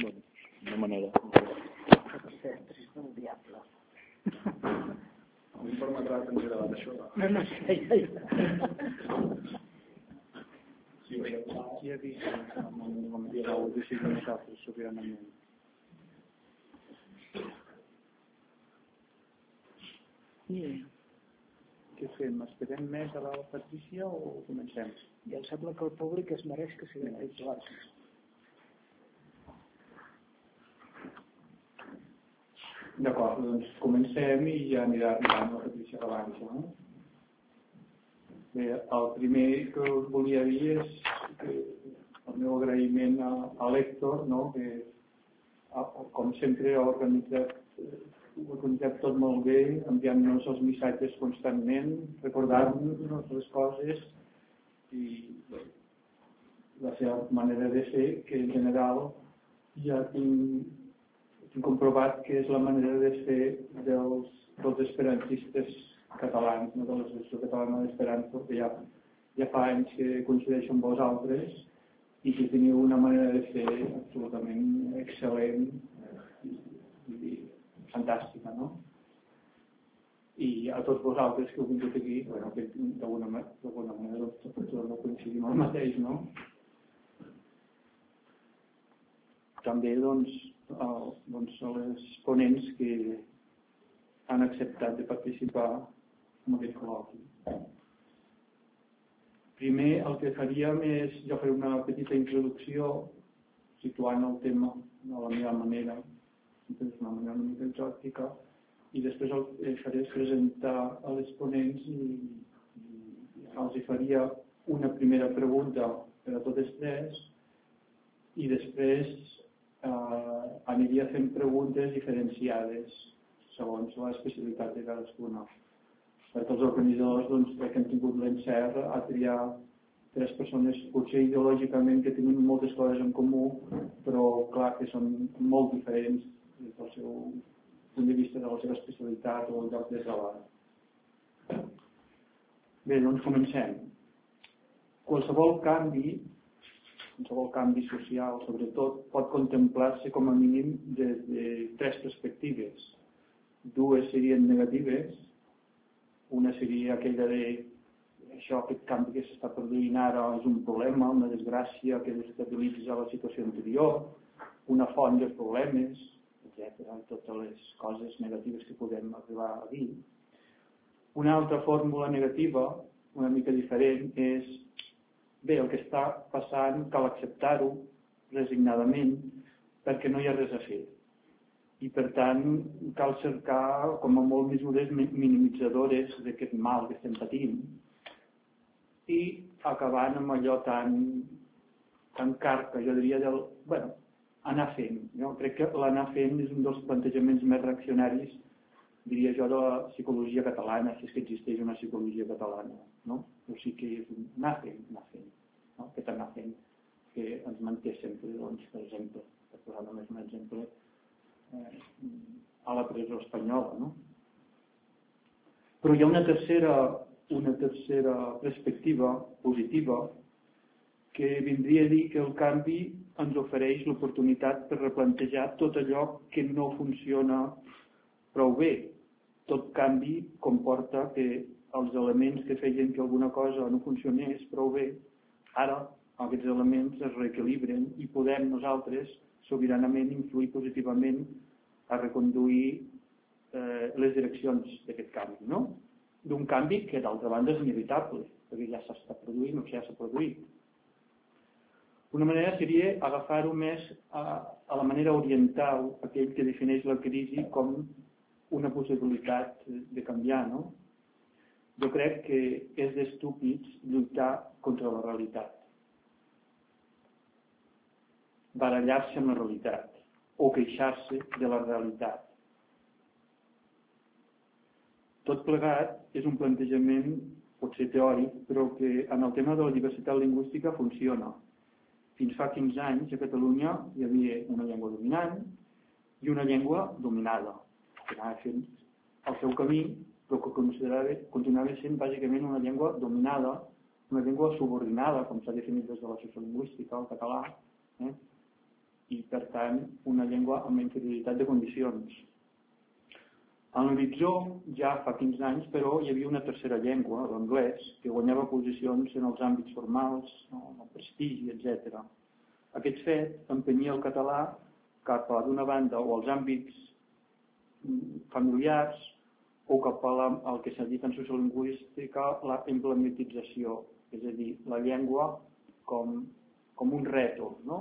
Bueno, una manera. Tris del diable. A mi em permetrà que ens he debat això. No, Sí, Qui ha vist el decisió de nosaltres sobiranament? Què fem? Esperem més a la Patricia o comencem? I em sembla que el públic es mereix que siguin titulars. d'acord, doncs comencem i ja anirà arribant la Patricia abans, no? Bé, el primer que us volia dir és que el meu agraïment a l'Héctor, no? Que com sempre ha organitzat tot molt bé, enviant-nos els missatges constantment, recordant-nos les coses i la seva manera de ser, que en general ja tinc comprovat que és la manera de ser dels esperantistes catalans, no de l'Associació Catalana d'Esperança, perquè ja fa anys que coincideixo amb vosaltres i que teniu una manera de ser absolutament excel·lent i fantàstica, no? I a tots vosaltres que heu vingut aquí, bueno, que d'alguna manera tots no coincidim el mateix, no? També, doncs, les ponents que han acceptat de participar en aquest col·loqui. Primer, el que faríem és, jo faré una petita introducció situant el tema de la meva manera, d'una manera una mica exòtica, i després el que faré és presentar a les ponents i els faria una primera pregunta per a totes tres i després aniria fent preguntes diferenciades segons l'especialitat de cadascuna. Perquè els organitzadors crec que han tingut l'encert a triar tres persones potser ideològicament que tenen moltes coses en comú, però clar que són molt diferents des del seu punt de vista de la seva especialitat o el lloc de treball. Bé, doncs comencem. Qualsevol canvi social, sobretot, pot contemplar-se com a mínim des de tres perspectives. Dues serien negatives. Una seria aquella de aquest canvi que s'està produint ara és un problema, una desgràcia que desestabilitza la situació anterior, una font de problemes, etc. Totes les coses negatives que podem arribar a dir. Una altra fórmula negativa, una mica diferent, és bé, el que està passant cal acceptar-ho resignadament perquè no hi ha res a fer. I per tant cal cercar com a molt mesures minimitzadores d'aquest mal que estem patint i acabant amb allò tan car que jo diria anar fent. Jo crec que l'anar fent és un dels plantejaments més reaccionaris, diria jo, de la psicologia catalana, si és que existeix una psicologia catalana, no? O sigui que és anar fent, no? Aquest anar fent que ens manté sempre, doncs, per exemple, per posar només un exemple, a la presó espanyola, no? Però hi ha una tercera perspectiva positiva que vindria a dir que el canvi ens ofereix l'oportunitat per replantejar tot allò que no funciona prou bé. Tot canvi comporta que els elements que feien que alguna cosa no funcionés prou bé, ara aquests elements es reequilibren i podem nosaltres sobiranament influir positivament a reconduir les direccions d'aquest canvi, no? D'un canvi que d'altra banda és inevitable, perquè ja s'està produint o ja s'ha produït. Una manera seria agafar-ho més a la manera oriental, aquell que defineix la crisi com una possibilitat de canviar, no? Jo crec que és d'estúpids lluitar contra la realitat, barallar-se amb la realitat o queixar-se de la realitat. Tot plegat és un plantejament potser teòric, però que en el tema de la diversitat lingüística funciona. Fins fa 15 anys a Catalunya hi havia una llengua dominant i una llengua dominada, que anava fent el seu camí, però que continuava sent bàsicament una llengua dominada, una llengua subordinada, com s'ha definit des de la sociolingüística, el català, i per tant una llengua amb inferioritat de condicions. En l'horitzó ja fa 15 anys, però hi havia una tercera llengua, l'anglès, que guanyava posicions en els àmbits formals, el prestigi, etc. Aquest fet empenyia el català cap a, d'una banda, o als àmbits familiars o cap al que s'ha dit en sociolingüística la emblematització, és a dir, la llengua com un rètol, no?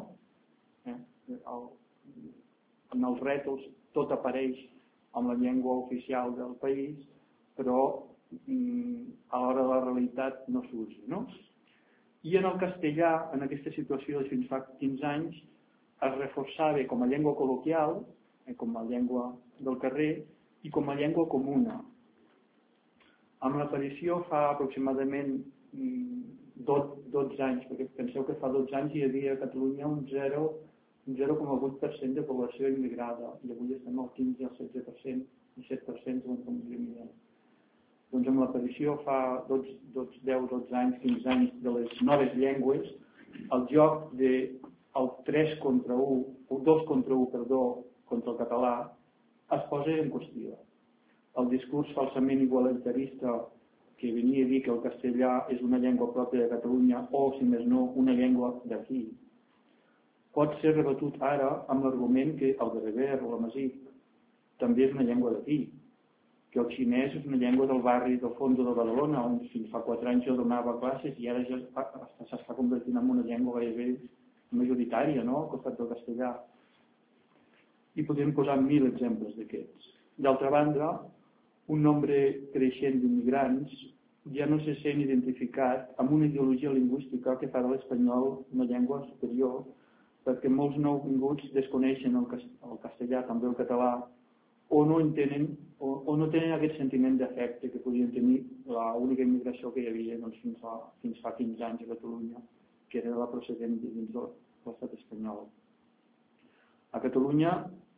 En els rètols tot apareix amb la llengua oficial del país, però a l'hora de la realitat no s'usa, no? I en el castellà, en aquesta situació de fins fa 15 anys, es reforçava com a llengua col·loquial, com a llengua del carrer i com a llengua comuna. Amb l'aparició fa aproximadament 12 anys, perquè penseu que fa 12 anys hi havia a Catalunya un 0,8% de població immigrada i avui estem al 15, al 16%, i 7% segons com ho mirem. Doncs amb l'aparició fa 10, 12 anys, 15 anys de les noves llengües, el joc del 3 contra 1, o 2 contra 1, perdó, contra el català, es posa en qüestió. El discurs falsament igualitarista que venia a dir que el castellà és una llengua pròpia de Catalunya o, si més no, una llengua d'aquí, pot ser rebatut ara amb l'argument que el bereber o l'amazic també és una llengua d'aquí, que el xinès és una llengua del barri del Fondo de Badalona, on fins fa 4 anys jo donava classes i ara ja s'està convertint en una llengua gairebé majoritària, no?, al costat del castellà. I podem posar 1.000 exemples d'aquests. D'altra banda, un nombre creixent d'immigrants ja no se sent identificat amb una ideologia lingüística que fa de l'espanyol una llengua superior, perquè molts nouvinguts desconeixen el castellà, també el català, o no tenen aquest sentiment d'afecte que podien tenir l'única immigració que hi havia fins fa 15 anys a Catalunya, que era la procedent dins de l'estat espanyol. A Catalunya,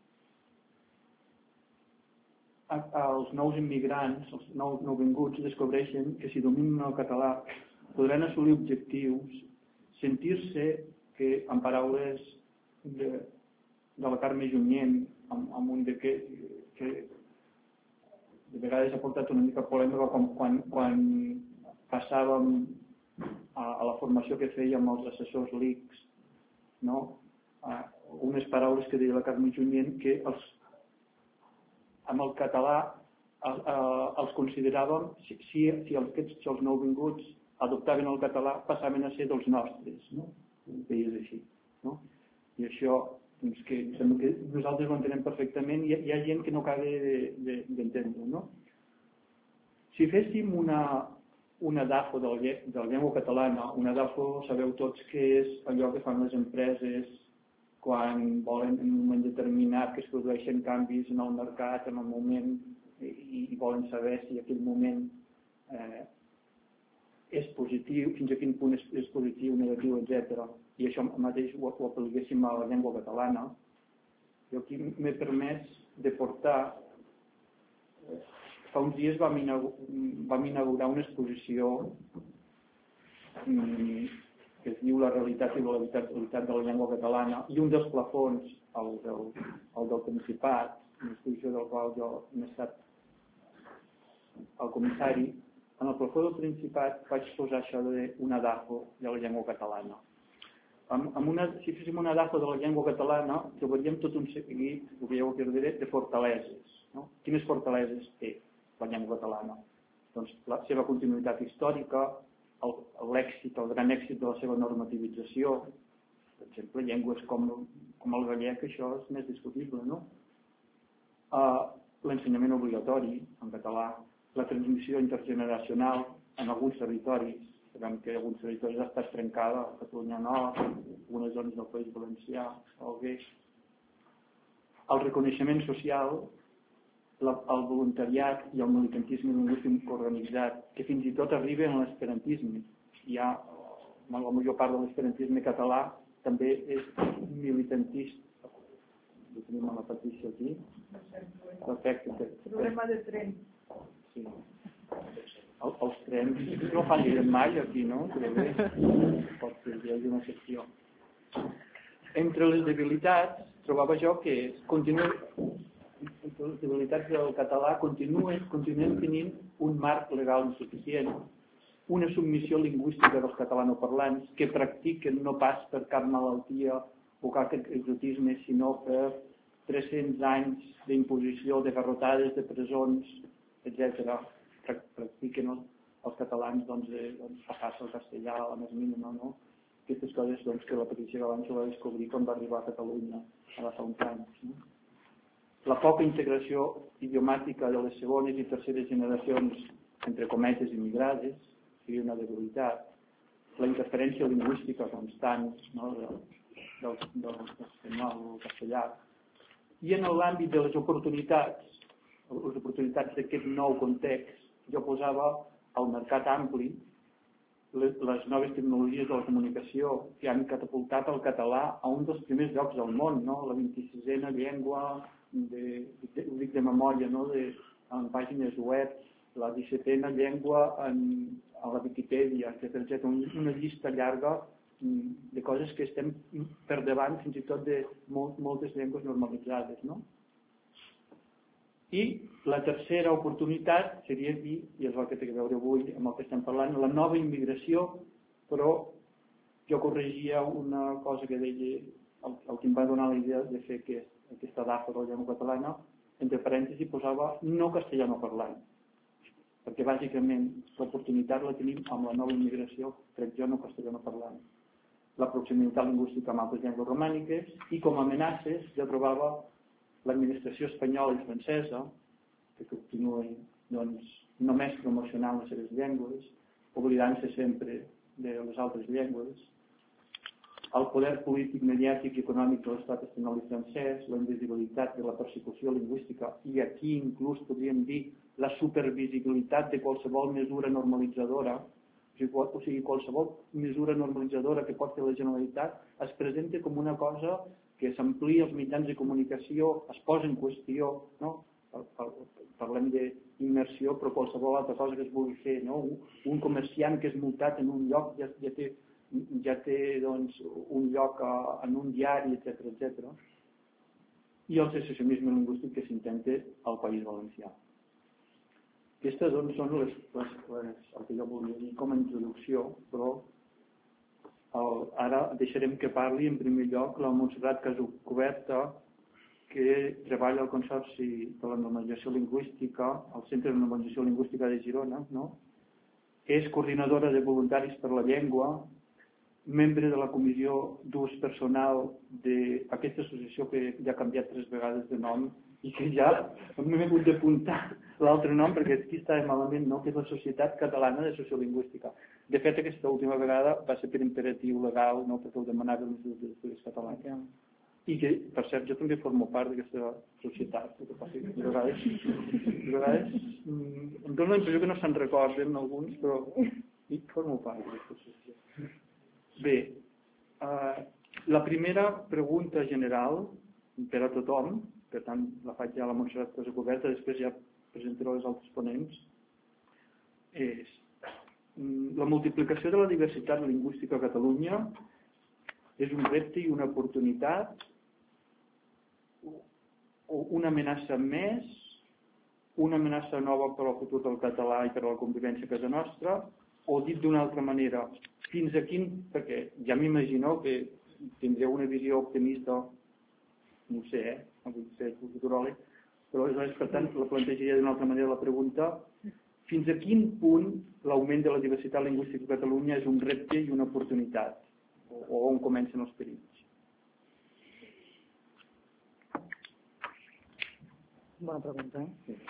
els nous immigrants, els nouvinguts, descobreixen que si dominen el català podran assolir objectius, sentir-se que, en paraules de la Carme Junyent, amb un de que de vegades ha portat una mica polèmica quan passàvem a la formació que fèiem els assessors LICs, no? Unes paraules que deia la Carme Junyent que amb el català els consideràvem, si els nouvinguts adoptaven el català, passaven a ser dels nostres, no? Un país així, no? I això, doncs, que sembla que nosaltres ho entenem perfectament i hi ha gent que no acaba d'entendre-ho, no? Si féssim una DAFO de la llengua catalana, una DAFO sabeu tots que és allò que fan les empreses quan volen en un moment determinat que es produeixen canvis en el mercat, en el moment, i volen saber si aquell moment és positiu, fins a quin punt és positiu, negatiu, etc. I això mateix ho apliquéssim a la llengua catalana. Jo aquí m'he permès de portar... Fa uns dies vam inaugurar una exposició que es diu La realitat i la vitalitat de la llengua catalana, i un dels plafons, el del Principat, una exposició del qual jo he estat el comissari, en el plafó del Principat vaig posar això d'una DAFO de la llengua catalana. Si féssim una DAFO de la llengua catalana, trobaríem tot un seguit, el que ja ho diré, de fortaleses. No? Quines fortaleses té la llengua catalana? Doncs la seva continuïtat històrica, l'èxit, el gran èxit de la seva normativització. Per exemple, llengües com el gallec, això és més discutible, no? L'ensenyament obligatori en català, la transmissió intergeneracional en alguns territoris, sabem que alguns territoris ha estat trencada, a Catalunya Nord, algunes zones del País Valencià, el Beix. El reconeixement social, el voluntariat i el militantisme lingüístic organitzat, que fins i tot arriba en l'esperantisme. La major part de l'esperantisme català també és militantista. Ho tenim a la Patricia aquí. Perfecte. Problema de tren. Sí. Els trens no fan gaire mai aquí, no? Però bé, pot ser, hi ha una secció. Entre les debilitats, trobava jo que les debilitats del català continuen tenint un marc legal insuficient, una submissió lingüística dels catalanoparlants que practiquen no pas per cap malaltia o cap exotisme, sinó per 300 anys d'imposició, de garrotades, de presons, etc. Practiquen els catalans passar-se el castellà a la més mínima, no? Aquestes coses que la Patricia Galancho va descobrir quan va arribar a Catalunya a fa uns anys. No? La poca integració idiomàtica de les segones i terceres generacions, entre cometes, immigrades, seria una debilitat. La interferència lingüística constant, no? del espanyol o del castellà. I en l'àmbit de les oportunitats d'aquest nou context, jo posava al mercat ampli les noves tecnologies de la comunicació que han catapultat el català a un dels primers llocs del món, no? La 26a llengua, ho dic de memòria, no? En pàgines web, la 17a llengua a la Viquipèdia, etc. Una llista llarga de coses que estem per davant fins i tot de moltes llengües normalitzades, no? I la tercera oportunitat seria dir, i és el que té a veure avui amb el que estem parlant, la nova immigració, però jo corregia una cosa que deia el que em va donar la idea de fer aquesta DAFA de la llengua catalana, entre parèntesis posava no castellano parlant, perquè bàsicament l'oportunitat la tenim amb la nova immigració, crec jo, no castellano parlant. La proximitat lingüística amb altres llengües romàniques i com a amenaces jo trobava l'administració espanyola i francesa, que continua només promocionant les seves llengües, oblidant-se sempre de les altres llengües, el poder polític, mediàtic i econòmic de l'estat espanyol i francès, la invisibilitat de la persecució lingüística i aquí inclús podríem dir la supervisibilitat de qualsevol mesura normalitzadora, o sigui, qualsevol mesura normalitzadora que pot fer la Generalitat es presenta com una cosa que s'amplia els mitjans de comunicació, es posa en qüestió, no? Parlem d'immersió, però qualsevol altra cosa que es vulgui fer, no? Un comerciant que és multat en un lloc ja té doncs, un lloc en un diari, etc. I el secessionisme lingüístic que s'intenta al País Valencià. Aquestes doncs, són el que jo volia dir com a introducció, però ara deixarem que parli en primer lloc la Montserrat Casacuberta, que treballa al Consorci de la Normalització Lingüística, al Centre de Normalització Lingüística de Girona, no? És coordinadora de voluntaris per la llengua, membre de la comissió d'ús personal d'aquesta associació que ja ha canviat 3 vegades de nom i que ja m'he hagut d'apuntar l'altre nom perquè aquí estava malament, no? Que és la Societat Catalana de Sociolingüística. De fet, aquesta última vegada va ser per imperatiu legal, no? Perquè ho demanava l'Institut d'Estudis Catalans. I que, per cert, jo també formo part d'aquesta societat. De vegades em dóna la impressió que no se'n recorden alguns, però formo part d'aquesta societat. Bé, la primera pregunta general per a tothom, per tant la faig ja a la Montserrat Casacuberta, després ja presentaré els altres ponents, és la multiplicació de la diversitat lingüística a Catalunya és un repte i una oportunitat, o una amenaça més, una amenaça nova per al futur del català i per a la convivència a casa nostra, o dit d'una altra manera, fins a quin, perquè ja m'imagino que tindreu una visió optimista, no ho sé, no vull ser futuròleg, però per tant la plantejaria d'una altra manera la pregunta, fins a quin punt l'augment de la diversitat lingüística a Catalunya és un repte i una oportunitat, o on comencen els perills? Bona pregunta.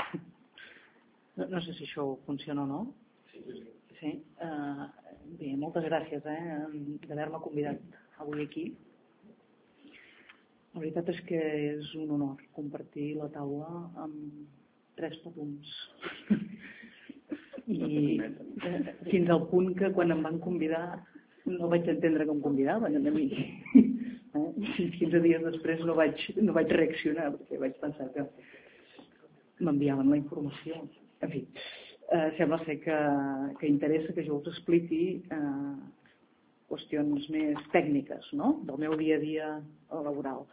No sé si això funciona o no. Sí. Bé, moltes gràcies d'haver-me convidat avui aquí. La veritat és que és un honor compartir la taula amb 3 patums. I fins al punt que quan em van convidar no vaig entendre com convidaven a mi. 15 dies després no vaig reaccionar perquè vaig pensar que m'enviaven la informació. En fi, sembla ser que interessa que jo us expliqui qüestions més tècniques, no?, del meu dia a dia laboral.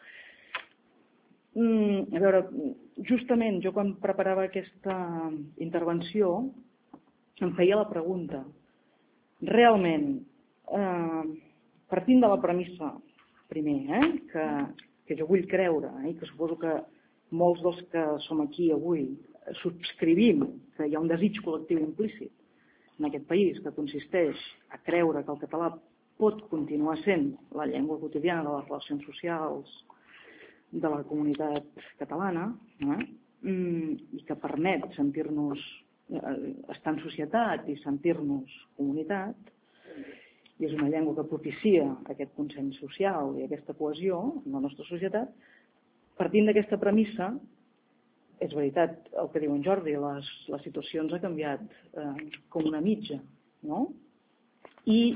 A veure, justament jo quan preparava aquesta intervenció em feia la pregunta, realment, partint de la premissa, primer, que jo vull creure, i que suposo que molts dels que som aquí avui subscrivim que hi ha un desig col·lectiu implícit en aquest país que consisteix a creure que el català pot continuar sent la llengua quotidiana de les relacions socials de la comunitat catalana, i que permet sentir-nos, estar en societat i sentir-nos comunitat, i és una llengua que propicia aquest consens social i aquesta cohesió en la nostra societat. Partint d'aquesta premissa, és veritat el que diu en Jordi, les situacions han canviat com una mitja, no? I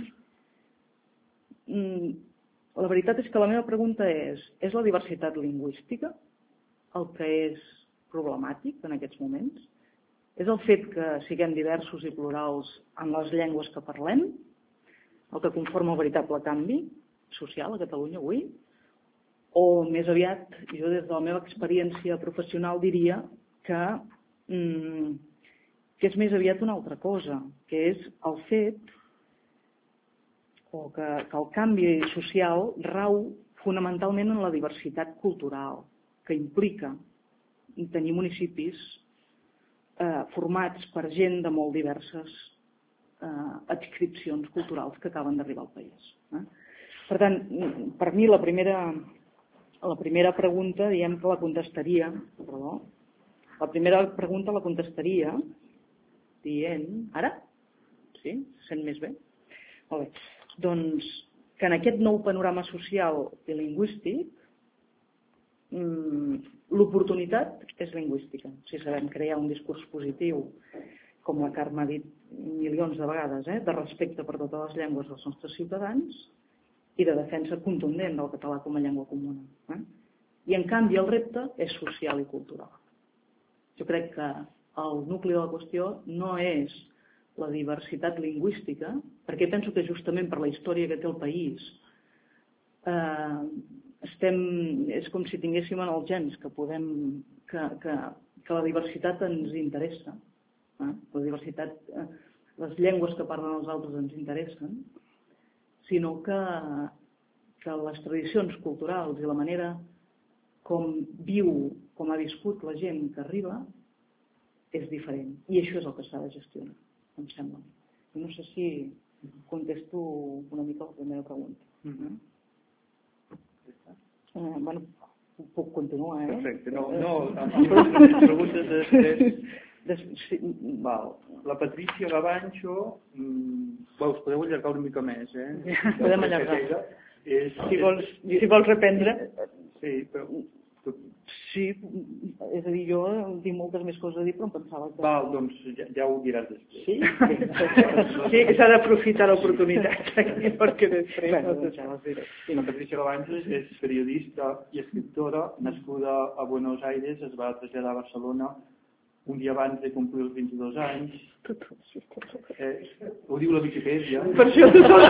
la veritat és que la meva pregunta és la diversitat lingüística el que és problemàtic en aquests moments? És el fet que siguem diversos i plurals en les llengües que parlem el que conforma el veritable canvi social a Catalunya avui? O més aviat, jo des de la meva experiència professional diria que és més aviat una altra cosa, que és el fet que el canvi social rau fonamentalment en la diversitat cultural, que implica tenir municipis formats per gent de molt diverses adscripcions culturals que acaben d'arribar al país. Per tant, per mi la primera pregunta, diem que la contestaria, dient, ara? Sí? Se sent més bé? Molt bé. Doncs que en aquest nou panorama social i lingüístic l'oportunitat és lingüística. Si sabem crear un discurs positiu, com la Carme ha dit milions de vegades, de respecte per totes les llengües dels nostres ciutadans i de defensa contundent del català com a llengua comuna. I en canvi el repte és social i cultural. Jo crec que el nucli de la qüestió no és la diversitat lingüística, perquè penso que justament per la història que té el país és com si tinguéssim en els gens que la diversitat ens interessa. La diversitat, les llengües que parlen els altres ens interessen, sinó que les tradicions culturals i la manera com ha viscut la gent que arriba és diferent. I això és el que s'ha de gestionar, em sembla. No sé si contesto una mica la primera pregunta. Bueno, puc continuar, Perfecte. Les preguntes Val. La Patrícia Gavancho, us podeu allargar una mica més, Podem allargar. Si vols reprendre. Sí, però... Sí, és a dir, jo tinc moltes més coses a dir, però em pensava que... Val, doncs ja ho diràs després. Sí? Sí, s'ha d'aprofitar l'oportunitat perquè després... La Patrícia Gavancho és periodista i escriptora, nascuda a Buenos Aires, es va traslladar a Barcelona un dia abans de complir els 22 anys. Ho diu la Viquipèdia. Per això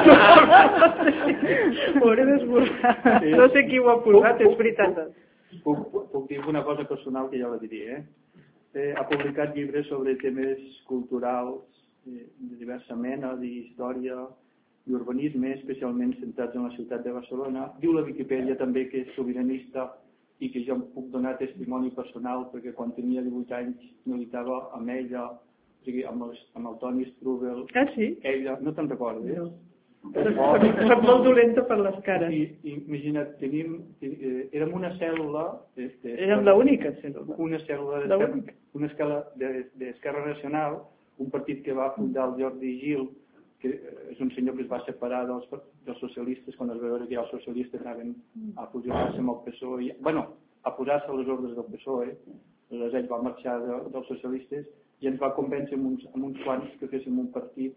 ho hauré d'esborrar. No sé qui ho ha posat, és veritat. Puc dir una cosa personal que ja la diria. Ha publicat llibres sobre temes culturals de diversa mena, d'història i urbanisme, especialment centrats en la ciutat de Barcelona. Diu la Viquipèdia també que és sobiranista i que jo em puc donar testimoni personal perquè quan tenia 18 anys militava amb ella, o sigui, amb el Toni Strubel. Ah, sí? Ella, no te'n recordes? No. Soc molt dolenta per les cares. Imagina't, érem una cèl·lula... Érem l'única cèl·lula. Una cèl·lula d'Esquerra Nacional, un partit que va fundar el Jordi Gil, que és un senyor que es va separar dels socialistes quan es va veure que els socialistes anaven a fusionar-se amb el PSOE, a posar-se a les ordres del PSOE. Aleshores ell va marxar dels socialistes i ens va convèncer amb uns quants que féssim un partit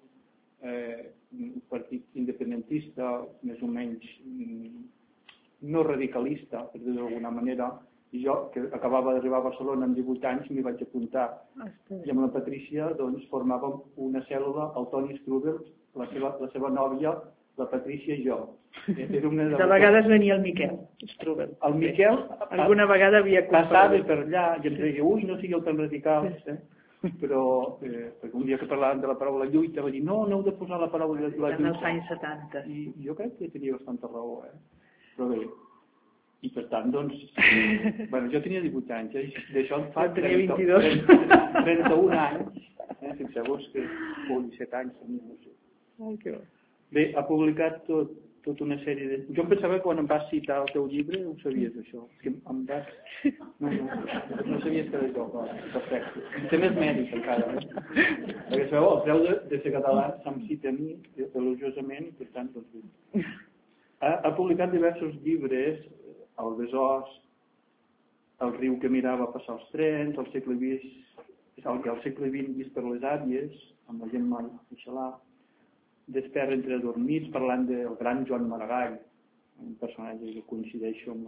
independentista, més o menys no radicalista, per dir-ho d'alguna manera, i jo, que acabava d'arribar a Barcelona amb 18 anys, m'hi vaig apuntar. I amb la Patrícia doncs, formàvem una cèl·lula, el Toni Strubel, la seva nòvia, la Patrícia i jo. Era una De vegades venia el Miquel Strubel. El Miquel Alguna vegada havia passava per allà i ens deia, ui, no sigueu tan radicals, però perquè un dia que parlàvem de la paraula lluita va dir, no heu de posar la paraula lluita. En els anys 70. I jo crec que tenia bastanta raó, però bé. I per tant, doncs, bueno, jo tenia 18 anys, d'això em fa 31 anys, fixeu-vos que 17 anys, no sé. Bé, ha publicat tota una sèrie de... Jo em pensava que quan em vas citar el teu llibre ho sabies, això. Que em vas... No sabies que era jo, perfecte. Té més mèrit encara. Perquè sabeu, el preu de ser català se'm cita a mi, elogiosament, i per tant, doncs... Ha publicat diversos llibres, El Besòs, El riu que mirava passar els trens, el segle XX vist per les àvies, amb la Gemma Michelà, Despert entre dormits, parlant del gran Joan Maragall, un personatge que coincideixo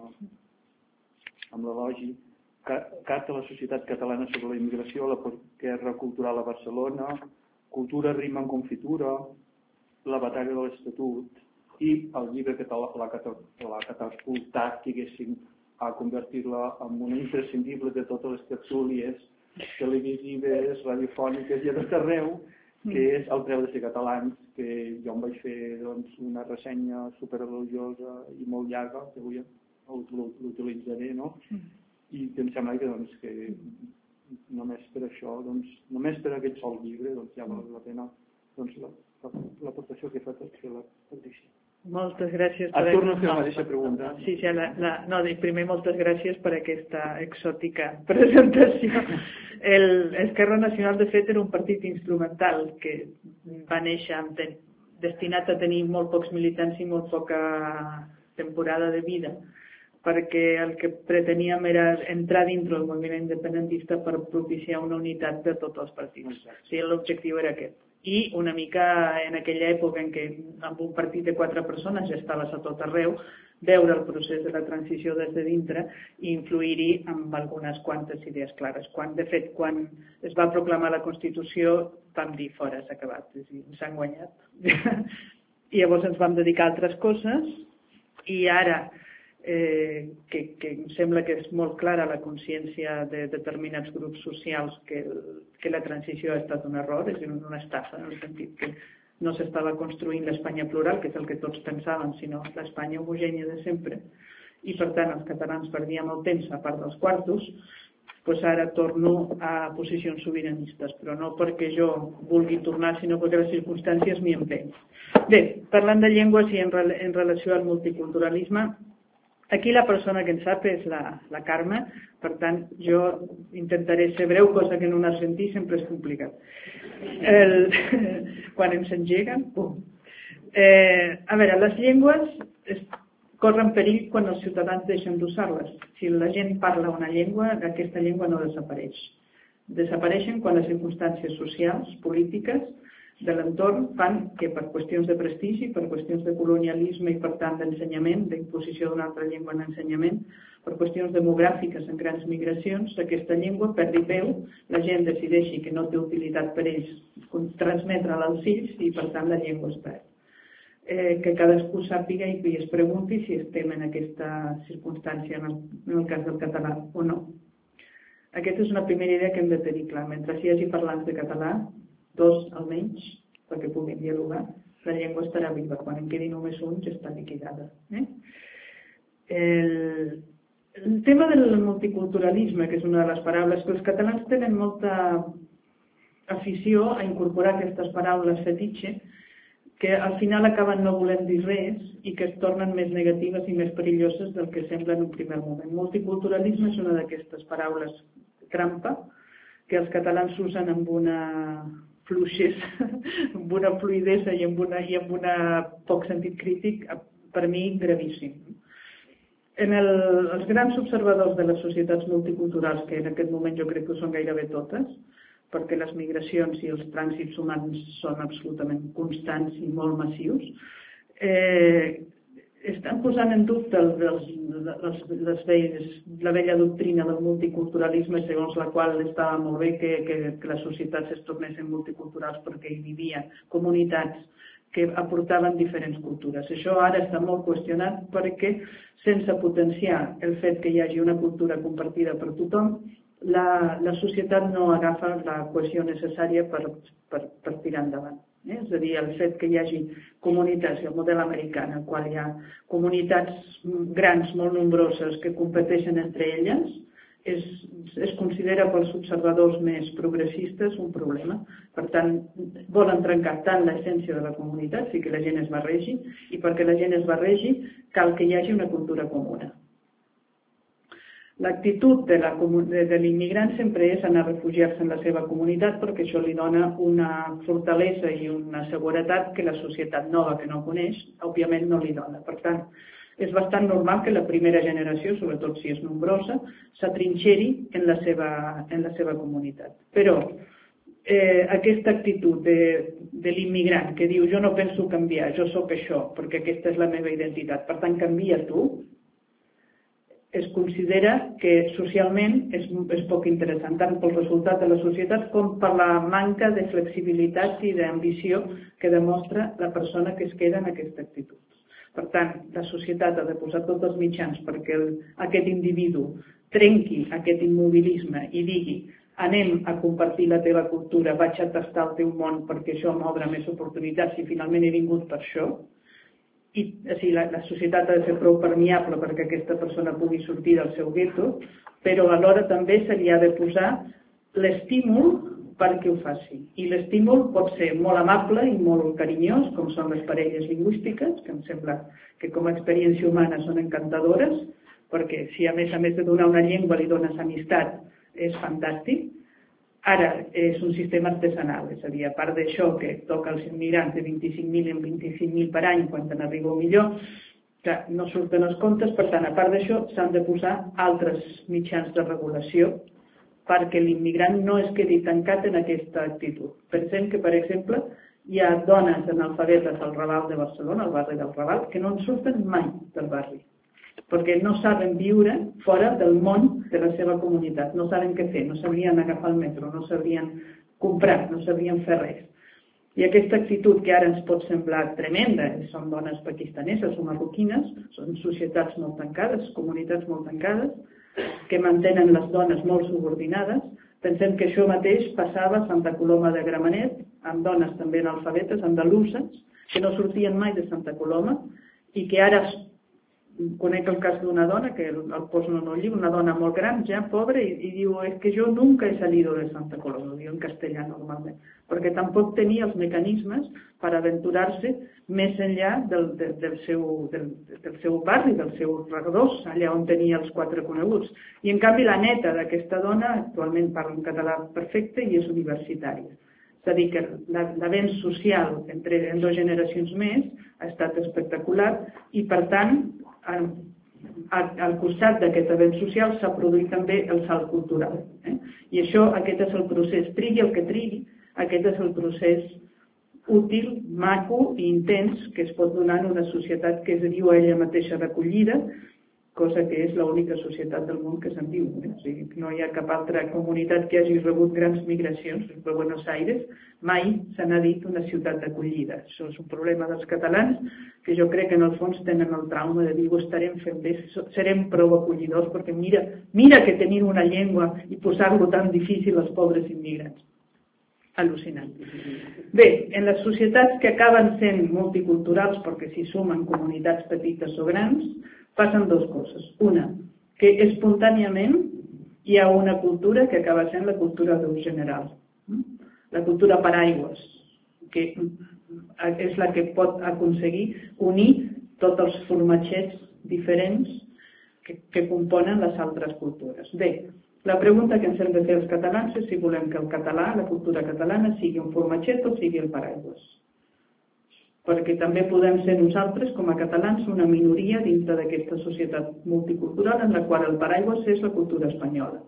amb l'elogi, Carta a la societat catalana sobre la immigració, la guerra cultural a Barcelona, Cultura rima en confitura, La batalla de l'Estatut, i el llibre que l'ha catapultat, diguéssim, a convertir-la en una imprescindible de totes les tertúlies televisives, radiofòniques i a tot arreu, que és El preu de ser catalans, que jo em vaig fer doncs, una ressenya superelogiosa i molt llarga, que avui l'utilitzaré, no? I em sembla que, doncs, que només per això, doncs, només per aquest sol llibre, doncs, ja val la pena doncs, l'aportació que he fet a la Patricia. Moltes gràcies. Et torno a fer la mateixa pregunta. Sí, primer moltes gràcies per aquesta exòtica presentació. Esquerra Nacional, de fet, era un partit instrumental que va néixer destinat a tenir molt pocs militants i molt poca temporada de vida, perquè el que preteníem era entrar dintre del moviment independentista per propiciar una unitat de tots els partits. Sí, l'objectiu era aquest. I una mica en aquella època en què amb un partit de 4 persones ja estaves a tot arreu, veure el procés de la transició des de dintre i influir-hi amb algunes quantes idees clares. De fet, quan es va proclamar la Constitució vam dir fora, s'ha acabat, ens han guanyat. I llavors ens vam dedicar a altres coses i ara que em sembla que és molt clara la consciència de determinats grups socials que la transició ha estat un error, és una estafa, en el sentit que no s'estava construint l'Espanya plural, que és el que tots pensàvem, sinó l'Espanya homogènia de sempre. I per tant els catalans perdíem el temps, a part dels quartos, doncs ara torno a posicions sobiranistes, però no perquè jo vulgui tornar, sinó perquè les circumstàncies m'hi empenyen. Bé, parlant de llengües i en relació al multiculturalisme, aquí la persona que en sap és la Carme, per tant jo intentaré ser breu, cosa que en un argentí sempre és complicat. Quan ens engeguen, pum. A veure, les llengües corren perill quan els ciutadans deixen d'usar-les. Si la gent parla una llengua, aquesta llengua no desapareix. Desapareixen quan les circumstàncies socials, polítiques, de l'entorn fan que per qüestions de prestigi, per qüestions de colonialisme i per tant d'ensenyament, d'imposició d'una altra llengua en ensenyament, per qüestions demogràfiques en grans migracions, aquesta llengua perdi peu, la gent decideixi que no té utilitat per ells transmetre-la als fills i per tant la llengua es perd. Que cadascú sàpiga i es pregunti si estem en aquesta circumstància en el cas del català o no. Aquesta és una primera idea que hem de tenir clar. Mentre hi hagi parlants de català, 2 almenys, perquè puguin dialogar, la llengua estarà viva. Quan en quedi només un, ja està liquidada. El tema del multiculturalisme, que és una de les paraules que els catalans tenen molta afició a incorporar aquestes paraules fetitxe, que al final acaben no volent dir res i que es tornen més negatives i més perilloses del que sembla en un primer moment. Multiculturalisme és una d'aquestes paraules trampa que els catalans usen amb una fluixesa, amb una fluïdesa i amb una poc sentit crític, per mi gravíssim. Els grans observadors de les societats multiculturals, que en aquest moment jo crec que són gairebé totes, perquè les migracions i els trànsits humans són absolutament constants i molt massius, estan posant en dubte la vella doctrina del multiculturalisme, segons la qual estava molt bé que les societats es tornessin multiculturals perquè hi vivien comunitats que aportaven diferents cultures. Això ara està molt qüestionat perquè sense potenciar el fet que hi hagi una cultura compartida per tothom, la societat no agafa la cohesió necessària per tirar endavant. És a dir, el fet que hi hagi comunitats, el model americà, en el qual hi ha comunitats grans, molt nombroses, que competeixen entre elles, es considera pels observadors més progressistes un problema. Per tant, volen trencar tant l'essència de la comunitat, sí que la gent es barregi, i perquè la gent es barregi cal que hi hagi una cultura comuna. L'actitud de l'immigrant sempre és anar a refugiar-se en la seva comunitat perquè això li dona una fortalesa i una seguretat que la societat nova que no coneix, òbviament no li dona. Per tant, és bastant normal que la primera generació, sobretot si és nombrosa, s'atrinxeri en la seva comunitat. Però aquesta actitud de l'immigrant que diu jo no penso canviar, jo sóc això, perquè aquesta és la meva identitat, per tant canvia tu, es considera que socialment és poc interessant, tant pel resultat de la societat com per la manca de flexibilitat i d'ambició que demostra la persona que es queda en aquesta actitud. Per tant, la societat ha de posar tots els mitjans perquè aquest individu trenqui aquest immobilisme i digui anem a compartir la teva cultura, vaig a tastar el teu món perquè això m'obre més oportunitats i finalment he vingut per això. I la societat ha de ser prou permeable perquè aquesta persona pugui sortir del seu gueto, però alhora també se li ha de posar l'estímul perquè ho faci. I l'estímul pot ser molt amable i molt carinyós, com són les parelles lingüístiques, que em sembla que com a experiència humana són encantadores, perquè si a més de donar una llengua li dones amistat, és fantàstic. Ara és un sistema artesanal, és a dir, a part d'això que toca als immigrants de 25.000 en 25.000 per any quan te n'arriba un millor, que no surten els comptes, per tant, a part d'això s'han de posar altres mitjans de regulació perquè l'immigrant no es quedi tancat en aquesta actitud. Pensem que, per exemple, hi ha dones analfabetes al Raval de Barcelona, al barri del Raval, que no en surten mai del barri, perquè no saben viure fora del món de la seva comunitat, no saben què fer, no sabrien agafar el metro, no sabrien comprar, no sabrien fer res. I aquesta actitud que ara ens pot semblar tremenda, són dones pakistaneses o marroquines, són societats molt tancades, comunitats molt tancades, que mantenen les dones molt subordinades. Pensem que això mateix passava a Santa Coloma de Gramenet, amb dones també analfabetes, andaluses, que no sortien mai de Santa Coloma i que ara conec el cas d'una dona, que el poso en el llibre, una dona molt gran, ja pobra, i diu, és que jo nunca he salido de Santa Coloma, ho diu en castellà normalment, perquè tampoc tenia els mecanismes per aventurar-se més enllà del seu barri, del seu redós, allà on tenia els quatre coneguts. I en canvi la neta d'aquesta dona actualment parla en català perfecte i és universitària. És a dir, que l'avenç social en 2 generacions més ha estat espectacular i, per tant, al costat d'aquest avenç social s'ha produït també el salt cultural. I això, aquest és el procés, trigui el que trigui, aquest és el procés útil, maco i intens que es pot donar en una societat que es diu a ella mateixa d'acollida, cosa que és l'única societat del món que se'n diu. O sigui, no hi ha cap altra comunitat que hagi rebut grans migracions. A Buenos Aires mai se n'ha dit una ciutat d'acollida. Això és un problema dels catalans que jo crec que en el fons tenen el trauma de dir ho estarem fent bé, serem prou acollidors perquè mira que tenim una llengua i posar-lo tan difícil als pobres immigrants. Al·lucinant. Bé, en les societats que acaben sent multiculturals perquè s'hi sumen comunitats petites o grans, passen 2 coses. Una, que espontàniament hi ha una cultura que acaba sent la cultura d'ús general. La cultura paraigües, que és la que pot aconseguir unir tots els formatgets diferents que componen les altres cultures. Bé, la pregunta que ens hem de fer els catalans és si volem que el català, la cultura catalana, sigui un formatget o sigui el paraigües. Perquè també podem ser nosaltres, com a catalans, una minoria dintre d'aquesta societat multicultural en la qual el paraigües és la cultura espanyola.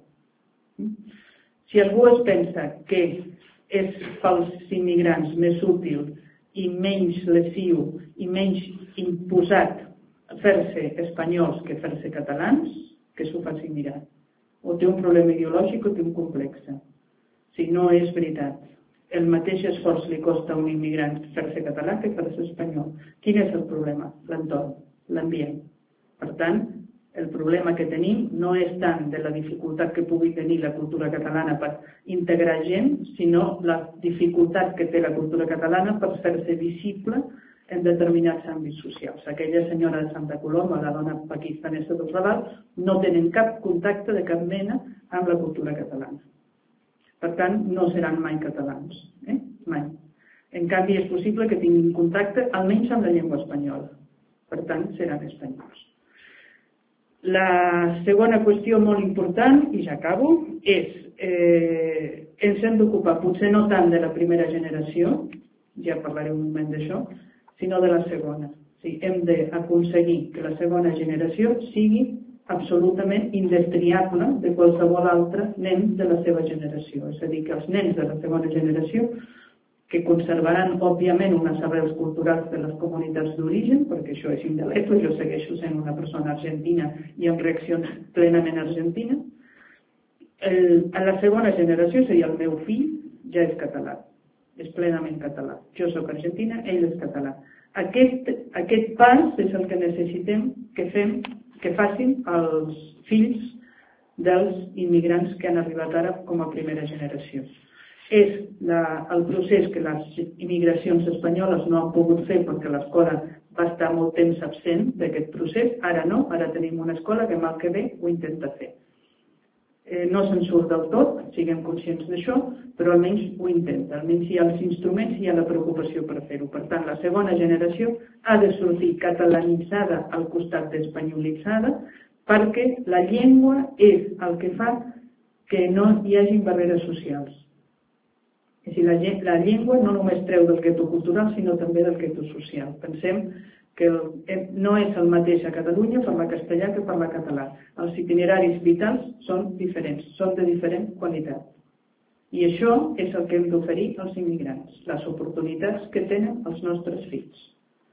Si algú es pensa que és pels immigrants més útil i menys lesiu i menys imposat fer-se espanyols que fer-se catalans, que s'ho faci mirar. O té un problema ideològic o té un complex. Si no és veritat. el mateix esforç li costa a un immigrant fer-se català que fer-se espanyol. Quin és el problema? L'entorn, l'ambient. Per tant, el problema que tenim no és tant de la dificultat que pugui tenir la cultura catalana per integrar gent, sinó la dificultat que té la cultura catalana per fer-se visible en determinats àmbits socials. Aquella senyora de Santa Coloma, la dona pakistanesa del Raval, no tenen cap contacte de cap mena amb la cultura catalana. Per tant, no seran mai catalans. Mai. En canvi, és possible que tinguin contacte almenys amb la llengua espanyola. Per tant, seran espanyols. La segona qüestió molt important, i ja acabo, és ens hem d'ocupar potser no tant de la primera generació, ja parlaré un moment d'això, sinó de la segona. Sí, hem d'aconseguir que la segona generació sigui absolutament indestriable de qualsevol altre nen de la seva generació. És a dir, que els nens de la segona generació, que conservaran, òbviament, unes arrels culturals de les comunitats d'origen, perquè això és indeleble, jo segueixo sent una persona argentina i amb reaccions plenament argentines. A la segona generació, seria el meu fill, ja és català, és plenament català. Jo soc argentina, ell és català. Aquest pas és el que necessitem que facin els fills dels immigrants que han arribat ara com a primera generació. És el procés que les immigracions espanyoles no han pogut fer perquè l'escola va estar molt temps absent d'aquest procés. Ara no, ara tenim una escola que mal que bé ho intenta fer. No se'n surt del tot, siguem conscients d'això, però almenys ho intenta. Almenys hi ha els instruments i hi ha la preocupació per fer-ho. Per tant, la segona generació ha de sortir catalanitzada al costat d'espanyolitzada perquè la llengua és el que fa que no hi hagi barreres socials. És a dir, la llengua no només treu del gueto cultural, sinó també del gueto social. Pensem que no és el mateix a Catalunya parlar castellà que parlar català. Els itineraris vitals són diferents, són de diferent qualitat. I això és el que hem d'oferir als immigrants, les oportunitats que tenen els nostres fills.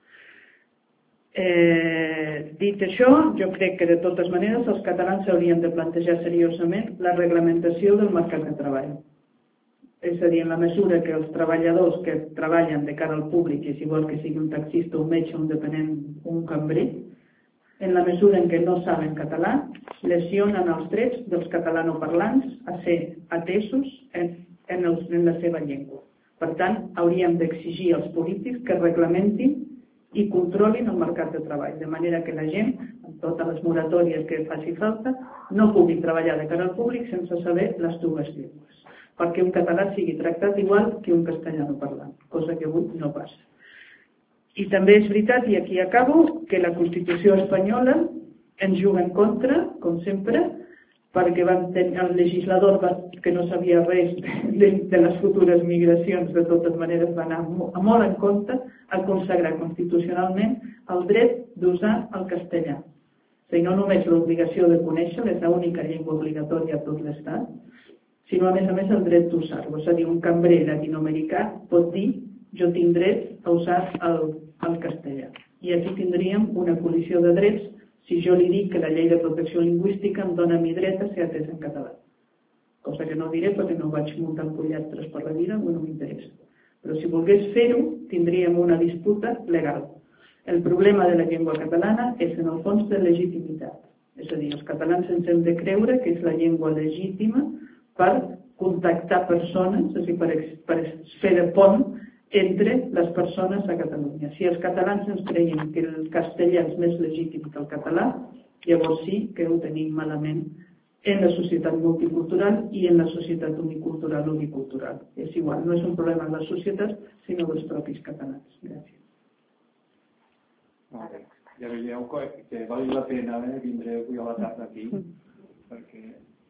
Dit això, jo crec que de totes maneres els catalans s'haurien de plantejar seriosament la reglamentació del mercat de treball. És a dir, en la mesura que els treballadors que treballen de cara al públic, és igual que sigui un taxista, un metge, un dependent, un cambrer, en la mesura en què no saben català, lesionen els drets dels catalanoparlants a ser atesos en la seva llengua. Per tant, hauríem d'exigir als polítics que reglamentin i controlin el mercat de treball, de manera que la gent, amb totes les moratòries que faci falta, no pugui treballar de cara al públic sense saber les dues llengües, perquè un català sigui tractat igual que un castellano parlant, cosa que avui no passa. I també és veritat, i aquí acabo, que la Constitució espanyola ens juga en contra, com sempre, perquè el legislador que no sabia res de les futures migracions, de totes maneres va anar molt en compte a consagrar constitucionalment el dret d'usar el castellà. És a dir, no només l'obligació de conèixer-lo, és l'única llengua obligatòria a tot l'Estat, sinó a més el dret d'usar-lo. És a dir, un cambrer latinoamericà pot dir jo tinc dret a usar el castellà. I aquí tindríem una col·lisió de drets si jo li dic que la llei de protecció lingüística em dona mi dret a ser atès en català. Cosa que no diré perquè no vaig muntant pollastres per la vida, no m'interessa. Però si volgués fer-ho, tindríem una disputa legal. El problema de la llengua catalana és en el fons de legitimitat. És a dir, els catalans ens hem de creure que és la llengua legítima per contactar persones, és a dir, per fer de pont entre les persones a Catalunya. Si els catalans ens creiem que el castellà és més legítim que el català, llavors sí que ho tenim malament en la societat multicultural i en la societat unicultural o bicultural. És igual, no és un problema de les societats, sinó dels propis catalans. Gràcies. Molt bé. Ja veieu que val la pena vindre avui a la tarda aquí, perquè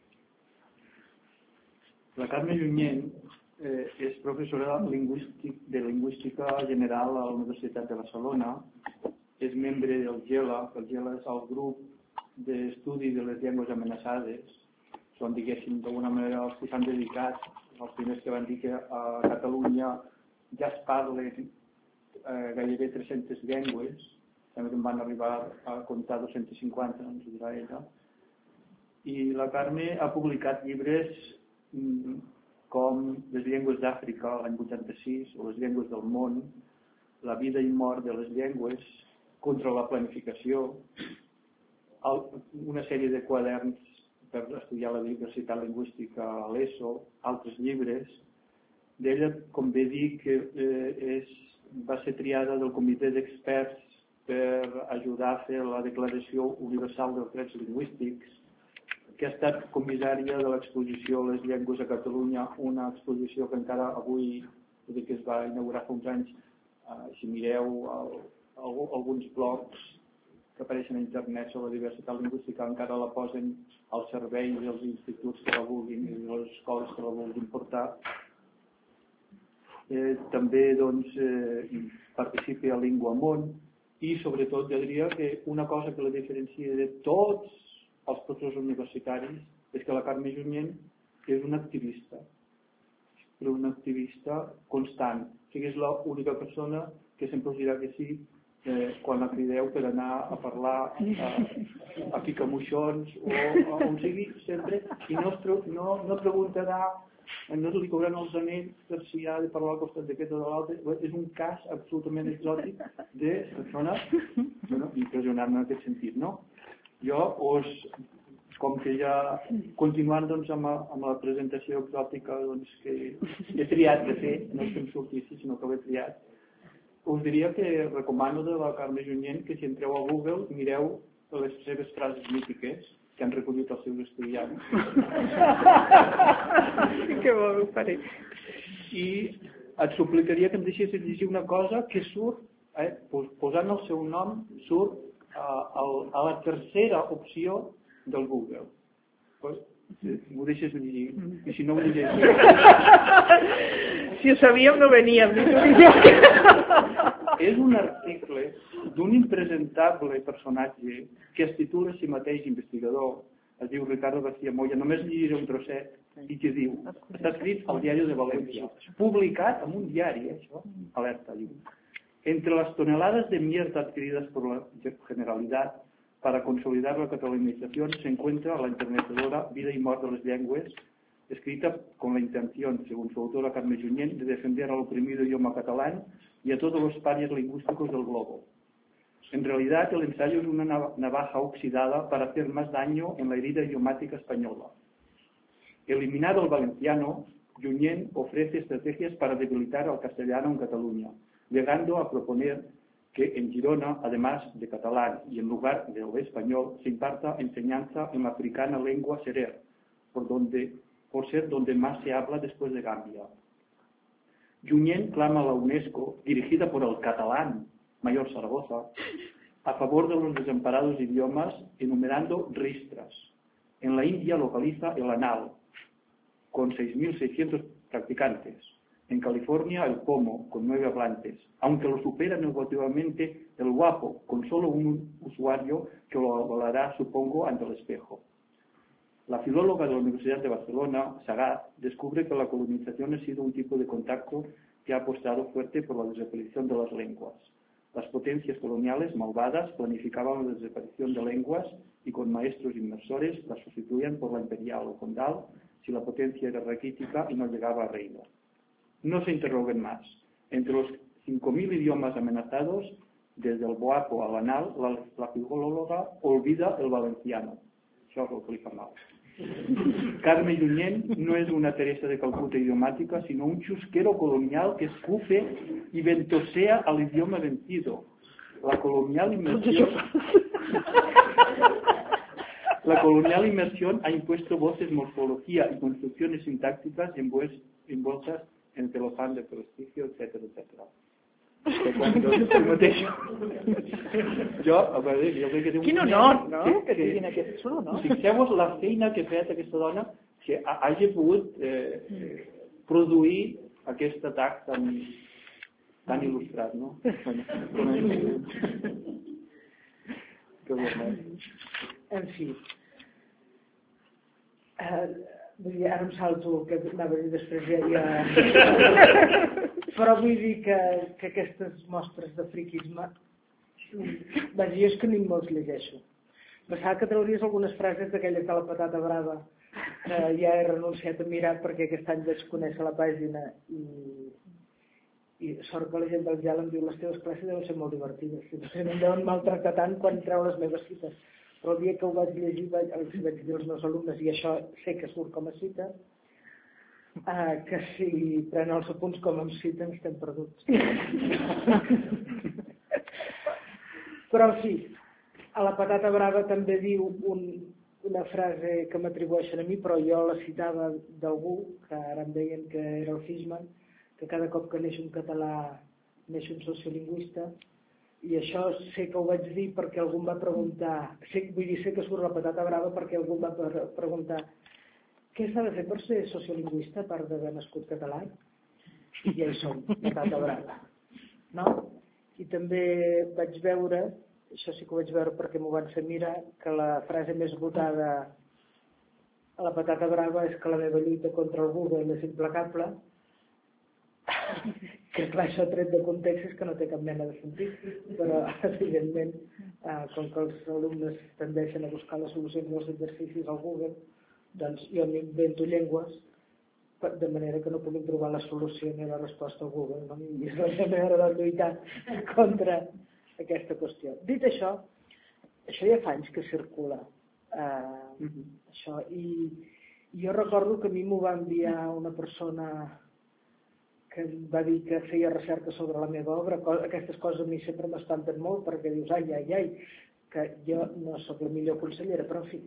la Carme Junyent és professora de Lingüística General a la Universitat de Barcelona, és membre del GELA, que el GELA és el grup d'estudi de les llengües amenaçades, són, diguéssim, d'alguna manera els que s'han dedicat, els primers que van dir que a Catalunya ja es parlen gairebé 300 llengües, també en van arribar a comptar 250, ens ho dirà ella, i la Carme ha publicat llibres com les llengües d'Àfrica l'any 86 o les llengües del món, la vida i mort de les llengües, contra la planificació, una sèrie de quaderns per estudiar la diversitat lingüística a l'ESO, altres llibres. D'ella, com bé dic, va ser triada del comitè d'experts per ajudar a fer la Declaració Universal dels Drets Lingüístics, que ha estat comissària de l'exposició Les llengües a Catalunya, una exposició que encara avui, que es va inaugurar fa uns anys, si mireu alguns blogs que apareixen a internet sobre la diversitat lingüística, encara la posen al servei dels instituts que la vulguin i de les escoles que la vulguin portar. També participa a Lingua Món i sobretot jo diria que una cosa que la diferencia de tots els professors universitaris és que la Carme Junyent és una activista, però una activista constant. O sigui, és l'única persona que sempre us dirà que sí quan la crideu per anar a parlar a Picamoixons o on sigui sempre, i no preguntarà, no li cauran els anells per si ha de parlar al costat d'aquest o de l'altre. És un cas absolutament exòtic de persona impressionant en aquest sentit, no? Jo com que ja continuant amb la presentació exòtica que he triat de fer, no és que em sortissi, sinó que l'he triat, us diria que recomano de la Carme Junyent que si entreu a Google mireu les seves frases mítiques que han recollit els seus estudiants. Que bo, ho faré. I et suplicaria que em deixessis llegir una cosa que surt, posant el seu nom, surt a la tercera opció del Google. M'ho deixes llegir, i si no ho llegeixo... Si ho sabíem no veníem. És un article d'un impresentable personatge que es titula a si mateix investigador, es diu Ricardo García Moya, només llegiré un trosset, i que diu, està escrit al Diario de Valencia, publicat en un diari, això, alerta, diu. Entre las toneladas de mierda adquiridas por la Generalidad para consolidar la catalanización se encuentra la enternecedora Vida y Mort de las Llengües, escrita con la intención, según su autora Carme Junyent, de defender al oprimido idioma catalán y a todos los parias lingüísticos del globo. En realidad, el ensayo es una navaja oxidada para hacer más daño en la herida idiomática española. Eliminado el valenciano, Junyent ofrece estrategias para debilitar al castellano en Cataluña, llegando a proponer que en Girona, además de catalán y en lugar del español, se imparta enseñanza en la africana lengua serer, por ser donde más se habla después de Gambia. Junyent clama a la UNESCO, dirigida por el catalán Mayor Zaragoza, a favor de los desamparados idiomas, enumerando ristras. En la India localiza el ANAL, con 6.600 practicantes. En California el POMO, con 9 hablantes, aunque lo supera negativamente el WAPO, con solo un usuario que lo avalará, supongo, ante el espejo. La filóloga de la Universidad de Barcelona, Sagat, descubre que la colonización ha sido un tipo de contacto que ha apostado fuerte por la desaparición de las lenguas. Las potencias coloniales malvadas planificaban la desaparición de lenguas y con maestros inmersores las sustituían por la imperial o condal si la potencia era raquítica y no llegaba a reino. No se interroguen más. Entre los 5.000 idiomas amenazados, desde el boapo al anal, la filóloga olvida el valenciano. Això és el que li fa mal. Carme Junyent no es una Teresa de Calcuta idiomática, sino un chusquero colonial que escupe y ventosea al idioma vencido. La colonial inmersión ha impuesto voces, morfología y construcciones sintácticas envueltas en celofán de prestigio, etcétera, etcétera. Quin honor, no? Que tinguin aquest suro, no? Fixeu-vos la feina que ha fet aquesta dona que hagi pogut produir aquest atac tan il·lustrat, no? En fi. Ara em salto el que anava a dir després ja... Però vull dir que aquestes mostres de friquisme, vaja, jo és que ni me'ls llegeixo. Pensava que trauries algunes frases d'aquelles de la patata brava ja he renunciat a mirar perquè aquest any vaig conèixer la pàgina i sort que la gent del GEL em diu les teves classes deuen ser molt divertides, no em deuen maltractar tant quan treu les meves cites, però el dia que ho vaig llegir els vaig dir als meus alumnes, i això sé que surt com a cita, que si prenen els apunts com em citen estem perduts. Però sí, a la Patata Brava també diu una frase que m'atribueixen a mi, però jo la citava d'algú, que ara em deien que era el Fishman, que cada cop que neix un català neix un sociolingüista, i això sé que ho vaig dir perquè algú em va preguntar, sé que surt la Patata Brava perquè algú em va preguntar què s'ha de fer per ser sociolingüista a part d'haver nascut català? I ja hi som, Patata Brava. No? I també vaig veure, això sí que ho vaig veure perquè m'ho van fer mirar, que la frase més votada a la Patata Brava és que la meva lluita contra el Google és implacable, que clar, això tret de context és que no té cap mena de sentit, però evidentment, com que els alumnes tendeixen a buscar les solucions dels exercicis al Google, doncs jo m'invento llengües de manera que no puguin trobar la solució ni la resposta al Google, no? I és la meva manera de lluitar contra aquesta qüestió. Dit això ja fa anys que circula això, i jo recordo que a mi m'ho va enviar una persona que em va dir que feia recerca sobre la meva obra. Aquestes coses a mi sempre m'espanten molt perquè dius, ai, que jo no sóc la millor consellera, però en fi.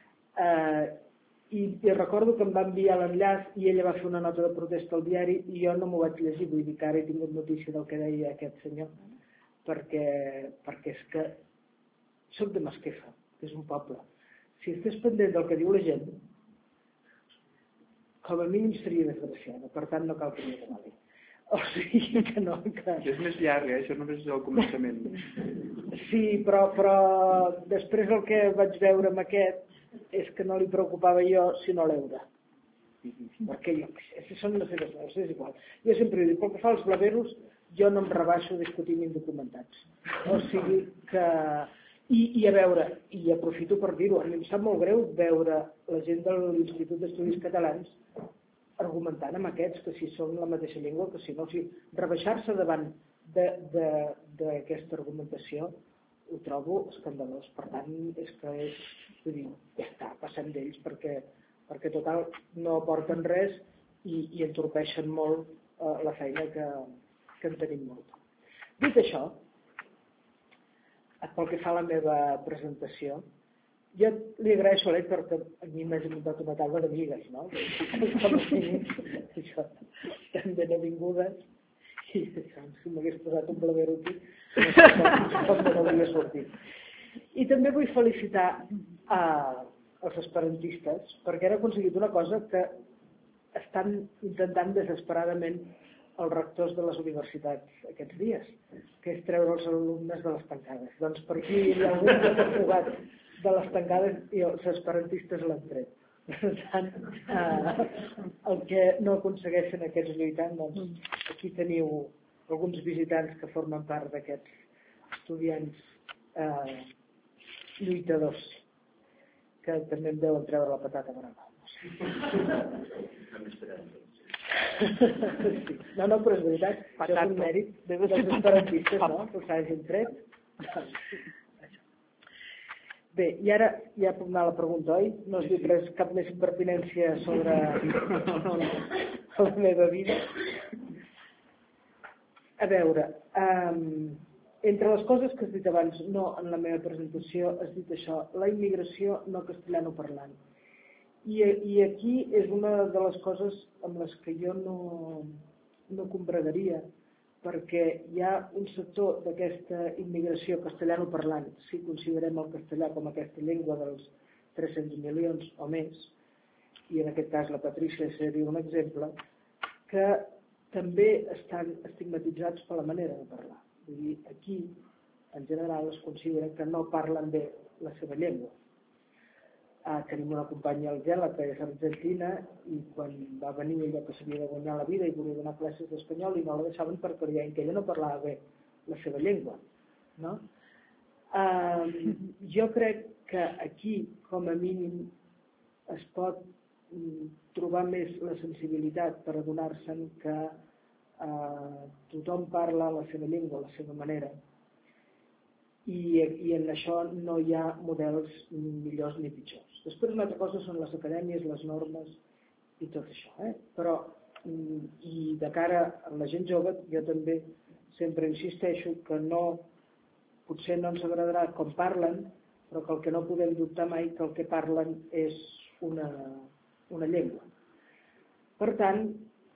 I recordo que em va enviar l'enllaç i ella va fer una nota de protesta al diari i jo no m'ho vaig llegir, vull dir que ara he tingut notícia del que deia aquest senyor, perquè és que soc de Masquefa, que és un poble. Si estàs pendent del que diu la gent, com a mínim seria desgraciada, per tant no cal que m'hi demani. O sigui que no... És més llarg, això només és el començament. Sí, però després el que vaig veure amb aquest és que no li preocupava jo sinó l'eure. Perquè són les seves veus, és igual. Jo sempre dic, pel que fa als blaveros, jo no em rebaixo discutint indocumentats. O sigui que... I a veure, i aprofito per dir-ho, a mi em sap molt greu veure la gent de l'Institut d'Estudis Catalans argumentant amb aquests que si són la mateixa llengua que si no. O sigui, rebaixar-se davant d'aquesta argumentació ho trobo escandalós. Per tant, és que vull dir, ja està, passem d'ells perquè total no aporten res i entorpeixen molt la feina que en tenim molta. Dit això, pel que fa a la meva presentació, jo li agraeixo a l'Ed perquè a mi m'hagi muntat una taula d'amigues, no? Això, tan benvingudes, i si m'hagués posat un blavero aquí, no m'hauria sortit. I també vull felicitar els esperantistes perquè han aconseguit una cosa que estan intentant desesperadament els rectors de les universitats aquests dies, que és treure els alumnes de les tancades. Doncs per aquí hi ha algú que s'ha fugat de les tancades i els esperantistes l'han tret. Per tant, el que no aconsegueixen aquests lluitants, doncs aquí teniu alguns visitants que formen part d'aquests estudiants lluitadors que també em deuen treure la patata brava. No, però és veritat, això és un mèrit dels esperantistes, no? Que s'hagin tret. Bé, i ara ja puc anar a la pregunta, oi? No has dit res, cap més impertinència sobre la meva vida. A veure, entre les coses que has dit abans, no en la meva presentació, has dit això, la immigració no castellanoparlant. I aquí és una de les coses amb les que jo no combregaria, perquè hi ha un sector d'aquesta immigració castellanoparlant, si considerem el castellà com aquesta llengua dels 300 milions o més, i en aquest cas la Patrícia seria un exemple, que també estan estigmatitzats per la manera de parlar. Vull dir, aquí, en general, es considera que no parlen bé la seva llengua. Tenim una companya al Gela que és argentina i quan va venir ella que s'havia de guanyar la vida i volia donar classes d'espanyol i no la deixaven perquè deien que ella no parlava bé la seva llengua, no? Jo crec que aquí com a mínim es pot trobar més la sensibilitat per adonar-se'n que tothom parla la seva llengua, la seva manera, i en això no hi ha models ni millors ni pitjors. Després una altra cosa són les acadèmies, les normes i tot això, però i de cara a la gent jove jo també sempre insisteixo que potser no ens agradarà com parlen, però que el que no podem dubtar mai que el que parlen és una llengua. Per tant,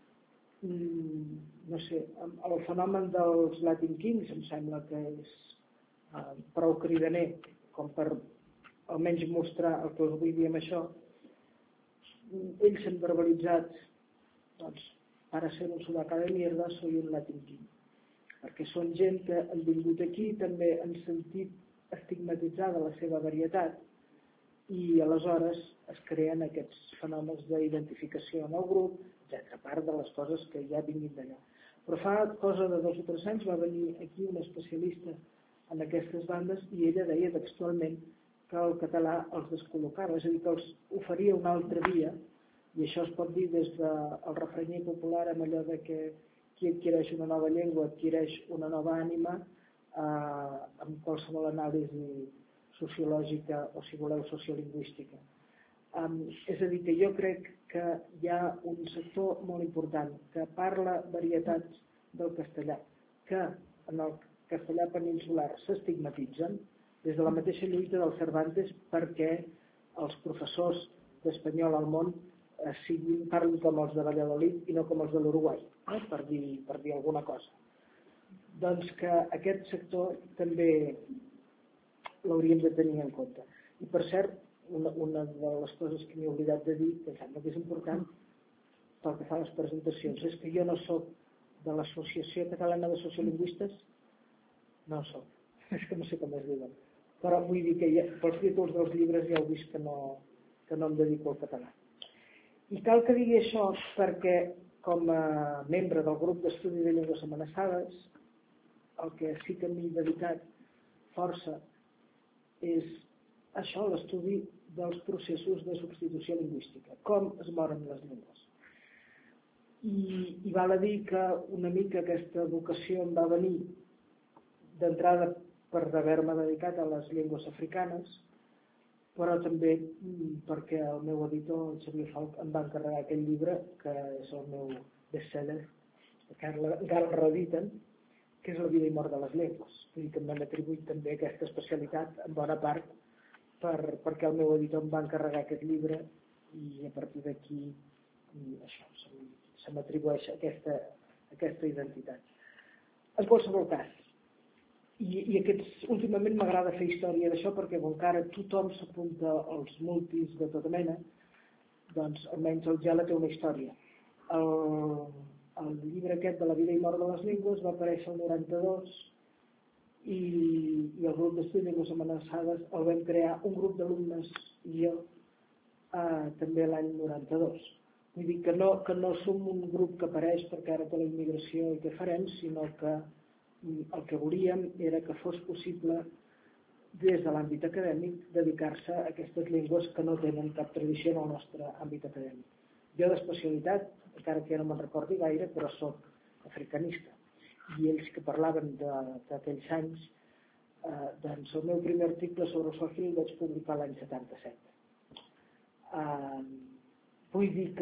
no sé, el fenomen dels Latin Kings em sembla que és prou cridaner com per almenys mostrar el que us vull dir amb això. Ells s'han verbalitzat, doncs, para ser un sudaca de mierda soy un Latin King, perquè són gent que han vingut aquí, també han sentit estigmatitzada la seva varietat i aleshores es creen aquests fenòmens d'identificació en el grup, etc., a part de les coses que ja vinguin d'allà. Però fa cosa de 2 o 3 anys va venir aquí una especialista en aquestes bandes i ella deia textualment que el català els descol·locava, és a dir, que els oferia una altra via, i això es pot dir des del refrenyer popular amb allò de que qui adquireix una nova llengua adquireix una nova ànima, amb qualsevol anàlisi sociològica o, si voleu, sociolingüística. És a dir, que jo crec que hi ha un sector molt important que parla varietats del castellà, que en el castellà peninsular s'estigmatitzen des de la mateixa lluita del Cervantes perquè els professors d'espanyol al món parlin com els de Valladolid i no com els de l'Uruguai, per dir alguna cosa. Doncs que aquest sector també l'hauríem de tenir en compte. I per cert, una de les coses que m'he oblidat de dir, que em sembla que és important pel que fa a les presentacions, és que jo no soc de l'Associació Catalana de Sociolingüistes, no soc, és que no sé com es diuen, però vull dir que pels títols dels llibres ja heu vist que no em dedico al català. I cal que digui això perquè com a membre del grup d'estudi de llengües amenaçades, el que sí que m'he dedicat força és això, l'estudi dels processos de substitució lingüística, com es moren les llengües. I val a dir que una mica aquesta vocació em va venir d'entrada per haver-me dedicat a les llengües africanes, però també perquè el meu editor, el Xavier Falc, em va encarregar aquell llibre, que és el meu best-seller, encara el reediten, que és La vida i mort de les llengües. Vull dir que m'han atribuït també aquesta especialitat, en bona part, perquè el meu editor em va encarregar aquest llibre i a partir d'aquí això, se m'atribueix aquesta identitat. En qualsevol cas, i últimament m'agrada fer història d'això perquè com que ara tothom s'apunta als multis de tota mena, doncs almenys el Gela té una història. El llibre aquest de La vida i mort de les llengües va aparèixer el 92 i el grup d'estudi de llengües amenaçades el vam crear un grup d'alumnes i jo també l'any 92. Vull dir que no som un grup que apareix perquè ara té la immigració i què farem, sinó que el que volíem era que fos possible des de l'àmbit acadèmic dedicar-se a aquestes llengües que no tenen cap tradició en el nostre àmbit acadèmic. Jo d'especialitat, encara que ja no me'n recordi gaire, però soc africanista i ells que parlaven d'aquells anys, doncs el meu primer article sobre el Swahili el vaig publicar l'any 77. Vull dir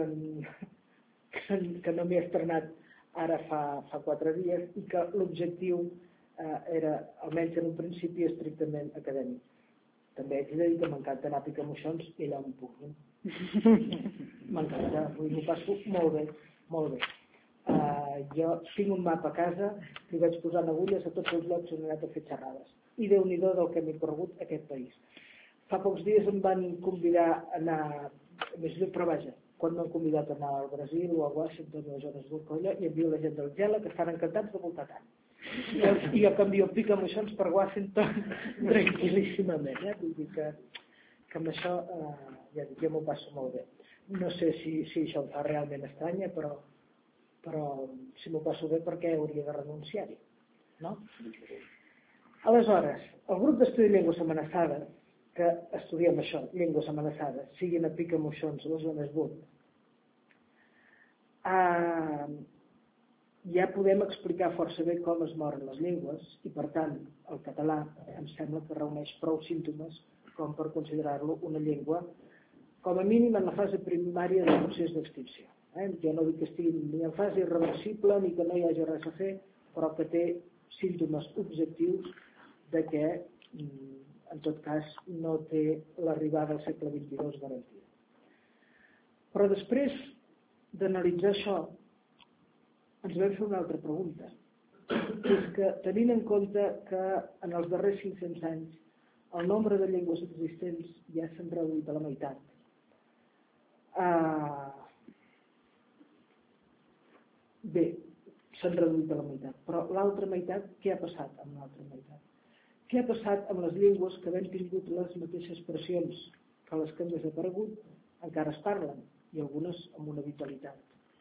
que no m'he estrenat ara fa 4 dies i que l'objectiu era, almenys en un principi, estrictament acadèmic. També haig de dir que m'encanta anar a picar moixons i allà on puc. M'encanta, m'ho passo molt bé, molt bé. Jo tinc un mapa a casa i vaig posant agulles a tots els llocs on he anat a fer xerrades. I Déu-n'hi-do del que m'he corregut a aquest país. Fa pocs dies em van convidar a anar, però vaja, quan m'han convidat a anar al Brasil o a Washington o a Johannesburg, i em diu la gent del Gela que estan encantats de voltar tant. I jo canvio picamoixons per Washington tranquil·líssimament. Vull dir que amb això ja dic, jo m'ho passo molt bé. No sé si això em fa realment estranya, però si m'ho passo bé, per què hauria de renunciar-hi? No? Aleshores, el grup d'estudi de llengües amenaçades que estudiem això, llengües amenaçades, siguin a Picamoixons, a les zones BUT, ja podem explicar força bé com es moren les llengües i, per tant, el català em sembla que reuneix prou símptomes com per considerar-lo una llengua, com a mínim en la fase primària del procés d'extinció. Jo no dic que estigui ni en fase irreversible ni que no hi hagi res a fer, però que té símptomes objectius de que, en tot cas, no té l'arribada al segle XXII garantida. Però després d'analitzar això, ens vam fer una altra pregunta. És que, tenint en compte que en els darrers 500 anys el nombre de llengües existents ja s'han reduït a la meitat, bé, s'han reduït a la meitat, però l'altra meitat, què ha passat amb l'altra meitat? Què ha passat amb les llengües que havent tingut les mateixes expressions que les que han desaparegut, encara es parlen, i algunes amb una vitalitat?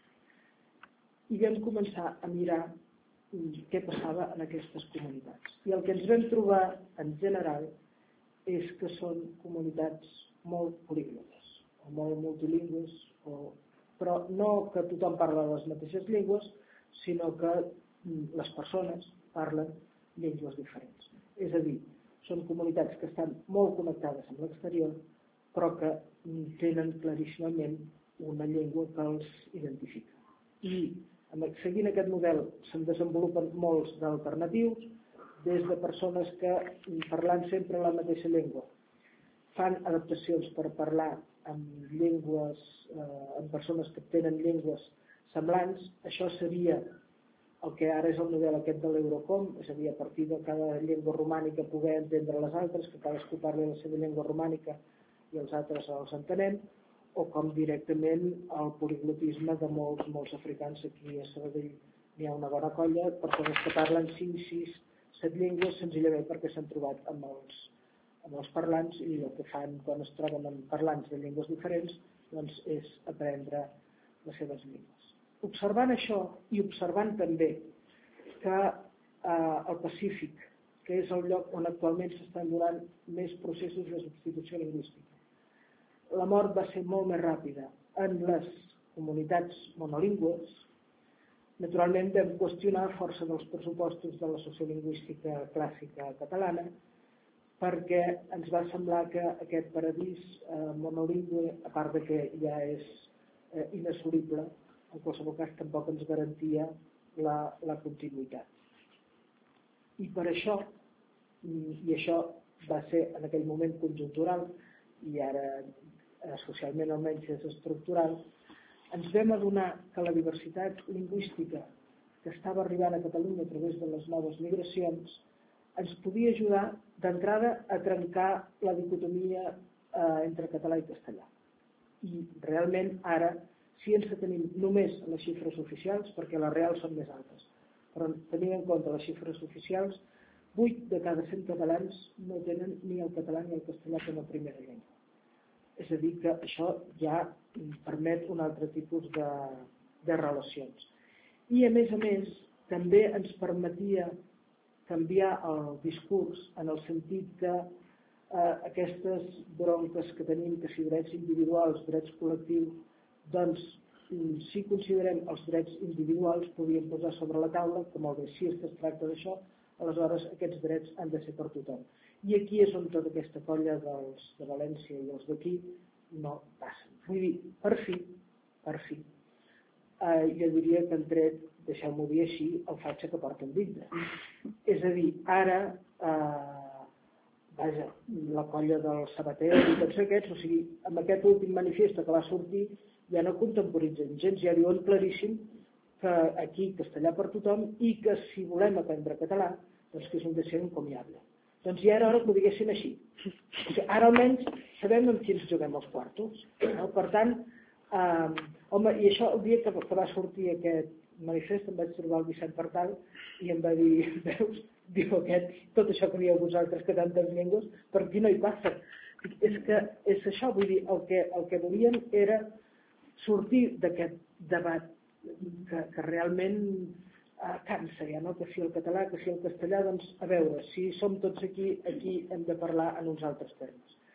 I vam començar a mirar què passava en aquestes comunitats. I el que ens vam trobar, en general, és que són comunitats molt políglotes, o molt multilingües, però no que tothom parla les mateixes llengües, sinó que les persones parlen llengües diferents. És a dir, són comunitats que estan molt connectades amb l'exterior, però que tenen claríssimament una llengua que els identifica. I seguint aquest model se'n desenvolupen molts d'alternatius, des de persones que, parlant sempre la mateixa llengua, fan adaptacions per parlar amb llengües, amb persones que tenen llengües semblants. Això seria el que ara és el model aquest de l'Eurocom, és a dir, a partir de cada llengua romànica poder entendre les altres, que cadascú parli la seva llengua romànica i els altres els entenem, o com directament el poliglotisme de molts africans. Aquí a Sabadell hi ha una bona colla, persones que parlen 5, 6, 7 llengües, senzillament perquè s'han trobat amb els parlants, i el que fan quan es troben amb parlants de llengües diferents doncs és aprendre les seves llengües. Observant això i observant també que al Pacífic, que és el lloc on actualment s'estan donant més processos de substitució lingüística, la mort va ser molt més ràpida en les comunitats monolingües. Naturalment vam qüestionar a força dels pressupostos de la sociolingüística clàssica catalana, perquè ens va semblar que aquest paradís monolingüe, a part de que ja és inassolible, en qualsevol cas tampoc ens garantia la continuïtat. I per això, i això va ser en aquell moment conjuntural, i ara socialment almenys és estructural, ens vam adonar que la diversitat lingüística que estava arribant a Catalunya a través de les noves migracions ens podia ajudar d'entrada a trencar la dicotomia entre català i castellà. I realment ara, si ens tenim només les xifres oficials, perquè les reals són més altes, però tenint en compte les xifres oficials, 8 de cada 100 catalans no tenen ni el català ni el castellà com a primera llengua. És a dir, que això ja permet un altre tipus de relacions. I a més, també ens permetia canviar el discurs en el sentit que aquestes bronques que tenim, que si drets individuals, drets col·lectius, doncs si considerem els drets individuals podríem posar sobre la taula, com el bé, si es tracta d'això, aleshores aquests drets han de ser per tothom. I aquí és on tota aquesta colla dels de València i els d'aquí no passen. Vull dir, per fi, jo diria que han tret, deixeu-m'ho dir així, el fatxa que porten dintre. És a dir, ara, vaja, la colla del Sabater i tots aquests, o sigui, amb aquest últim manifest que va sortir, ja no contemporitzen gens, ja diuen claríssim que aquí castellà per tothom i que si volem aprendre català, doncs que és un desig encomiable. Doncs ja era hora que ho diguessin així. O sigui, ara almenys sabem amb qui ens juguem els quartos. No? Per tant, home, i això el dia que va sortir aquest manifest em vaig trobar el Vicent Partal i em va dir, veus, diu aquest, tot això que dieu vosaltres que tantes llengües, per aquí no hi passa. És que és això, vull dir, el que volien era sortir d'aquest debat que realment cansa ja, no? Que si el català, que si el castellà, doncs a veure, si som tots aquí hem de parlar en uns altres termes.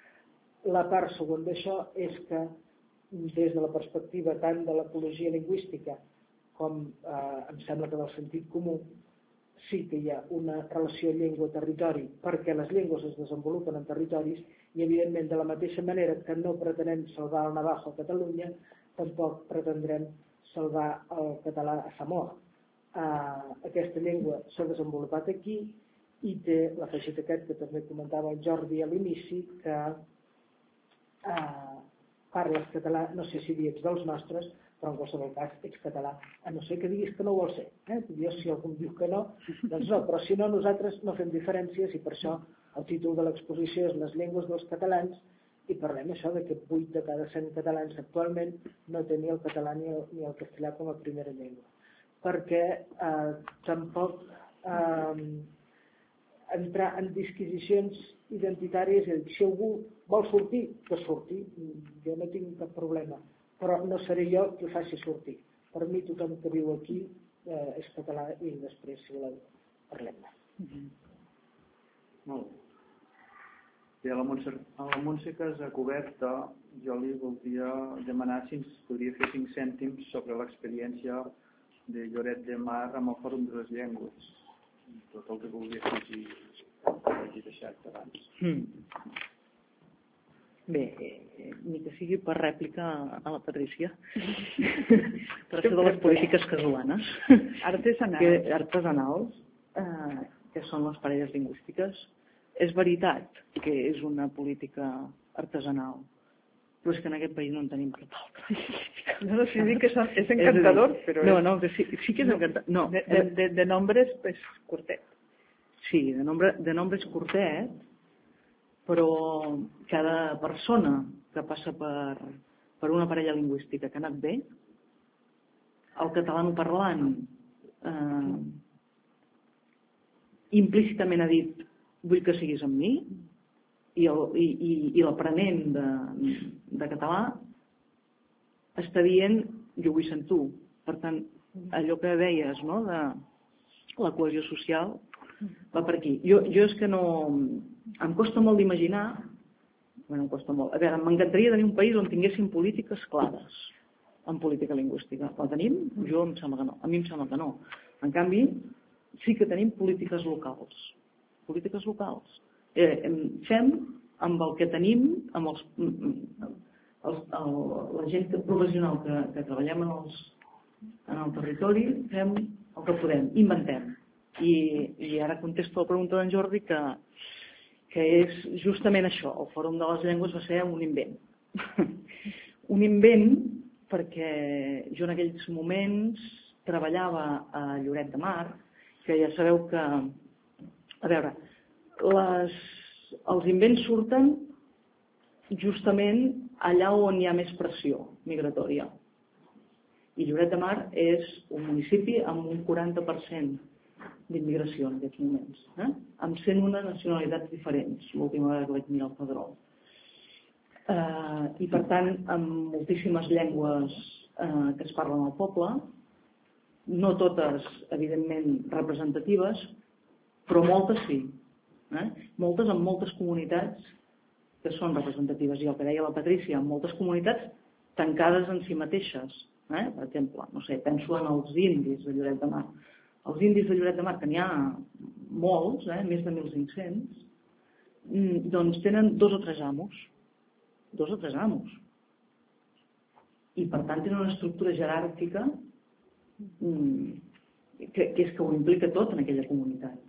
La part segona d'això és que des de la perspectiva tant de l'ecologia lingüística com em sembla que del sentit comú, sí que hi ha una relació llengua-territori perquè les llengües es desenvolupen en territoris i evidentment de la mateixa manera que no pretenem salvar el navajo a Catalunya, tampoc pretendrem salvar el català a Samoa. Aquesta llengua s'ha desenvolupat aquí i té l'afegit aquest que també comentava el Jordi a l'inici, que parles català, no sé si ets dels nostres, però en qualsevol cas ets català, a no ser que diguis que no ho vols ser. Jo, si algú diu que no, doncs no, però si no, nosaltres no fem diferències i per això el títol de l'exposició és Les llengües dels catalans i parlem això de que 8 de cada 100 catalans actualment no té ni el català ni el castellà com a primera llengua. Perquè tampoc entrar en disquisicions identitàries i dir, si algú vol sortir, que surti, jo no tinc cap problema, però no seré jo qui faci sortir. Per mi tothom que viu aquí és català i després, si voleu, parlem-ne. Molt bé. I a la Montse Casacoberta jo li voldria demanar si ens podria fer 5 cèntims sobre l'experiència de Lloret de Mar amb el Fòrum de les Llengües. Tot el que volia afegir que hagi deixat abans. Bé, ni que sigui per rèplica a la Patrícia, per això de les polítiques casolanes, artesanals, que són les parelles lingüístiques. És veritat que és una política artesanal, però és que en aquest país no en tenim cap altra. No, sí, dic que és encantador, però... No, sí que és encantador. De nombres, és curtet. Sí, de nombre és curtet, però cada persona que passa per una parella lingüística que ha anat bé, el catalanoparlant implícitament ha dit vull que siguis amb mi i l'aprenent de català està dient jo vull ser amb tu. Per tant, allò que deies, no, de la cohesió social va per aquí. Jo és que no... Em costa molt d'imaginar... Bueno, em costa molt. A veure, m'encantaria tenir un país on tinguéssim polítiques clares en política lingüística. La tenim? Jo em sembla que no. A mi em sembla que no. En canvi, sí que tenim polítiques locals. Polítiques locals. Fem amb el que tenim, amb la gent professional que treballem en el territori, fem el que podem, inventem. I ara contesto la pregunta d'en Jordi que és justament això. El Fòrum de les Llengües va ser un invent. Un invent perquè jo en aquells moments treballava a Lloret de Mar, que ja sabeu que... A veure, els invents surten justament allà on hi ha més pressió migratòria. I Lloret de Mar és un municipi amb un 40% d'immigració en aquests moments, amb 101 nacionalitats diferents, l'última vegada que vaig mirar el padró. I per tant, amb moltíssimes llengües que es parlen al poble, no totes, evidentment, representatives, però moltes sí. Moltes amb moltes comunitats que són representatives. I el que deia la Patrícia, amb moltes comunitats tancades en si mateixes. Per exemple, no sé, penso en els indis de Lloret de Mar. Els indis de Lloret de Mar, que n'hi ha molts, més de 1.500, doncs tenen 2 o 3 amos. 2 o 3 amos. I per tant tenen una estructura jeràrquica que és que ho implica tot en aquella comunitat.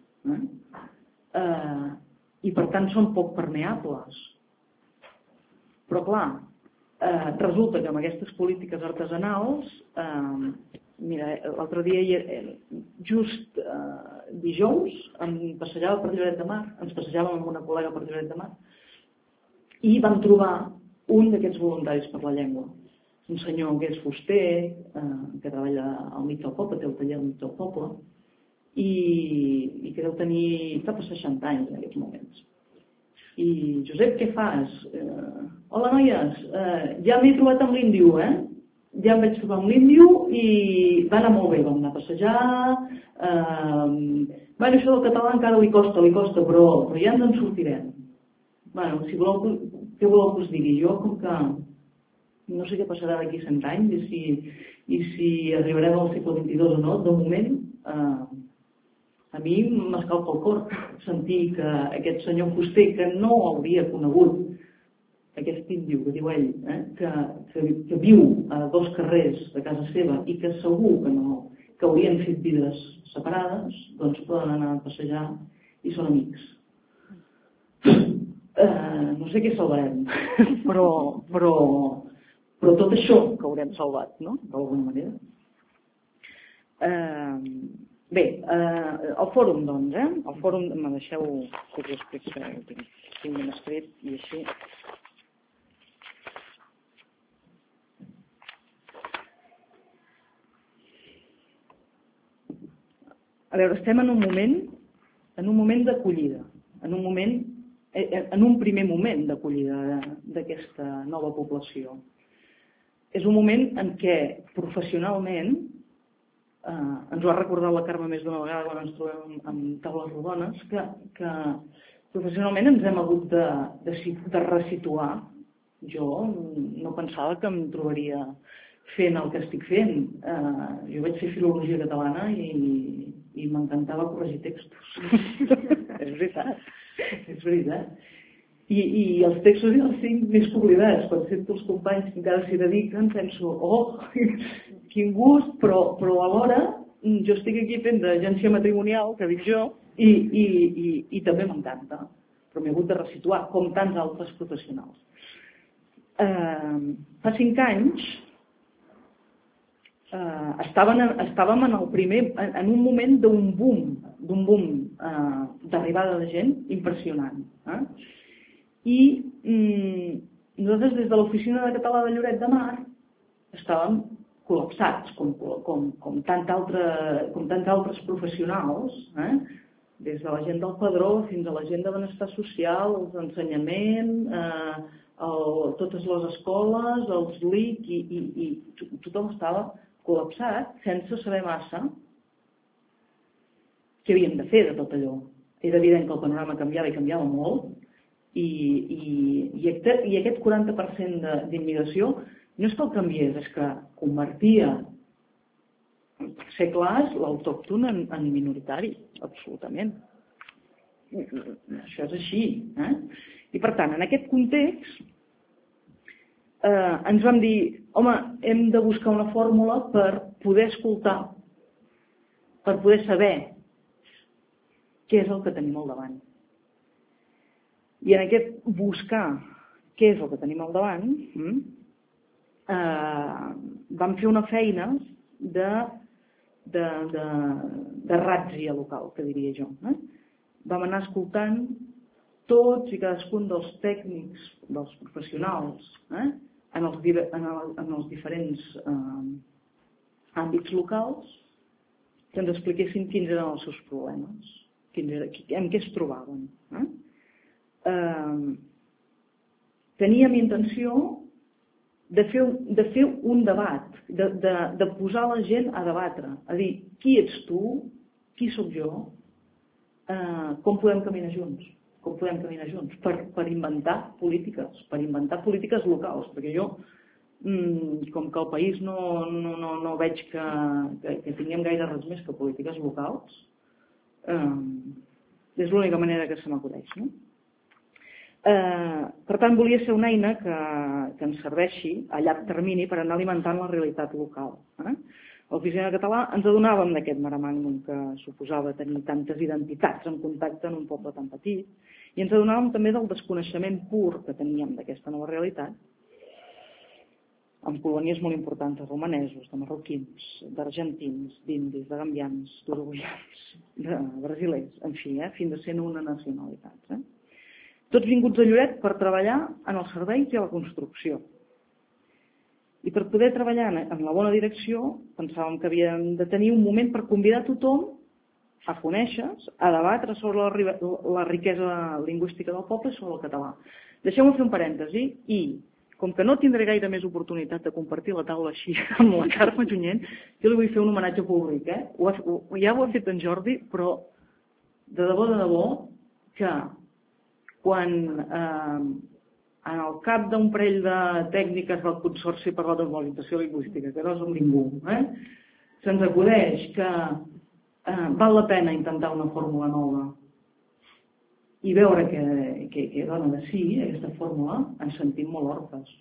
I per tant són poc permeables. Però clar, resulta que amb aquestes polítiques artesanals, mira, l'altre dia, just dijous, em passejava per Lloret de Mar, ens passejàvem amb una col·lega per Lloret de Mar, i vam trobar un d'aquests voluntaris per la llengua. Un senyor que és fuster, que treballa al mig del poble, té el taller al mig del poble, i que deu tenir cap a 60 anys en aquests moments. I, Josep, què fas? Hola, noies, ja m'he trobat amb l'índio, Ja em vaig trobar amb l'índio i va anar molt bé, vam anar a passejar. Això del català encara li costa, però ja ens en sortirem. Si voleu, què voleu que us digui? Jo, com que no sé què passarà d'aquí 100 anys i si arribarem al segle XXII o no, de moment a mi m'escalfa el cor sentir que aquest senyor fuster, que no hauria conegut aquest índio que diu ell, que viu a 2 carrers de casa seva i que segur que haurien fet vides separades, doncs poden anar a passejar i són amics. No sé què salvarem, però tot això que haurem salvat, no? D'alguna manera. Bé, el fòrum, doncs, el fòrum, me deixeu que us expliqui, tinc un escrit i així. A veure, estem en un moment d'acollida, en un primer moment d'acollida d'aquesta nova població. És un moment en què professionalment, ens ho ha recordat la Carme més d'una vegada quan ens trobem amb taules rodones, que professionalment ens hem hagut de resituar. Jo no pensava que em trobaria fent el que estic fent. Jo vaig fer filologia catalana i m'encantava corregir textos. És veritat. I els textos eren els 5 més oblidats. Quan sento els companys que encara s'hi dediquen, penso, quin gust, però alhora jo estic aquí fent d'agència matrimonial, que dic jo, i també m'encanta. Però m'he hagut de resituar, com tants altres professionals. Fa 5 anys estàvem en un moment d'un boom d'arribada de gent impressionant. I nosaltres des de l'oficina de català de Lloret de Mar estàvem col·lapsats, com tants altres professionals, des de la gent del padró fins a la gent de benestar social, d'ensenyament, totes les escoles, els LIC, i tothom estava col·lapsat sense saber massa què havíem de fer de tot allò. Era evident que el panorama canviava i canviava molt, i aquest 40% d'immigració no és que el canviés, és que convertia, per ser clars, l'autòcton en minoritari, absolutament. Això és així. I per tant, en aquest context, ens vam dir, home, hem de buscar una fórmula per poder escoltar, per poder saber què és el que tenim al davant. I en aquest buscar què és el que tenim al davant, vam fer una feina de ràtzia local, que diria jo. Vam anar escoltant tots i cadascun dels tècnics, dels professionals, en els diferents àmbits locals, que ens expliquessin quins eren els seus problemes, en què es trobaven. Teníem intenció de fer un debat, de posar la gent a debatre, a dir, qui ets tu, qui sóc jo, com podem caminar junts, per inventar polítiques locals, perquè jo, com que al país no veig que tinguem gaire res més que polítiques locals, és l'única manera que se m'acudeix, no? Per tant, volia ser una eina que ens serveixi a llarg termini per anar alimentant la realitat local. A l'Oficina de Català ens adonàvem d'aquest mare magnum que suposava tenir tantes identitats en contacte en un poble tan petit, i ens adonàvem també del desconeixement pur que teníem d'aquesta nova realitat, amb colònies molt importants de romanesos, de marroquins, d'argentins, d'indis, de gambians, d'uruguaians, de brasilers, en fi, fins a 101 nacionalitats. Tots vinguts a Lloret per treballar en els serveis i a la construcció. I per poder treballar en la bona direcció, pensàvem que havíem de tenir un moment per convidar tothom a conèixer-se, a debatre sobre la riquesa lingüística del poble i sobre el català. Deixeu-me fer un parèntesi i, com que no tindré gaire més oportunitat de compartir la taula així amb la Carme Junyent, jo li vull fer un homenatge públic. Ja ho ha fet en Jordi, però de debò, que quan en el cap d'un parell de tècniques del Consorci per la Normalització Lingüística, que no som ningú, se'ns acudeix que val la pena intentar una fórmula nova i veure que dona de sí aquesta fórmula, ens sentim molt orfes.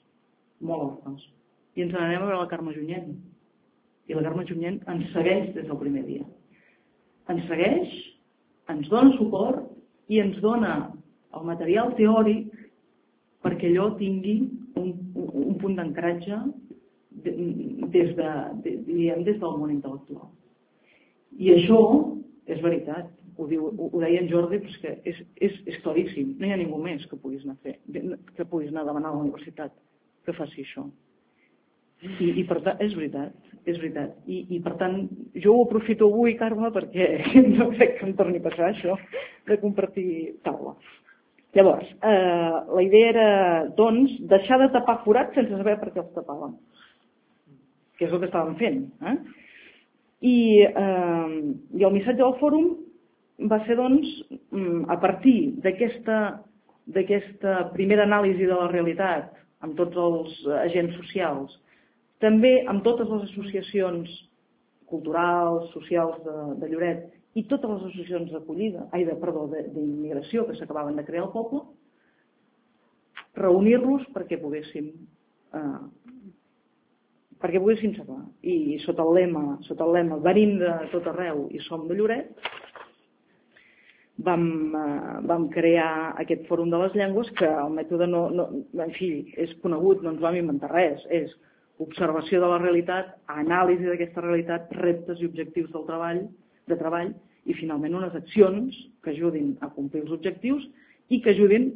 I ens n'anem a veure la Carme Junyent. I la Carme Junyent ens segueix des del primer dia. Ens segueix, ens dona suport i ens dona el material teòric perquè allò tingui un punt d'ancratge des del món intel·lectual. I això és veritat, ho deia en Jordi, però és que és claríssim, no hi ha ningú més que puguis anar a demanar a la universitat que faci això. I per tant, és veritat. I per tant, jo ho aprofito avui, Carme, perquè no crec que em torni a passar això de compartir taula. Llavors, la idea era, doncs, deixar de tapar forats sense saber per què els tapàvem, que és el que estàvem fent. I el missatge del fòrum va ser, doncs, a partir d'aquesta primera anàlisi de la realitat amb tots els agents socials, també amb totes les associacions culturals, socials de Lloret i totes les associacions d'immigració que s'acabaven de crear al poble, reunir-los perquè poguéssim xerrar. I sota el lema venim de tot arreu i som de Lloret, vam crear aquest fòrum de les llengües que el mètode en fi, és conegut, no ens vam inventar res, és observació de la realitat, anàlisi d'aquesta realitat, reptes i objectius de treball i finalment unes accions que ajudin a complir els objectius i que ajudin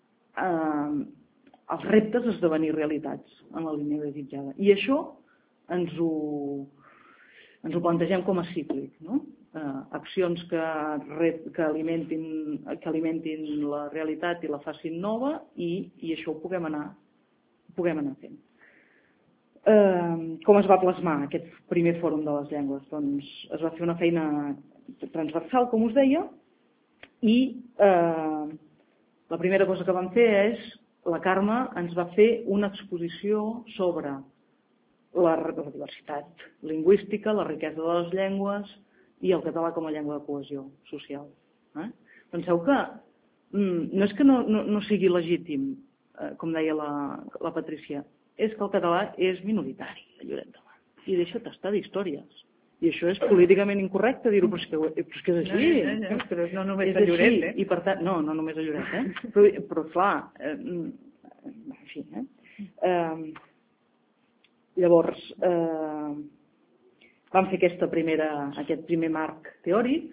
els reptes a esdevenir realitats en la línia desitjada. I això ens ho plantegem com a cíclic, no? Accions que alimentin la realitat i la facin nova i això ho puguem anar fent. Com es va plasmar aquest primer fòrum de les llengües? Doncs es va fer una feina transversal, com us deia, i la primera cosa que vam fer és, la Carme ens va fer una exposició sobre la diversitat lingüística, la riquesa de les llengües i el català com a llengua de cohesió social. Penseu que no és que no sigui legítim, com deia la Patrícia, és que el català és minoritari a Lloret de Mar. I deixa't estar d'històries. I això és políticament incorrecte dir-ho, però és que és així. Però no només a Lloret, I per tant, no només a Lloret, però clar, en fi, llavors, vam fer aquest primer marc teòric.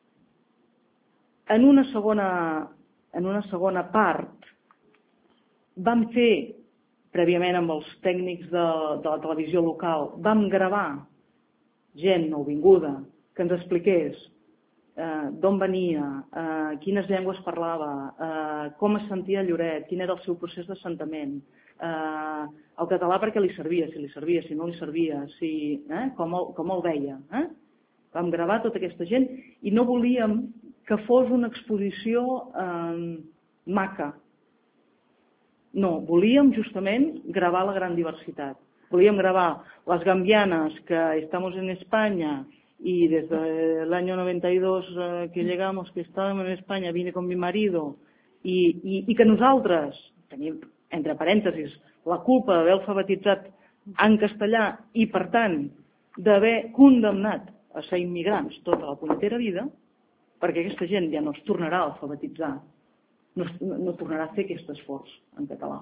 En una segona part vam fer, prèviament amb els tècnics de la televisió local, vam gravar gent nouvinguda que ens expliqués d'on venia, quines llengües parlava, com es sentia a Lloret, quin era el seu procés d'assentament, el català perquè li servia, si no li servia, com el veia. Vam gravar tota aquesta gent i no volíem que fos una exposició maca. No, volíem justament gravar la gran diversitat. Volíem gravar las gambianas que estamos en España y desde el año 92 que llegamos, que estábamos en España, vine con mi marido i que nosaltres tenim, entre parèntesis, la culpa d'haver alfabetitzat en castellà i, per tant, d'haver condemnat a ser immigrants tota la punyetera vida, perquè aquesta gent ja no es tornarà a alfabetitzar, no tornarà a fer aquest esforç en català.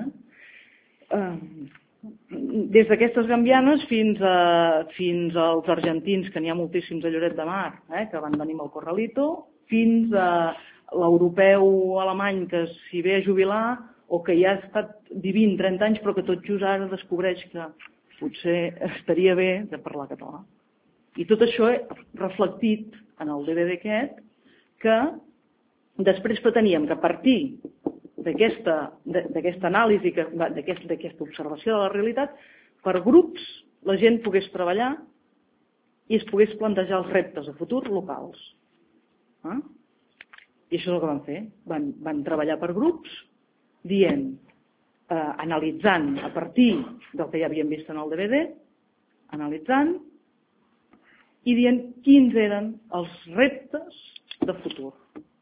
Des d'aquestes gambianes fins als argentins, que n'hi ha moltíssims a Lloret de Mar, que van venir amb el Corralito, fins a l'europeu alemany que s'hi ve a jubilar o que ja ha estat vivint 30 anys però que tot just ara descobreix que potser estaria bé de parlar català. I tot això reflectit en el DVD aquest, que després preteníem que a partir d'aquesta anàlisi, d'aquesta observació de la realitat, per grups la gent pogués treballar i es pogués plantejar els reptes a futur locals. I això és el que van fer. Van treballar per grups dient analitzant a partir del que ja havíem vist en el DVD, analitzant i dient quins eren els reptes de futur.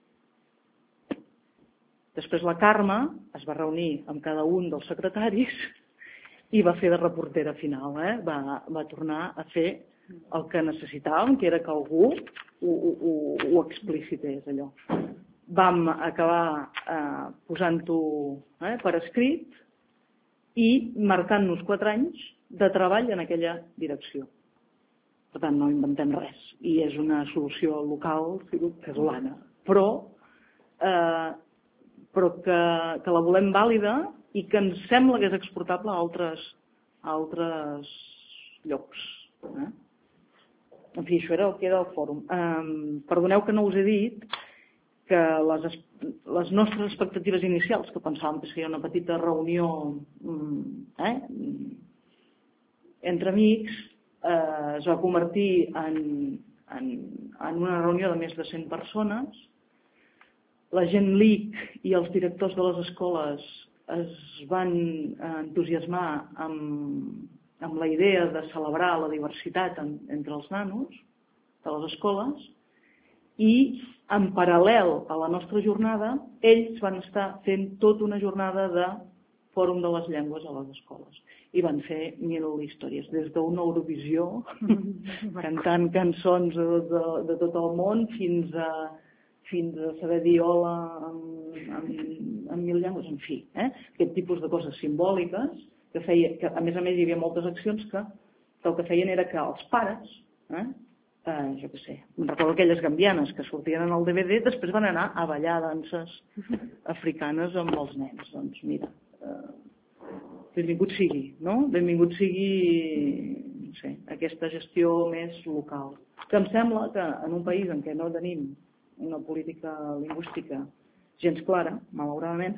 Després la Carme es va reunir amb cada un dels secretaris i va fer de reportera final, va tornar a fer el que necessitàvem, que era que algú ho explicités, allò. Vam acabar posant-ho per escrit i marcant-nos 4 anys de treball en aquella direcció. Per tant, no inventem res. I és una solució local casolana, però que la volem vàlida i que ens sembla que és exportable a altres llocs. En fi, això era el que era el fòrum. Perdoneu que no us he dit que les nostres expectatives inicials, que pensàvem que seria una petita reunió entre amics, es va convertir en una reunió de més de 100 persones. La gent LIC i els directors de les escoles es van entusiasmar amb la idea de celebrar la diversitat entre els nanos de les escoles i en paral·lel a la nostra jornada ells van estar fent tota una jornada de fòrum de les llengües a les escoles i van fer 1000 històries, des d'una Eurovisió cantant cançons de tot el món fins a saber dir hola en 1000 llengües, en fi, aquest tipus de coses simbòliques que feia, que a més hi havia moltes accions que el que feien era que els pares, jo què sé, em recordo aquelles gambianes que sortien en el DVD, després van anar a ballar danses africanes amb els nens. Doncs mira, benvingut sigui, no? Benvingut sigui, no sé, aquesta gestió més local. Que em sembla que en un país en què no tenim una política lingüística gens clara, malauradament,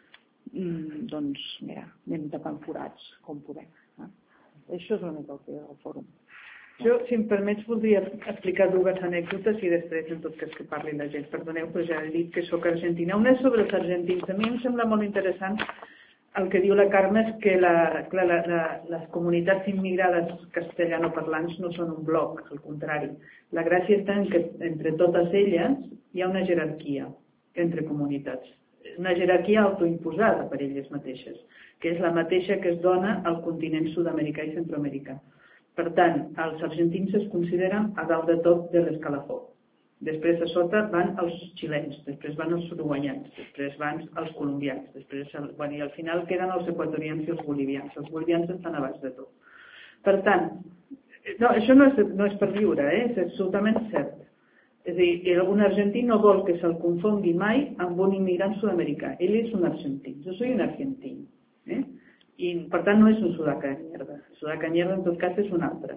doncs, mira, anem tapant forats com podem. Això és una mica el que és el fòrum. Jo, si em permets, voldria explicar 2 anècdotes i després, en tot cas, que parli la gent. Perdoneu, però ja he dit que sóc argentina. Una és sobre els argentins. A mi em sembla molt interessant el que diu la Carme, és que les comunitats immigrades castellanoparlants no són un bloc, al contrari. La gràcia està en que entre totes elles hi ha una jerarquia entre comunitats. Una jerarquia autoimposada per elles mateixes, que és la mateixa que es dona al continent sud-americà i centroamericà. Per tant, els argentins es consideren a dalt de tot de l'escalafó. Després a sota van els xilens, després van els uruguaians, després van els colombians, i al final queden els equatorians i els bolivians. Els bolivians estan a baix de tot. Per tant, això no és per riure, és absolutament cert. És a dir, un argentí no vol que se'l confongui mai amb un immigrant sud-americà. Ell és un argentí, jo soy un argentí. I per tant no és un sudaca-nyerda. Sudaca-nyerda en tot cas és un altre.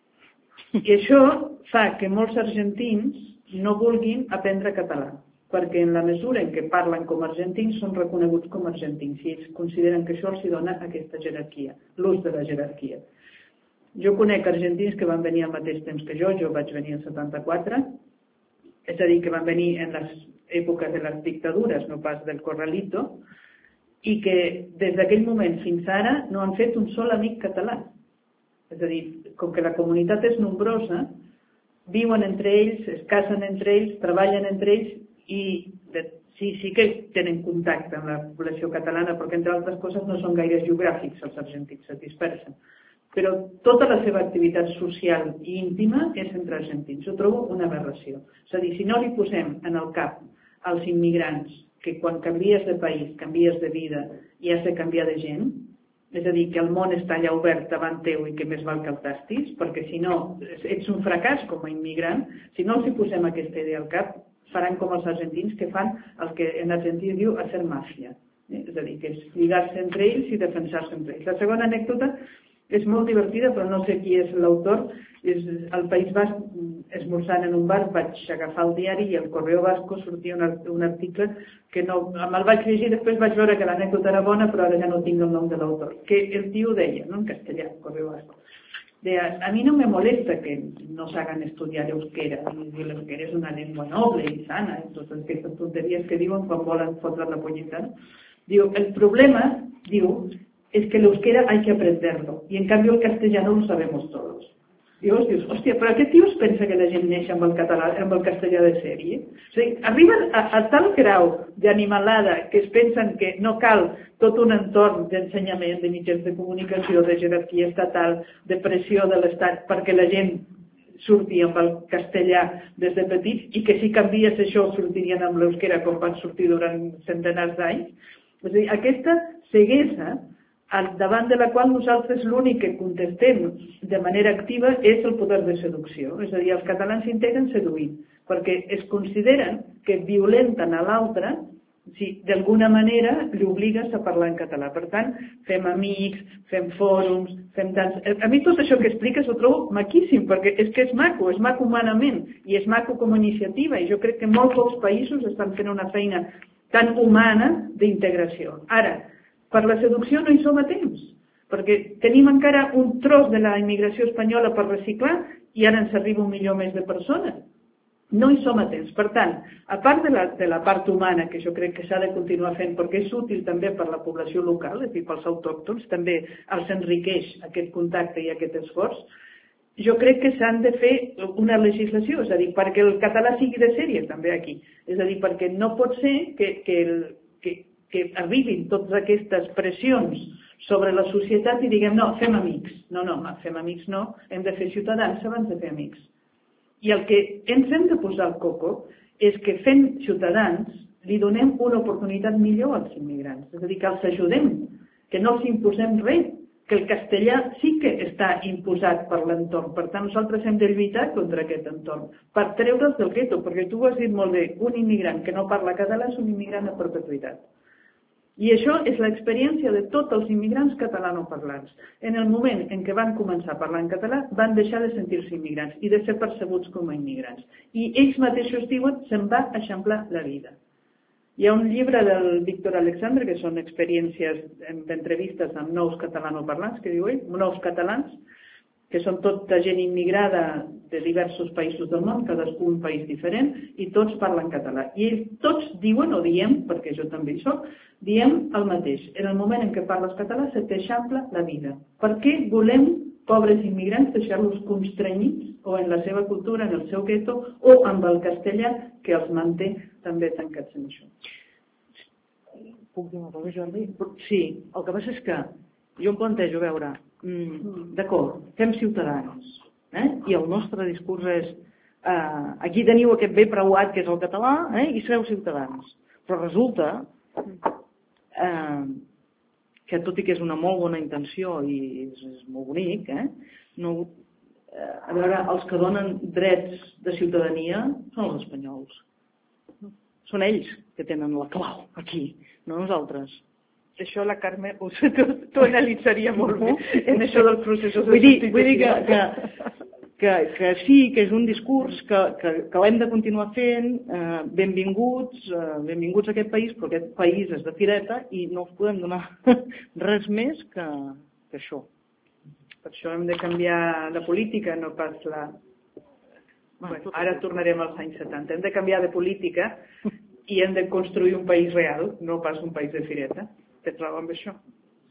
I això fa que molts argentins no vulguin aprendre català, perquè en la mesura en què parlen com a argentins són reconeguts com a argentins i ells consideren que això els dona aquesta jerarquia, l'ús de la jerarquia. Jo conec argentins que van venir al mateix temps que jo vaig venir en 74, és a dir, que van venir en les èpoques de les dictadures, no pas del Corralito, i que des d'aquell moment fins ara no han fet un sol amic català. És a dir, com que la comunitat és nombrosa, viuen entre ells, es casen entre ells, treballen entre ells i sí que tenen contacte amb la població catalana, perquè entre altres coses no són gaire geogràfics els argentins, se dispersen. Però tota la seva activitat social i íntima és entre argentins. Jo trobo una aberració. És a dir, si no li posem en el cap als immigrants que quan canvies de país, canvies de vida i has de canviar de gent, és a dir, que el món està allà obert davant teu i que més val que el tastis, perquè si no ets un fracàs com a immigrant, si no els hi posem aquesta idea al cap, faran com els argentins que fan el que en argentí diu hacer mafia. És a dir, que és lligar-se entre ells i defensar-se entre ells. La segona anècdota és molt divertida, però no sé qui és l'autor. Al País Basc, esmorzant en un bar, vaig agafar el diari i al Correo Vasco sortia un article que me'l vaig llegir, després vaig veure que l'anècdota era bona, però ara ja no tinc el nom de l'autor. Que el tio deia, no en castellà, Correo Vasco, deia, a mí no me molesta que nos hagan estudiar euskera, y l'euskera és una llengua noble i sana, totes aquestes tonteries que diuen quan volen fotre la pollita, no? Diu, el problema, diu, es que el euskera hay que aprenderlo y en cambio el castellano lo sabemos todos. Dius, hòstia, però aquest tio es pensa que la gent neix amb el català, amb el castellà de sèrie? O sigui, arriben a tal grau d'animalada que es pensen que no cal tot un entorn d'ensenyament, de mitjans de comunicació, de jerarquia estatal, de pressió de l'Estat, perquè la gent surti amb el castellà des de petits i que si canvies això sortirien amb l'euskera com van sortir durant centenars d'anys. O sigui, aquesta ceguesa davant de la qual nosaltres l'únic que contestem de manera activa és el poder de seducció. És a dir, els catalans s'integren seduint, perquè es consideren que violenten a l'altre si d'alguna manera li obligues a parlar en català. Per tant, fem amics, fem fòrums, fem tants... A mi tot això que expliques ho trobo maquíssim, perquè és que és maco humanament, i és maco com a iniciativa, i jo crec que molts pocs països estan fent una feina tan humana d'integració. Ara, per la seducció no hi som a temps, perquè tenim encara un tros de la immigració espanyola per reciclar i ara ens arriba 1 milió més de persones. No hi som a temps. Per tant, a part de la part humana, que jo crec que s'ha de continuar fent perquè és útil també per la població local, és a dir, pels autòctons, també els enriqueix aquest contacte i aquest esforç, jo crec que s'han de fer una legislació, és a dir, perquè el català sigui de sèrie també aquí. És a dir, perquè no pot ser que arribin totes aquestes pressions sobre la societat i diguem, no, fem amics. No, fem amics no, hem de fer ciutadans abans de fer amics. I el que ens hem de posar al coco és que fent ciutadans li donem una oportunitat millor als immigrants. És a dir, que els ajudem, que no els imposem res, que el castellà sí que està imposat per l'entorn. Per tant, nosaltres hem de lluitar contra aquest entorn, per treure'ls del gueto, perquè tu ho has dit molt bé, un immigrant que no parla català és un immigrant a perpetuïtat. I això és l'experiència de tots els immigrants catalanoparlants. En el moment en què van començar a parlar en català, van deixar de sentir-se immigrants i de ser percebuts com a immigrants. I ells mateixos diuen, se'n va eixamplar la vida. Hi ha un llibre del Víctor Alexandre, que són experiències d'entrevistes amb nous catalanoparlants, que diu ell, nous catalans, que són tota gent immigrada de diversos països del món, cadascú un país diferent, i tots parlen català. I ells tots diuen, o diem, perquè jo també hi soc, diem el mateix. En el moment en què parles català se t'eixampla la vida. Per què volem, pobres immigrants, deixar-los constrenyits o en la seva cultura, en el seu gueto, o amb el castellà que els manté també tancats en això? Puc dir una cosa, Jordi? Sí, el que passa és que jo em plantejo, a veure, d'acord, fem ciutadans, i el nostre discurs és aquí teniu aquest bé preuat que és el català, i sereu ciutadans. Però resulta que tot i que és una molt bona intenció i és molt bonic, a veure, els que donen drets de ciutadania són els espanyols. Són ells que tenen la clau aquí, no nosaltres. Això la Carme t'ho analitzaria molt bé en això dels processos de substitució. Vull dir que sí, que és un discurs que l'hem de continuar fent, benvinguts a aquest país, però aquest país és de fireta i no us podem donar res més que això. Per això hem de canviar la política, no pas la... Bueno, ara tornarem als anys 70. Hem de canviar de política i hem de construir un país real, no pas un país de fireta. Tens raó amb això?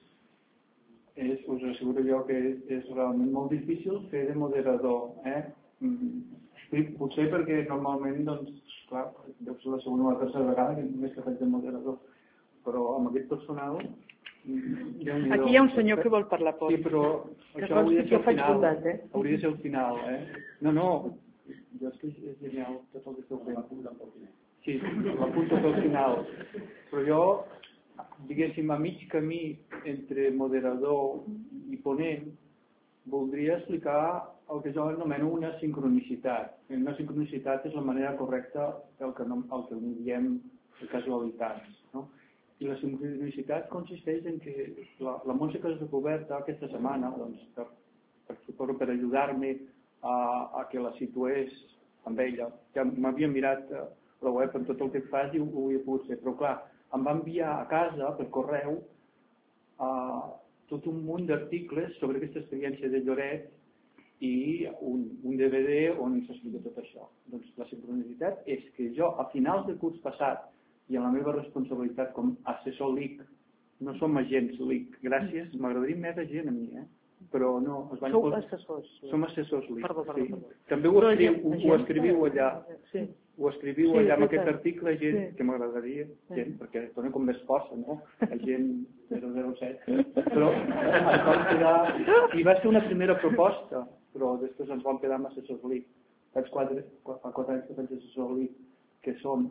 Us asseguro jo que és realment molt difícil fer de moderador. Potser perquè normalment, doncs, clar, deu ser la segona o la tercera vegada que només que faig de moderador. Però amb aquest personal... Aquí hi ha un senyor que vol parlar poc. Sí, però això hauria de ser al final. Hauria de ser al final. No, jo és que és genial tot el que esteu fent. Sí, l'apunto al final. Però jo... diguéssim, a mig camí entre moderador i ponent, voldria explicar el que jo anomeno una sincronicitat. Una sincronicitat és la manera correcta del que diem casualitats. No? I la sincronicitat consisteix en que la Montse que has descobert aquesta setmana, doncs, per ajudar-me a que la situés amb ella, que m'havia mirat la web amb tot el que fas i ho havia pogut fer, però clar, em va enviar a casa per correu tot un munt d'articles sobre aquesta experiència de Lloret i un DVD on s'explica tot això. Doncs la sincronicitat és que jo, a finals del curs passat, i en la meva responsabilitat com a assessor LIC, no som agents LIC, gràcies, m'agradaria més agent a mi, però no... Sou assessors. Som assessors LIC. Perdó. També ho escriviu allà. Ho escriviu allà en aquest article, gent, que m'agradaria, gent, perquè dona com més força, no? Agent 007. Però ens vam quedar... I va ser una primera proposta, però després ens vam quedar amb assessors LIC. Fa 4 anys que faig assessor LIC, que som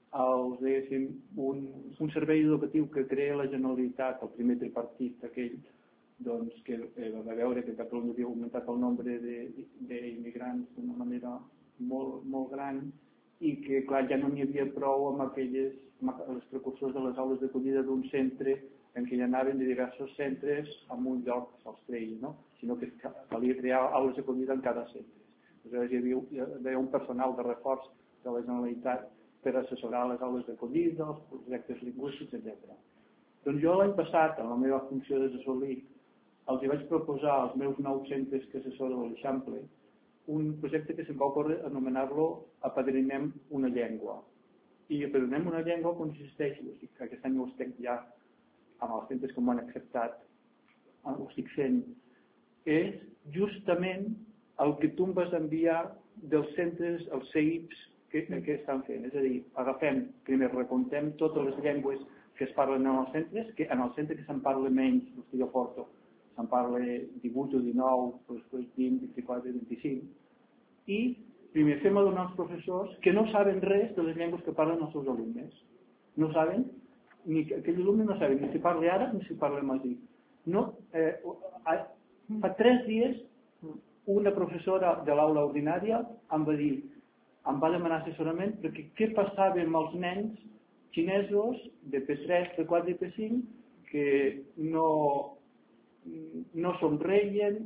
un servei educatiu que crea la Generalitat, el primer tripartit aquell, doncs, que va veure que Catalunya havia augmentat el nombre d'immigrants d'una manera molt gran i que, clar, ja no n'hi havia prou amb els precursors de les aules d'acollida d'un centre en què hi anaven de diversos centres en un lloc se'ls treia, no? Sinó que calia crear aules d'acollida en cada centre. Aleshores hi havia un personal de reforç de la Generalitat per assessorar les aules d'acollida, els projectes lingüístics, etc. Doncs jo l'any passat, en la meva funció d'assessor LIC, els vaig proposar als meus 9 centres que assessoro a l'Eixample un projecte que se'm va ocórrer anomenar-lo Apadrinem una llengua. I Apadrinem una llengua consisteix, que aquest any ho estic ja amb els centres que m'ho han acceptat, ho estic fent, és justament el que tu em vas enviar dels centres, els CEIPs, que estan fent. És a dir, agafem, primer recomptem totes les llengües que es parlen en els centres, que en el centre que se'n parla menys, els que jo porto, se'n parla 18 o 19, després 20, 24, 25, i primer fem adonar als professors que no saben res de les llengües que parlen els seus alumnes. No saben, aquells alumnes no saben ni si parla àrab ni si parla masí. No, fa 3 dies una professora de l'aula ordinària em va demanar assessorament perquè què passava amb els nens xinesos de P3, P4 i P5 que no somreien,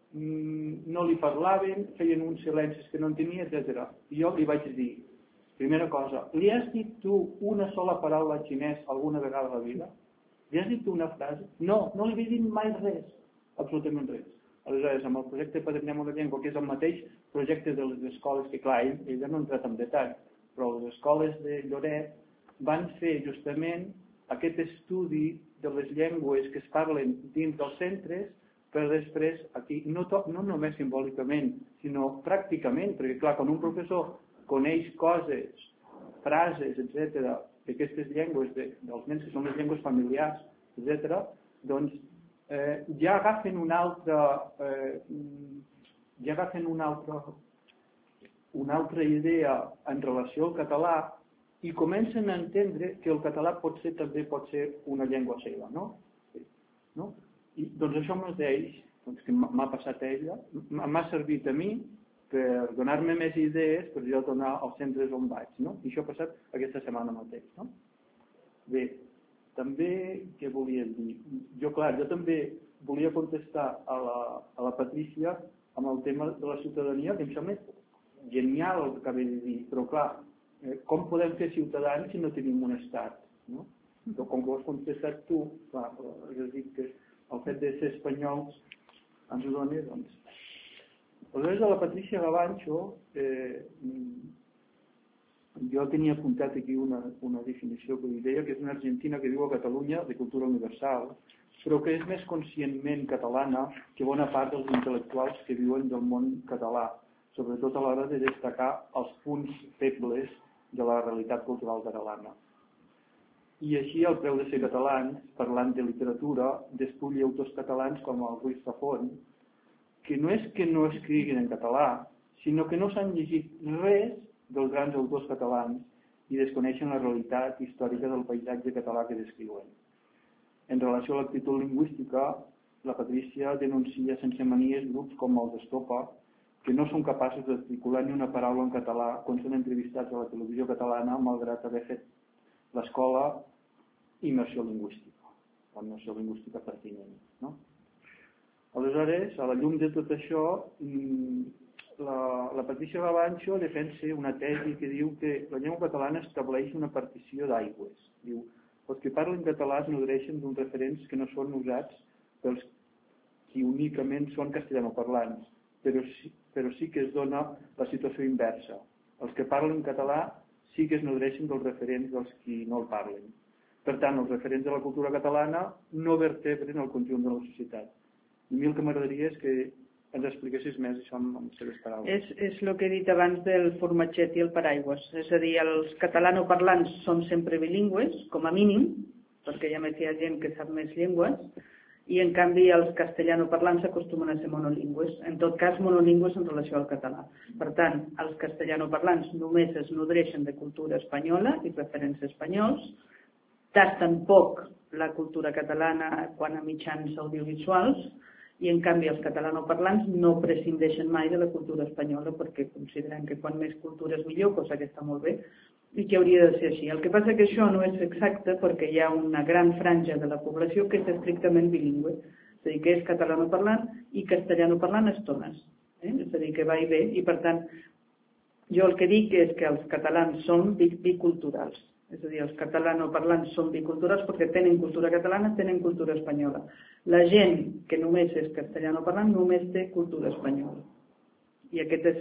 no li parlaven, feien uns silencis que no entenia, etc. I jo li vaig dir, primera cosa, li has dit tu una sola paraula xinès alguna vegada a la vida? Li has dit tu una frase? No, no li havia dit mai res, absolutament res. Aleshores, amb el projecte Padrinem una llengua, que és el mateix projecte de les escoles, que clar, ella no ha entrat en detall, però les escoles de Lloret van fer justament aquest estudi de les llengües que es parlen dins dels centres per després, aquí, no només simbòlicament, sinó pràcticament, perquè clar, quan un professor coneix coses, frases, etc., d'aquestes llengües dels nens que són les llengües familiars, etc., doncs ja agafen una altra idea en relació al català i comencen a entendre que el català també pot ser una llengua seva, no? I doncs això m'ho deia, que m'ha passat a ella, m'ha servit a mi per donar-me més idees per jo donar als centres on vaig, no? I això ha passat aquesta setmana mateix, no? Bé, també, què volia dir? Jo també volia contestar a la Patrícia amb el tema de la ciutadania, que em sembla genial el que acabé de dir, però clar, com podem fer ciutadans si no tenim un estat, no? Com que ho has contestat tu, clar, és dir que el fet de ser espanyols ens ho dona, doncs. Aleshores, de la Patrícia Gavancho, jo tenia apuntat aquí una definició que li deia que és una argentina que viu a Catalunya de cultura universal, però que és més conscientment catalana que bona part dels intel·lectuals que viuen del món català, sobretot a l'hora de destacar els punts febles de la realitat cultural catalana. I així, al preu de ser catalans, parlant de literatura, despulli autors catalans com el Ruiz Zafón, que no és que no escriguin en català, sinó que no s'han llegit res dels grans autors catalans i desconeixen la realitat històrica del paisatge català que descriuen. En relació a l'actitud lingüística, la Patrícia denuncia sense manies grups com els d'Estopa, que no són capaços d'articular ni una paraula en català quan són entrevistats a la televisió catalana, malgrat haver fet l'escola immersió lingüística, o immersió lingüística pertinent. No? Aleshores, a la llum de tot això, la Patrícia Gavancho defensa una tesi que diu que la llengua catalana estableix una partició d'aigües. Diu, els que parlen català es nodreixen d'uns referents que no són usats pels qui únicament són castellanoparlants, però sí que es dona la situació inversa. Els que parlen català sí que es nodreixen dels referents dels qui no el parlen. Per tant, els referents de la cultura catalana no vertebren el conjunt de la societat. A mi el que m'agradaria és que ens expliquessis més això amb les seves paraules. És el que he dit abans del formatget i el paraigües. És a dir, els catalanoparlants són sempre bilingües, com a mínim, perquè ja hi ha gent que sap més llengües, i en canvi els castellanoparlants acostumen a ser monolingües, en tot cas monolingües en relació al català. Per tant, els castellanoparlants només es nodreixen de cultura espanyola i referents espanyols, tasten poc la cultura catalana quan a mitjans audiovisuals, i en canvi els catalanoparlants no prescindeixen mai de la cultura espanyola perquè consideren que quan més cultura és millor, cosa que està molt bé, i que hauria de ser així. El que passa que això no és exacte perquè hi ha una gran franja de la població que és estrictament bilingüe, és a dir, que és catalanoparlant i castellanoparlant a estones. És a dir, que va i ve, i per tant, jo el que dic és que els catalans són biculturals. És a dir, els catalanoparlants són biculturals perquè tenen cultura catalana, tenen cultura espanyola. La gent que només és castellanoparlant només té cultura espanyola. I aquest és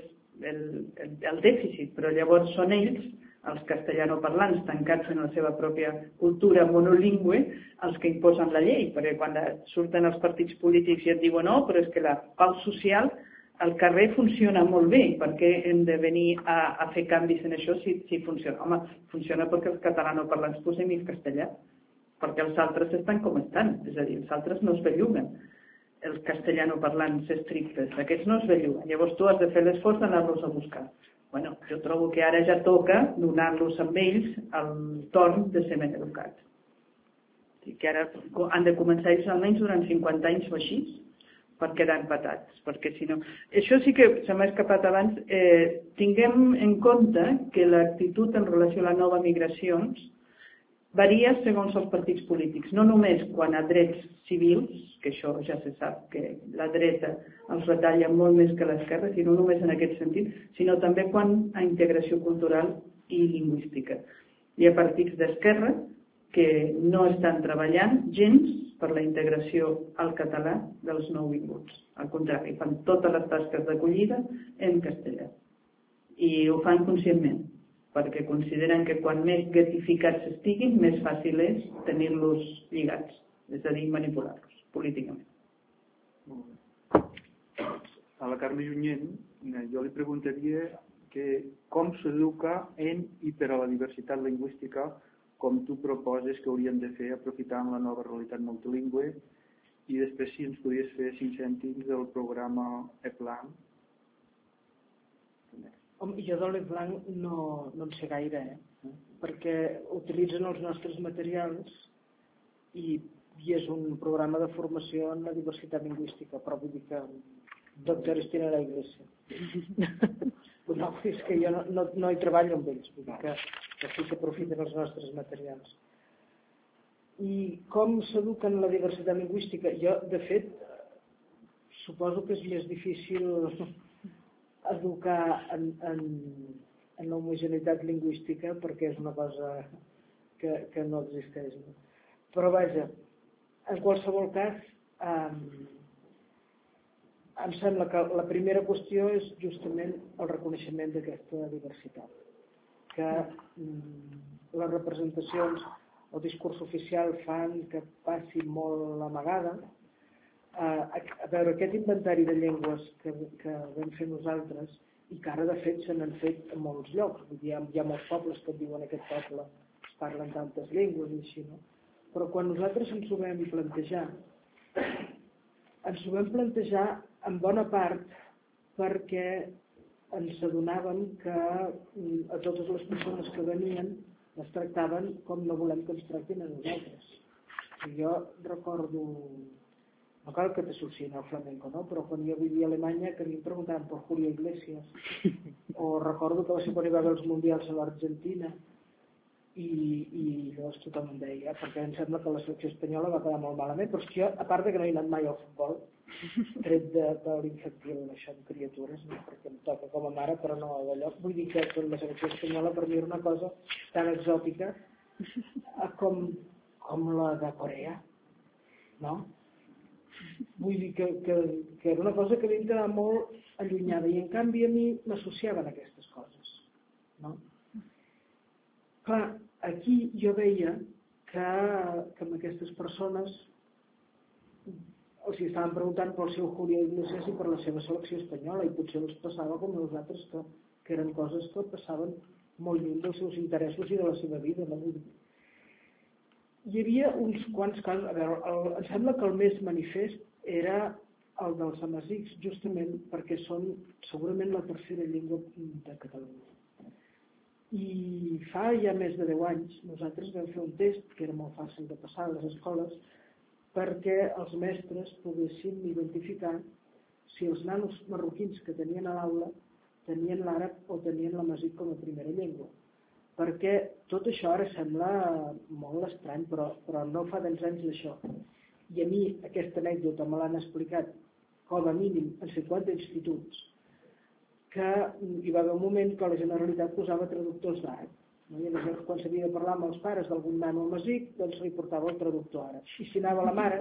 el dèficit, però llavors són ells, els castellanoparlants tancats en la seva pròpia cultura monolingüe, els que imposen la llei, perquè quan surten els partits polítics i et diuen no, però és que la pau social al carrer funciona molt bé, perquè hem de venir a fer canvis en això si funciona. Home, funciona perquè els catalanoparlants posem el castellà, perquè els altres estan com estan, és a dir, els altres no es belluguen. Els castellanoparlants estrictes, aquests no es belluguen. Llavors tu has de fer l'esforç d'anar-los a buscar. Bueno, jo trobo que ara ja toca donar-los amb ells el torn de ser ben educats. Que ara han de començar ells almenys durant 50 anys o així, per quedar empatats, perquè si no... Això sí que se m'ha escapat abans. Tinguem en compte que l'actitud en relació a la nova migracions varia segons els partits polítics, no només quan a drets civils, que això ja se sap que la dreta els retalla molt més que l'esquerra, sinó només en aquest sentit, sinó també quan a integració cultural i lingüística. Hi ha partits d'esquerra que no estan treballant gens per la integració al català dels nouvinguts. Al contrari, fan totes les tasques d'acollida en castellà. I ho fan conscientment, perquè consideren que quan més getificats estiguin, més fàcil és tenir-los lligats, és a dir, manipular-los políticament. A la Carme Junyent, jo li preguntaria que com s'educa en i per a la diversitat lingüística com tu proposes que hauríem de fer aprofitant la nova realitat multilingüe, i després si ens podries fer 5 cèntims del programa EPLAN. Jo de l'EPLAN no en sé gaire, perquè utilitzen els nostres materials i és un programa de formació en la diversitat lingüística, però vull dir que doctores tiene la iglesia. No, és que jo no hi treballo amb ells, vull dir que sí que aprofiten els nostres materials. I com s'educa en la diversitat lingüística? Jo, de fet, suposo que és més difícil educar en l'homogeneïtat lingüística perquè és una cosa que no existeix. Però vaja, en qualsevol cas, em sembla que la primera qüestió és justament el reconeixement d'aquesta diversitat. Que les representacions, el discurs oficial fan que passi molt amagada. A veure, aquest inventari de llengües que vam fer nosaltres i que ara de fet se n'han fet a molts llocs. Vull dir, hi ha molts pobles que et diuen aquest poble es parlen tantes llengües i així, no? Però quan nosaltres ens ho vam plantejar en bona part perquè ens adonàvem que a totes les persones que venien les tractaven com no volem que ens tractin a nosaltres. I jo recordo, no cal que t'associïn al flamenco, no? Però quan jo vivia a Alemanya que a mi em preguntaven per Julio Iglesias, o recordo que va ser quan hi va haver els mundials a l'Argentina i llavors tothom em deia, perquè em sembla que la selecció espanyola va quedar molt malament, però és que jo, a part que no he anat mai al futbol, tret de l'infantil, això amb criatures, no? Perquè em toca com a mare, però no d'allò. Vull dir que la selecció espanyola per mi era una cosa tan exòtica com la de Corea, no? Vull dir que era una cosa que a mi em quedava molt allunyada i en canvi a mi m'associaven a aquestes coses, no? Clar, aquí jo veia que amb aquestes persones els estaven preguntant pel seu Julio Iglesias i per la seva selecció espanyola, i potser els passava com a nosaltres, que eren coses que passaven molt lluny dels seus interessos i de la seva vida. No? Hi havia uns quants casos, a veure, em sembla que el més manifest era el dels amazics, justament perquè són segurament la tercera llengua de Catalunya. I fa ja més de 10 anys nosaltres vam fer un test que era molt fàcil de passar a les escoles perquè els mestres poguessin identificar si els nanos marroquins que tenien a l'aula tenien l'àrab o tenien l'amazic com a primera llengua. Perquè tot això ara sembla molt estrany, però no fa tants anys d'això. I a mi aquesta anècdota me l'han explicat com a mínim en 50 instituts, que hi va haver un moment que la Generalitat posava traductors d'àrab. No? I llavors, quan s'havia de parlar amb els pares d'algun nano amazic, doncs li portava el traductor àrab. I si anava la mare,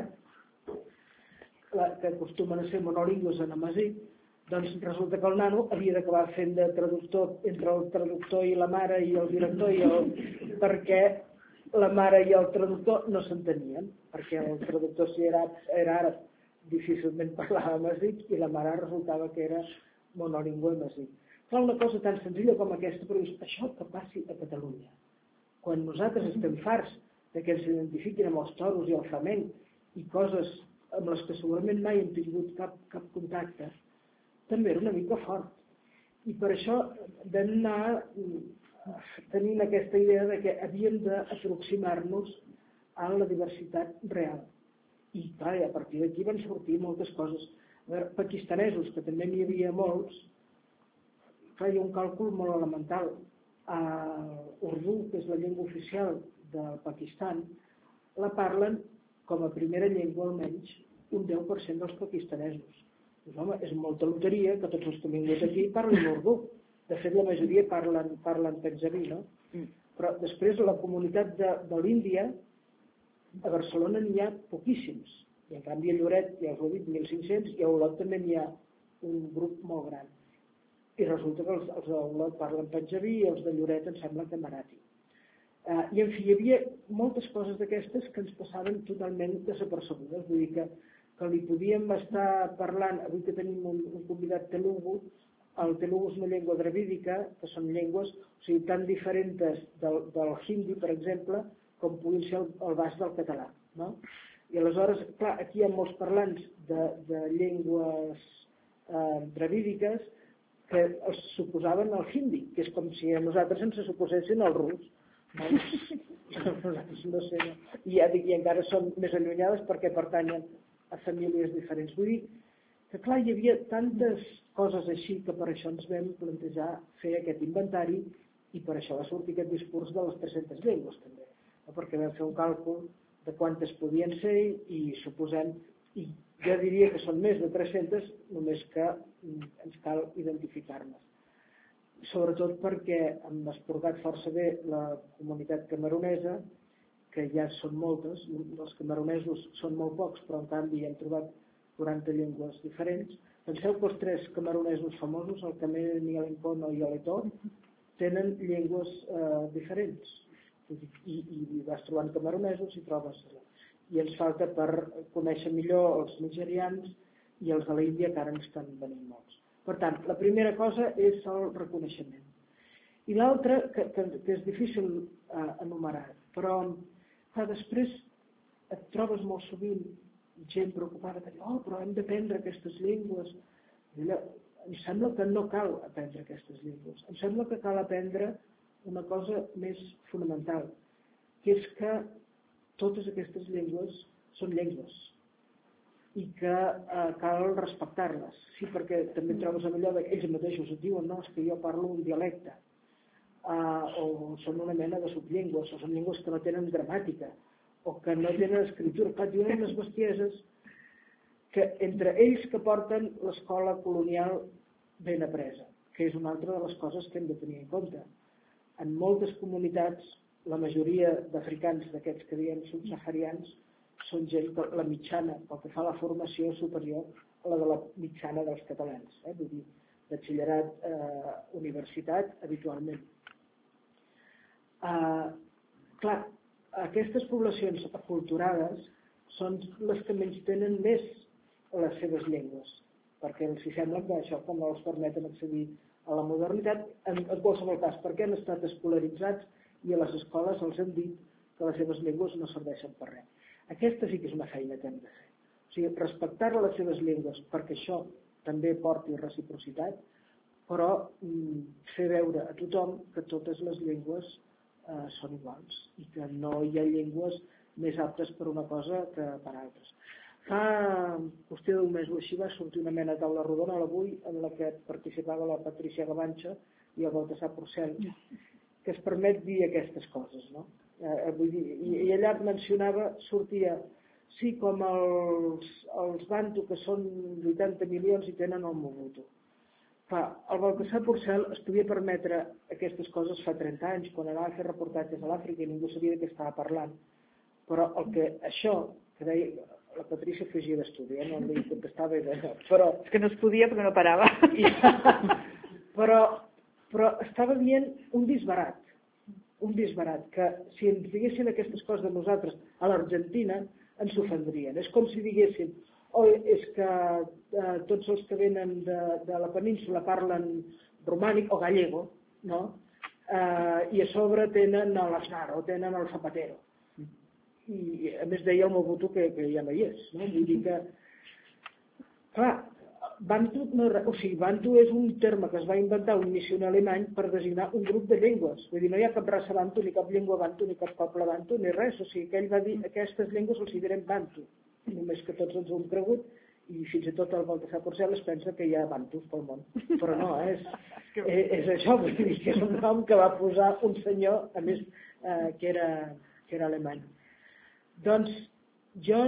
que acostumen a ser monolingües en amazic, doncs resulta que el nano havia d'acabar fent de traductor entre el traductor i la mare i el director, perquè la mare i el traductor no s'entenien, perquè el traductor si era àrab difícilment parlava amazic i la mare resultava que era monolingüe amazic. Fa una cosa tan senzilla com aquesta, però és això que passi a Catalunya. Quan nosaltres estem farts que ens identifiquin amb els toros i el flamenc i coses amb les que segurament mai hem tingut cap contacte, també era una mica fort. I per això vam anar tenint aquesta idea de que havíem d'aproximar-nos a la diversitat real. I clar, a partir d'aquí van sortir moltes coses. Pakistanesos, que també n'hi havia molts, feia un càlcul molt elemental. Urdu, que és la llengua oficial del Pakistan, la parlen com a primera llengua almenys un 10% dels pakistanesos. Doncs, home, és molta loteria que tots els que han vingut aquí parlin urdu. De fet, la majoria parlen panjabí, no? Però després la comunitat de l'Índia, a Barcelona n'hi ha poquíssims. I en canvi a Lloret ja us ho he dit, 1.500, i a Olot també n'hi ha un grup molt gran. I resulta que els d'Olot parlen panjabí i els de Lloret em sembla que marati. I en fi, hi havia moltes coses d'aquestes que ens passaven totalment desapercebudes. Vull dir que li podíem estar parlant, avui que tenim un convidat telugu, el telugu és una llengua dravídica, que són llengües tan diferents del hindi, per exemple, com puguin ser el basc del català. No? I aleshores, clar, aquí hi ha molts parlants de llengües dravídiques que els suposaven el hindi, que és com si a nosaltres ens suposessin el rus. No sé, no. I ja dic, i encara són més allunyades perquè pertanyen a famílies diferents. Vull dir que, clar, hi havia tantes coses així que per això ens vam plantejar fer aquest inventari i per això va sortir aquest discurs de les 300 llengües també, perquè vam fer un càlcul de quantes podien ser i suposem, i jo diria que són més de 300, només que ens cal identificar-nos. Sobretot perquè hem esporgat força bé la comunitat camerunesa, que ja són moltes, els camerunesos són molt pocs, però en canvi hem trobat 40 llengües diferents. Penseu que els 3 camerunesos famosos, el Camer, l'Encono i l'Eto, tenen llengües diferents. I vas trobant camerunesos i trobes. I ens falta per conèixer millor els nigerians i els de l'Índia, que ara ens estan venint molts. Per tant, la primera cosa és el reconeixement. I l'altra, que és difícil enumerar, però després et trobes molt sovint gent preocupada que diu, però hem d'aprendre aquestes llengües. Em sembla que no cal aprendre aquestes llengües. Em sembla que cal aprendre una cosa més fonamental, que és que totes aquestes llengües són llengües i que cal respectar-les. Sí, perquè també trobes amb allò que ells mateixos et diuen, no, és que jo parlo un dialecte, o són una mena de subllengües, o són llengües que no tenen gramàtica, o que no tenen escriptura. Clar, diuen unes bestieses que entre ells que porten l'escola colonial ben apresa, que és una altra de les coses que hem de tenir en compte. En moltes comunitats, la majoria d'africans d'aquests que diem subsaharians són gent que la mitjana, pel que fa a la formació superior, a la de la mitjana dels catalans, vull dir, batxillerat, universitat, habitualment. Clar, aquestes poblacions aculturades són les que menys tenen més les seves llengües, perquè els sembla que això que no els permeten accedir a la modernitat, en qualsevol cas, perquè han estat escolaritzats i a les escoles els han dit que les seves llengües no serveixen per res. Aquesta sí que és una feina que hem de fer. O sigui, respectar les seves llengües perquè això també porti reciprocitat, però fer veure a tothom que totes les llengües són iguals i que no hi ha llengües més aptes per una cosa que per altres. Fa qüestió d'un mes o així va sortir una mena de taula rodona a l'Avui en la que participava la Patricia Gavancha i el Baltasar Porcel, que es permet dir aquestes coses, no? Vull dir, i allà mencionava, sortia, sí, com els Bantu, que són 80 milions i tenen el Mobutu. El Baltasar Porcel es podia permetre aquestes coses fa 30 anys, quan anava a fer reportatges a l'Àfrica i ningú sabia de què estava parlant. Però això que deia, la Patrícia fugia d'estudi, no li contestava, però... És que no es podia perquè no parava. Però estava dient un disbarat, que si ens diguessin aquestes coses de nosaltres a l'Argentina ens ofendrien. És com si diguessin, és que tots els que venen de la península parlen romànic o gallego, no? I a sobre tenen l'Aznar o tenen el Zapatero. I a més deia el Mobutu que ja no hi és, no? Vull dir que, clar, Bantu és un terme que es va inventar un missioner alemany per designar un grup de llengües. Vull dir, no hi ha cap raça Bantu, ni cap llengua Bantu, ni cap poble Bantu, ni res. O sigui, que ell va dir aquestes llengües els direm Bantu. Només que tots ens ho hem cregut i fins i tot el Baltasar Porcel es pensa que hi ha Bantus pel món. Però no, és això, vull dir que és un nom que va posar un senyor, a més, que era alemany. Doncs jo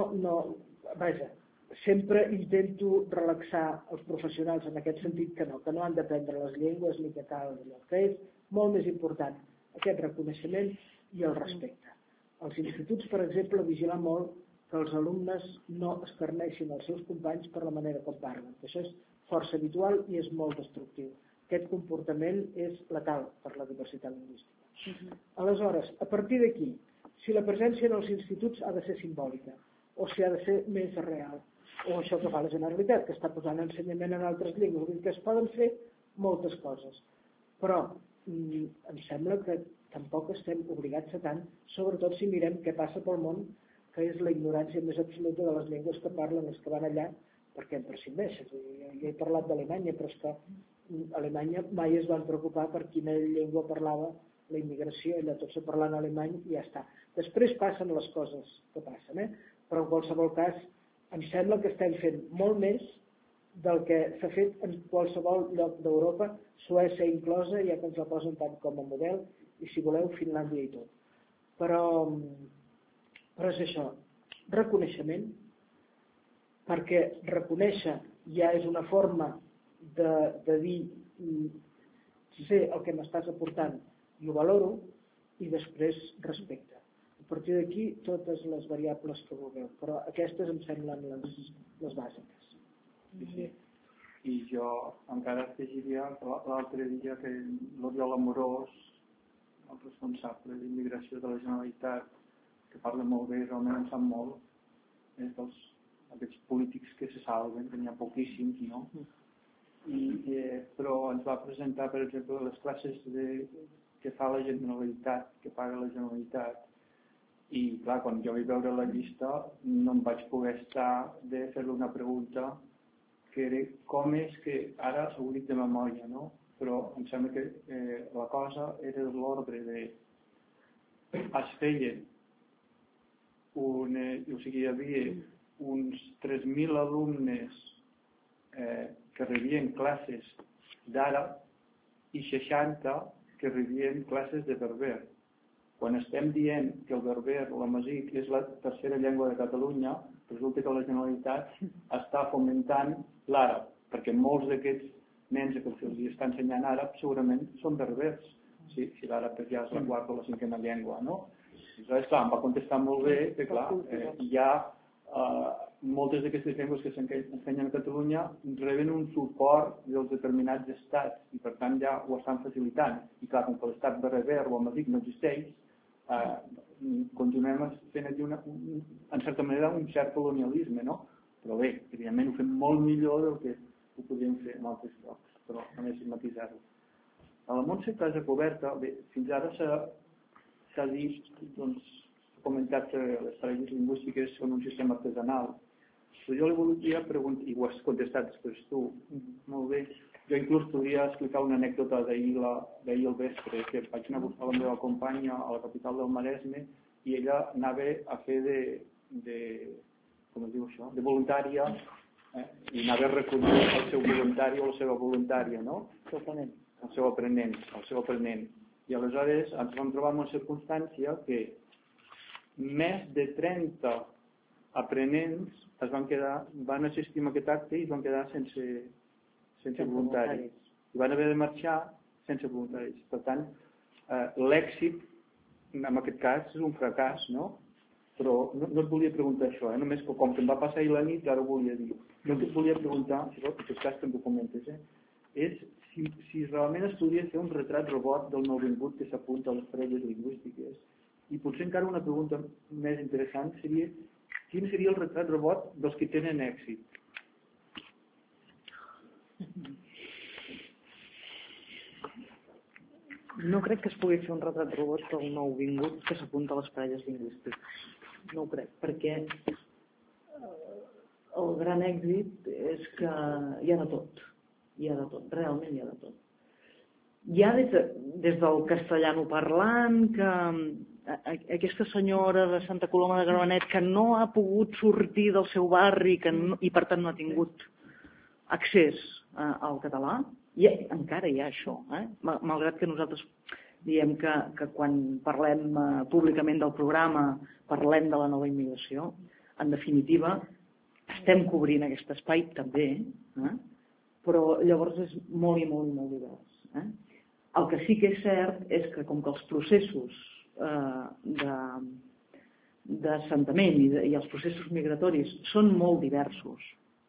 vaja, sempre intento relaxar els professionals en aquest sentit que no han d'aprendre les llengües ni que cal, que és molt més important aquest reconeixement i el respecte. Els instituts, per exemple, vigilen molt que els alumnes no escarneixin els seus companys per la manera com parlen. Això és força habitual i és molt destructiu. Aquest comportament és letal per la diversitat lingüística. Aleshores, a partir d'aquí, si la presència en els instituts ha de ser simbòlica o si ha de ser més real, o això que fa la Generalitat, que està posant ensenyament en altres llengües, que es poden fer moltes coses. Però em sembla que tampoc estem obligats a tant, sobretot si mirem què passa pel món, que és la ignorància més absoluta de les llengües que parlen els que van allà, perquè en prescindeixen. Jo he parlat d'Alemanya, però és que a Alemanya mai es van preocupar per quina llengua parlava la immigració, allà tots parlant alemany i ja està. Després passen les coses que passen, però en qualsevol cas em sembla que estem fent molt més del que s'ha fet en qualsevol lloc d'Europa, Suècia inclosa, ja que ens la posen tant com a model, i si voleu Finlàndia i tot. Però és això, reconeixement, perquè reconèixer ja és una forma de dir sé el que m'estàs aportant i ho valoro, i després respecte. A partir d'aquí totes les variables que vulgueu, però aquestes em semblen les bàsiques. Sí. I jo encara afegiria l'altre dia que l'Oriol Amorós, el responsable d'immigració de la Generalitat, que parla molt bé, realment en sap molt, és d'aquests polítics que se salven, que n'hi ha poquíssims, no? Però ens va presentar, per exemple, les classes que fa la Generalitat, que paga la Generalitat, i clar, quan jo vaig veure la llista no em vaig poder estar de fer-li una pregunta que era com és que, ara ho dic de memòria, no? Però em sembla que la cosa era de l'ordre de es feien o sigui, hi havia uns 3.000 alumnes que rebien classes d'àrab i 60 que rebien classes de berber. Quan estem dient que el berber o l'amazic és la tercera llengua de Catalunya, resulta que la Generalitat està fomentant l'àrab, perquè molts d'aquests nens que els està ensenyant àrab segurament són berbers, si l'àrab ja és la quarta o la cinquena llengua, no? Aleshores, clar, em va contestar molt bé que, clar, hi ha moltes d'aquestes llengües que s'ensenyen a Catalunya reben un suport dels determinats estats i per tant ja ho estan facilitant. I clar, com que l'estat bereber o a Madrid no existeix, continuem fent aquí en certa manera un cert colonialisme, no? Però bé, evidentment ho fem molt millor del que ho podríem fer en altres llocs, però només matisar-ho. A la Montse Casa Coberta, bé, fins ara s'ha dit, doncs, s'ha comentat que les parelles lingüístiques són un sistema artesanal, però jo li volia preguntar, i ho has contestat després tu, molt bé, jo inclús podria explicar una anècdota d'ahir al vespre, que vaig anar a buscar la meva companya a la capital del Maresme i ella anava a fer com es diu això, de voluntària, i anava a recollir el seu voluntari o la seva voluntària, no? El seu aprenent. I aleshores ens vam trobar en una circumstància que més de 30 aprenents van assistir a aquest acte i es van quedar sense voluntaris. I van haver de marxar sense voluntaris. Per tant, l'èxit, en aquest cas, és un fracàs, no? Però no et volia preguntar això, només que com que em va passar ahir la nit, ara ho volia dir. Jo et volia preguntar, si vols, en aquest cas que em documentes, és si realment es podria fer un retrat robot del nouvingut que s'apunta a les parelles lingüístiques. I potser encara una pregunta més interessant seria quin seria el retrat robot dels que tenen èxit? No crec que es pugui fer un retrat robot del nouvingut que s'apunta a les parelles lingüístiques. No ho crec, perquè el gran èxit és que hi ha de tot. Realment hi ha de tot. Hi ha des del castellano parlant, que aquesta senyora de Santa Coloma de Gramenet que no ha pogut sortir del seu barri i per tant no ha tingut accés al català, encara hi ha això, malgrat que nosaltres diem que quan parlem públicament del programa parlem de la nova immigració, en definitiva estem cobrint aquest espai també, però llavors és molt i molt molt divers. El que sí que és cert és que com que els processos d'assentament i els processos migratoris són molt diversos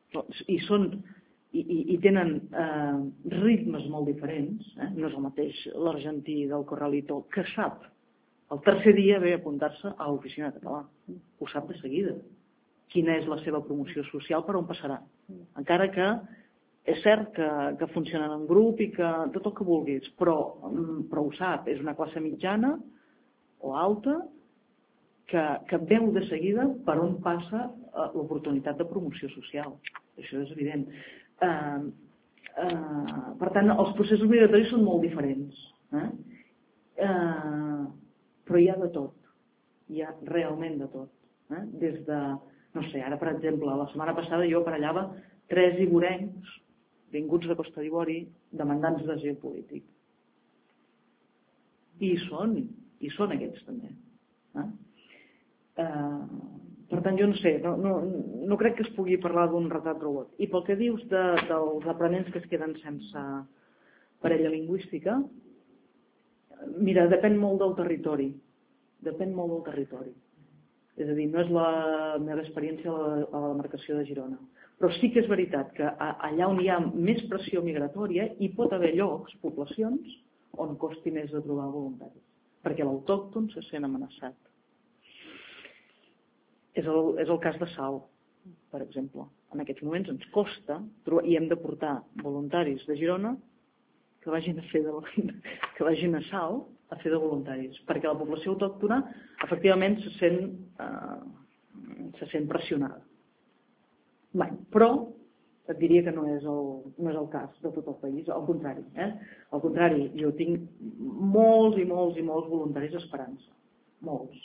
i tenen ritmes molt diferents, no és el mateix l'argentí del Corralito que sap el tercer dia ve a apuntar-se a l'oficina català, ho sap de seguida quina és la seva promoció social, per on passarà, encara que és cert que funcionen en grup i que tot el que vulguis, però ho sap, és una classe mitjana o alta que veu de seguida per on passa l'oportunitat de promoció social. Això és evident. Per tant, els processos migratoris són molt diferents, però hi ha de tot, hi ha realment de tot. Des de, no sé, ara per exemple, la setmana passada jo aparellava 3 ivorencs vinguts de Costa d'Ivori demandants d'asil polític. I són aquests també. Per tant, jo no sé, no crec que es pugui parlar d'un retrat robot. I pel que dius dels aprenents que es queden sense parella lingüística, mira, depèn molt del territori. És a dir, no és la meva experiència a la demarcació de Girona. Però sí que és veritat que allà on hi ha més pressió migratòria hi pot haver llocs, poblacions, on costi més de trobar voluntaris, perquè l'autòcton se sent amenaçat. És el cas de Salt, per exemple. En aquests moments ens costa i hem de portar voluntaris de Girona que vagin a Salt a fer de voluntaris, perquè la població autòctona efectivament se sent pressionada. Però et diria que no és el cas de tot el país, al contrari. Al contrari, jo tinc molts i molts i molts voluntaris esperant-se, molts.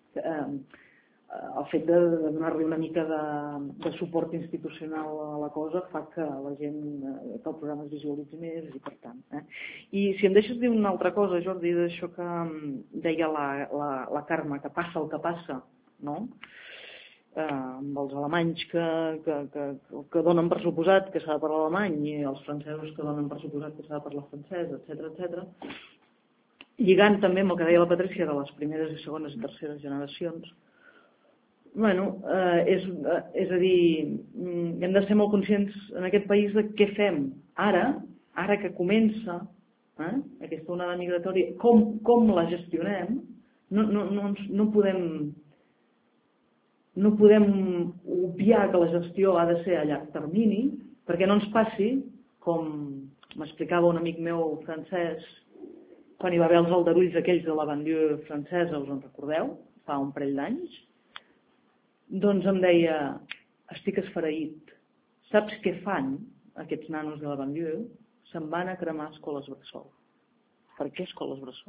El fet de donar-li una mica de suport institucional a la cosa fa que la gent, que el programa es visualitzi més i per tant. I si em deixes dir una altra cosa, Jordi, d'això que deia la Carme, que passa el que passa, no? Amb els alemanys que donen per suposat que s'ha de parlar alemany i els francesos que donen per suposat que s'ha de parlar francès, etc. Lligant també amb el que deia la Patrícia de les primeres i segones i terceres generacions, és a dir, hem de ser molt conscients en aquest país de què fem. Ara que comença aquesta onada migratòria, com la gestionem, no podem obviar que la gestió ha de ser a llarg termini, perquè no ens passi, com m'explicava un amic meu francès, quan hi va haver els aldarulls aquells de la banlieue francesa, us en recordeu? Fa un parell d'anys. Doncs em deia, estic esfereït. Saps què fan aquests nanos de la banlieue? Se'n van a cremar escoles bressol. Per què escoles bressol?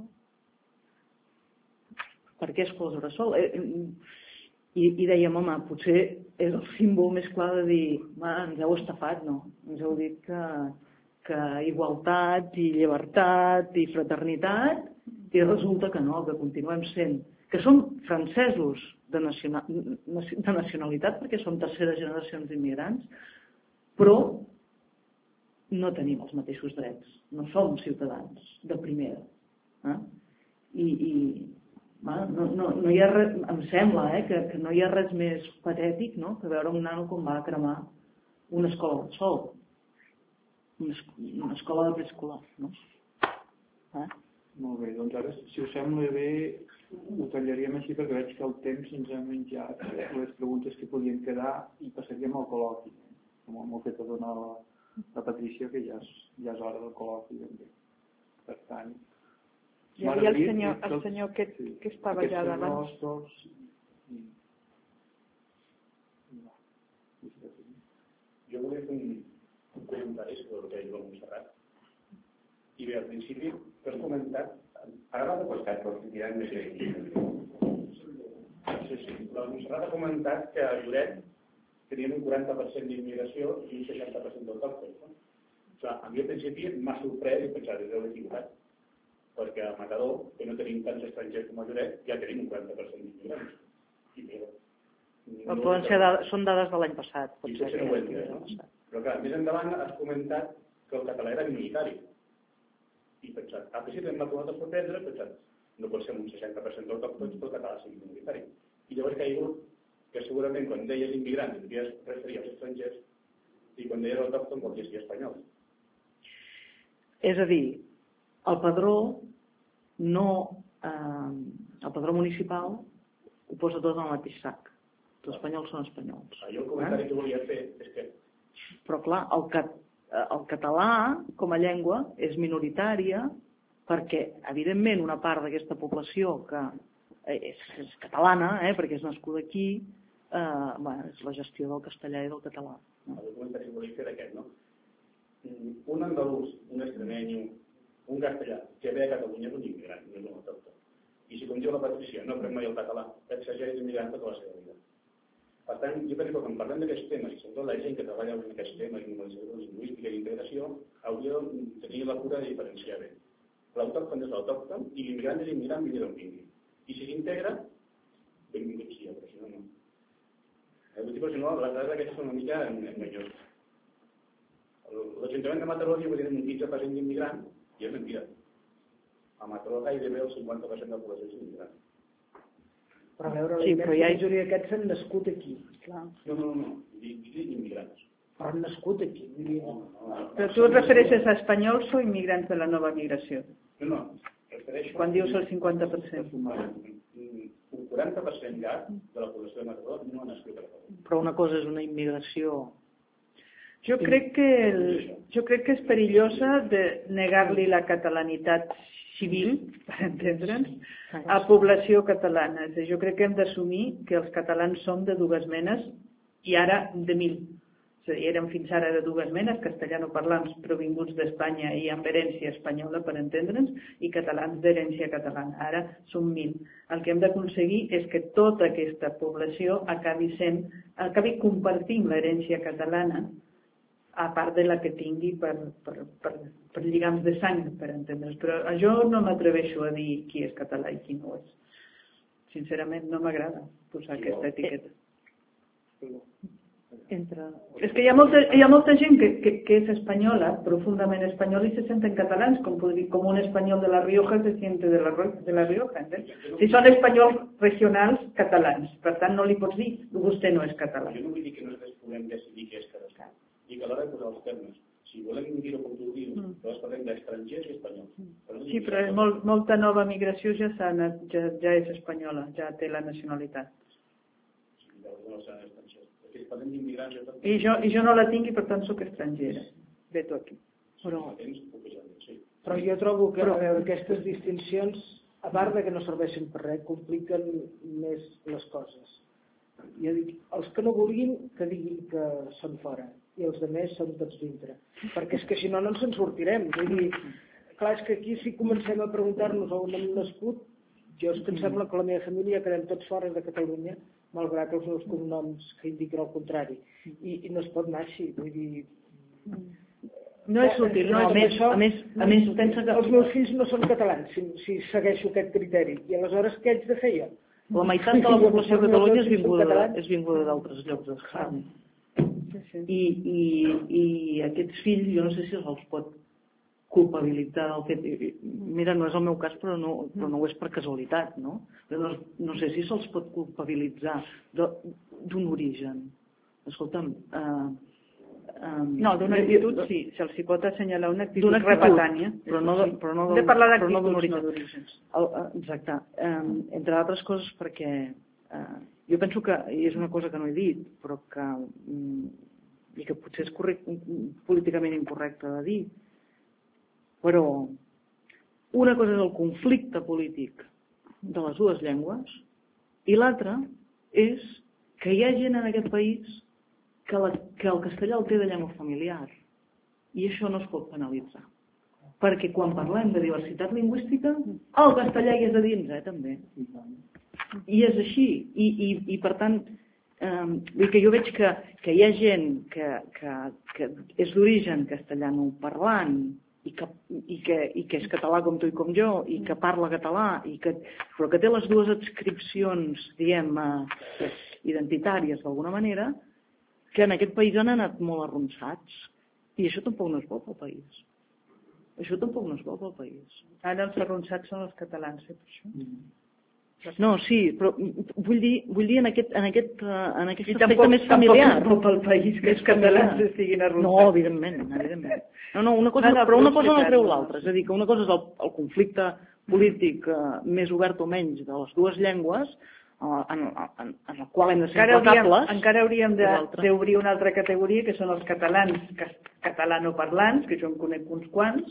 Per què escoles bressol? I dèiem, home, potser és el símbol més clar de dir, ens heu estafat, no? Ens heu dit que igualtat i llibertat i fraternitat, i resulta que no, que continuem sent, que som francesos de nacionalitat perquè som terceres generacions d'immigrants, però no tenim els mateixos drets, no som ciutadans de primera. No hi ha res, em sembla que no hi ha res més patètic que veure un nano com va a cremar una escola de sol, una escola de preescolar. Molt bé, doncs ara, si us sembla bé, ho tallaríem així perquè veig que el temps ens ha menjat les preguntes que podien quedar i passaríem al col·loqui, com m'ho ha fet donar la Patrícia, que ja és hora del col·loqui. Per tant, hi havia el senyor que estava allà davant. Jo volia fer un comentari sobre el que diu el Montserrat. I bé, al principi, tu has comentat, ara va de costat, però si tirant més aquí. Sí. La Montserrat ha comentat que a Lloret tenien un 40% d'immigració i un 60% d'autòctons. A mi al principi m'ha sorprès i pensat, és equivocat, perquè a Mataró, que no tenim tants estrangers com a Lloret, ja tenim un 40% d'immigrants. Són dades de l'any passat. Potser no ho he entès, no? Però clar, més endavant has comentat que el català era minoritari. I pensat, al principi m'ha tornat a sorprendre, pensat, no pot ser un 60% d'autòctons, però el català sigui minoritari. I llavors he caigut que segurament quan deies immigrants et devies referir als estrangers i quan deies autòctons volies dir espanyols. És a dir, el padró el padró municipal ho posa tot en el mateix sac. Els espanyols són espanyols. Jo el comentari que volia fer és que... Però clar, el català com a llengua és minoritària perquè, evidentment, una part d'aquesta població que és catalana, perquè és nascuda aquí, és la gestió del castellà i del català. El comentari que volia fer d'aquest, no? Un andalús, un extremeny, un castellà que ve a Catalunya és un immigrant, no és un autòcton. I si, com diu la Patrícia, no aprèn mai el català, exagera immigrant tota la seva vida. Per tant, jo penso que quan parlem d'aquests temes, i sobretot la gent que treballa en aquests temes, normalització lingüística i integració, hauria de tenir la cura de diferenciar bé. L'autòcton és l'autòcton i l'immigrant és l'immigrant, vingui d'on vingui. I si s'integra, benvingut sí, però si no, no. Però si no, les dades aquestes són una mica enganyoses. L'Ajuntament de Mataró diu que tenen un 15% d'immigrants, i és mentida. A Mataró gairebé el 50% de la població és immigrant. Però a veure, la majoria d'aquests s'han nascut aquí. No, dic immigrants. Però han nascut aquí. Però tu et refereixes a espanyols o immigrants de la nova migració? No, refereixo... Quan dius el 50%. Un 40% ja de la població de Mataró no ha nascut a Catalunya. Però una cosa és una immigració... Jo crec que és perillosa de negar-li la catalanitat civil, per entendre'ns, a població catalana. Jo crec que hem d'assumir que els catalans som de dues menes i ara de 1000. És a dir, érem fins ara de dues menes, castellanoparlants provinguts d'Espanya i amb herència espanyola, per entendre'ns, i catalans d'herència catalana. Ara som 1000. El que hem d'aconseguir és que tota aquesta població acabi compartint l'herència catalana, a part de la que tingui per lligams de sang, per entendre's. Però jo no m'atreveixo a dir qui és català i qui no és. Sincerament, no m'agrada posar aquesta etiqueta. És que hi ha molta gent que és espanyola, profundament espanyol, i se senten catalans, com un espanyol de la Rioja se siente de la Rioja. Si són espanyols regionals catalans, per tant no li pots dir vostè no és català. Jo no vull dir que nosaltres puguem decidir què és cadascú, i que a l'hora de posar els termes, si volem dir-ho com tu dius, llavors parlem d'estrangers i espanyols. Sí, però molta nova migració ja és espanyola, ja té la nacionalitat. I jo no la tinc i per tant sóc estrangera. Veto aquí. Però jo trobo que aquestes distincions, a part de que no serveixen per res, compliquen més les coses. Jo dic, els que no vulguin que diguin que són fora i els altres són tots dintre. Perquè és que si no, no ens en sortirem. Vull dir, clar, és que aquí si comencem a preguntar-nos on hem nascut, jo és que em sembla que la meva família quedem tots fora de Catalunya, malgrat els meus cognoms que indiquen el contrari. I no es pot anar així, vull dir... No és útil, no és això. A més, pensa que... Els meus fills no són catalans, si segueixo aquest criteri. I aleshores què haig de fer jo? La meitat de la població de Catalunya és vinguda d'altres llocs d'Espanya. I aquests fills, jo no sé si els pot culpabilitzar del fet... Mira, no és el meu cas, però no ho és per casualitat, no? No sé si se'ls pot culpabilitzar d'un origen. Escolta'm... No, d'una actitud sí, se'ls pot assenyalar una actitud repetània. Però no de parlar d'actituds, no d'orígens. Exacte. Entre altres coses perquè jo penso que, i és una cosa que no he dit, però que i que potser és políticament incorrecte de dir, però una cosa és el conflicte polític de les dues llengües i l'altra és que hi ha gent en aquest país que el castellà el té de llengua familiar i això no es pot penalitzar. Perquè quan parlem de diversitat lingüística, el castellà hi és a dins, també. I és així. I per tant, que jo veig que hi ha gent que és d'origen castellanoparlant i que és català com tu i com jo, i que parla català, però que té les dues adscripcions, diguem, identitàries d'alguna manera, que en aquest país han anat molt arronsats. I això tampoc no és bo pel país. Això tampoc no és bo pel país. Ara els arronsats són els catalans, per això? No, sí, però vull dir en aquest aspecte més familiar. I tampoc és bo pel país que els catalans estiguin arronsats. No, evidentment. No, però una cosa no treu l'altra. És a dir, que una cosa és el conflicte polític més obert o menys de les dues llengües, en el qual hem de ser implacables. Encara hauríem d'obrir una altra categoria, que són els catalans catalanoparlants, que jo en conec uns quants,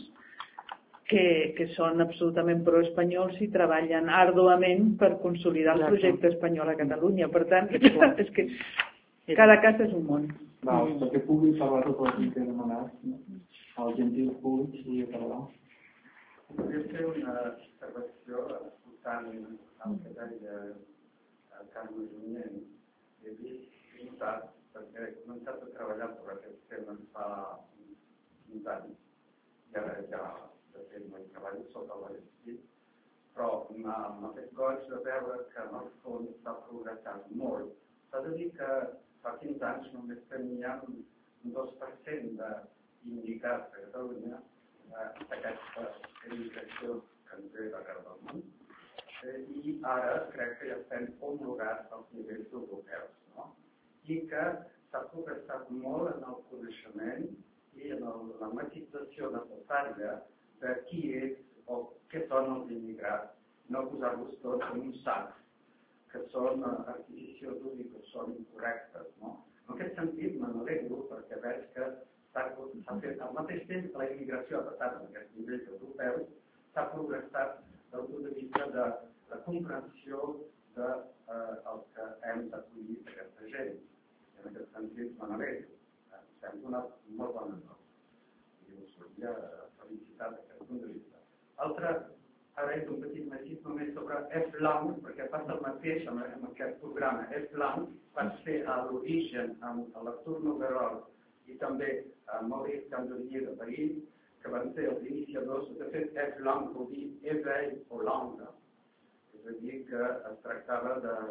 que són absolutament proespanyols i treballen arduament per consolidar el projecte espanyol a Catalunya. Per tant, és que cada cas és un món. Perquè pugui parlar tot el que he demanat, el gentil públic pugui parlar. Podria fer una observació escoltant el que deia el Carme Junyent. He vist notat, perquè he començat a treballar per aquest tema fa uns anys, ja de fet no hi treballo sota l'ESPI, però m'ha fet goig de veure que en el fons s'ha progressat molt. S'ha de dir que fa 15 anys només teníem un 2% d'indicats a Catalunya d'aquesta immigració que ens ve d'arreu del món. I ara crec que ja estem homologats als nivells europeus, no? I que s'ha progressat molt en el coneixement i en la matització necessària de qui és o què són els immigrats, no posar-los tots en un sac, que són artificiosos i que són incorrectes, no? En aquest sentit m'alegro perquè veig que s'ha fet al mateix temps que la immigració ha passat en aquests nivells europeus, s'ha progressat del punt de vista de la comprensió del que hem d'acollir aquesta gent. En aquest sentit m'alegro. Sembla una molt bona cosa. I us volia felicitar d'aquest punt de vista. Ara és un petit matís només sobre FLAM, perquè passa el mateix amb aquest programa. FLAM va ser a l'origen amb l'Artur Noguerol i també amb Maurice Candelier de París, que van ser els iniciadors. De fet, FLAM vol dir Éveil Hollande. És a dir, que es tractava de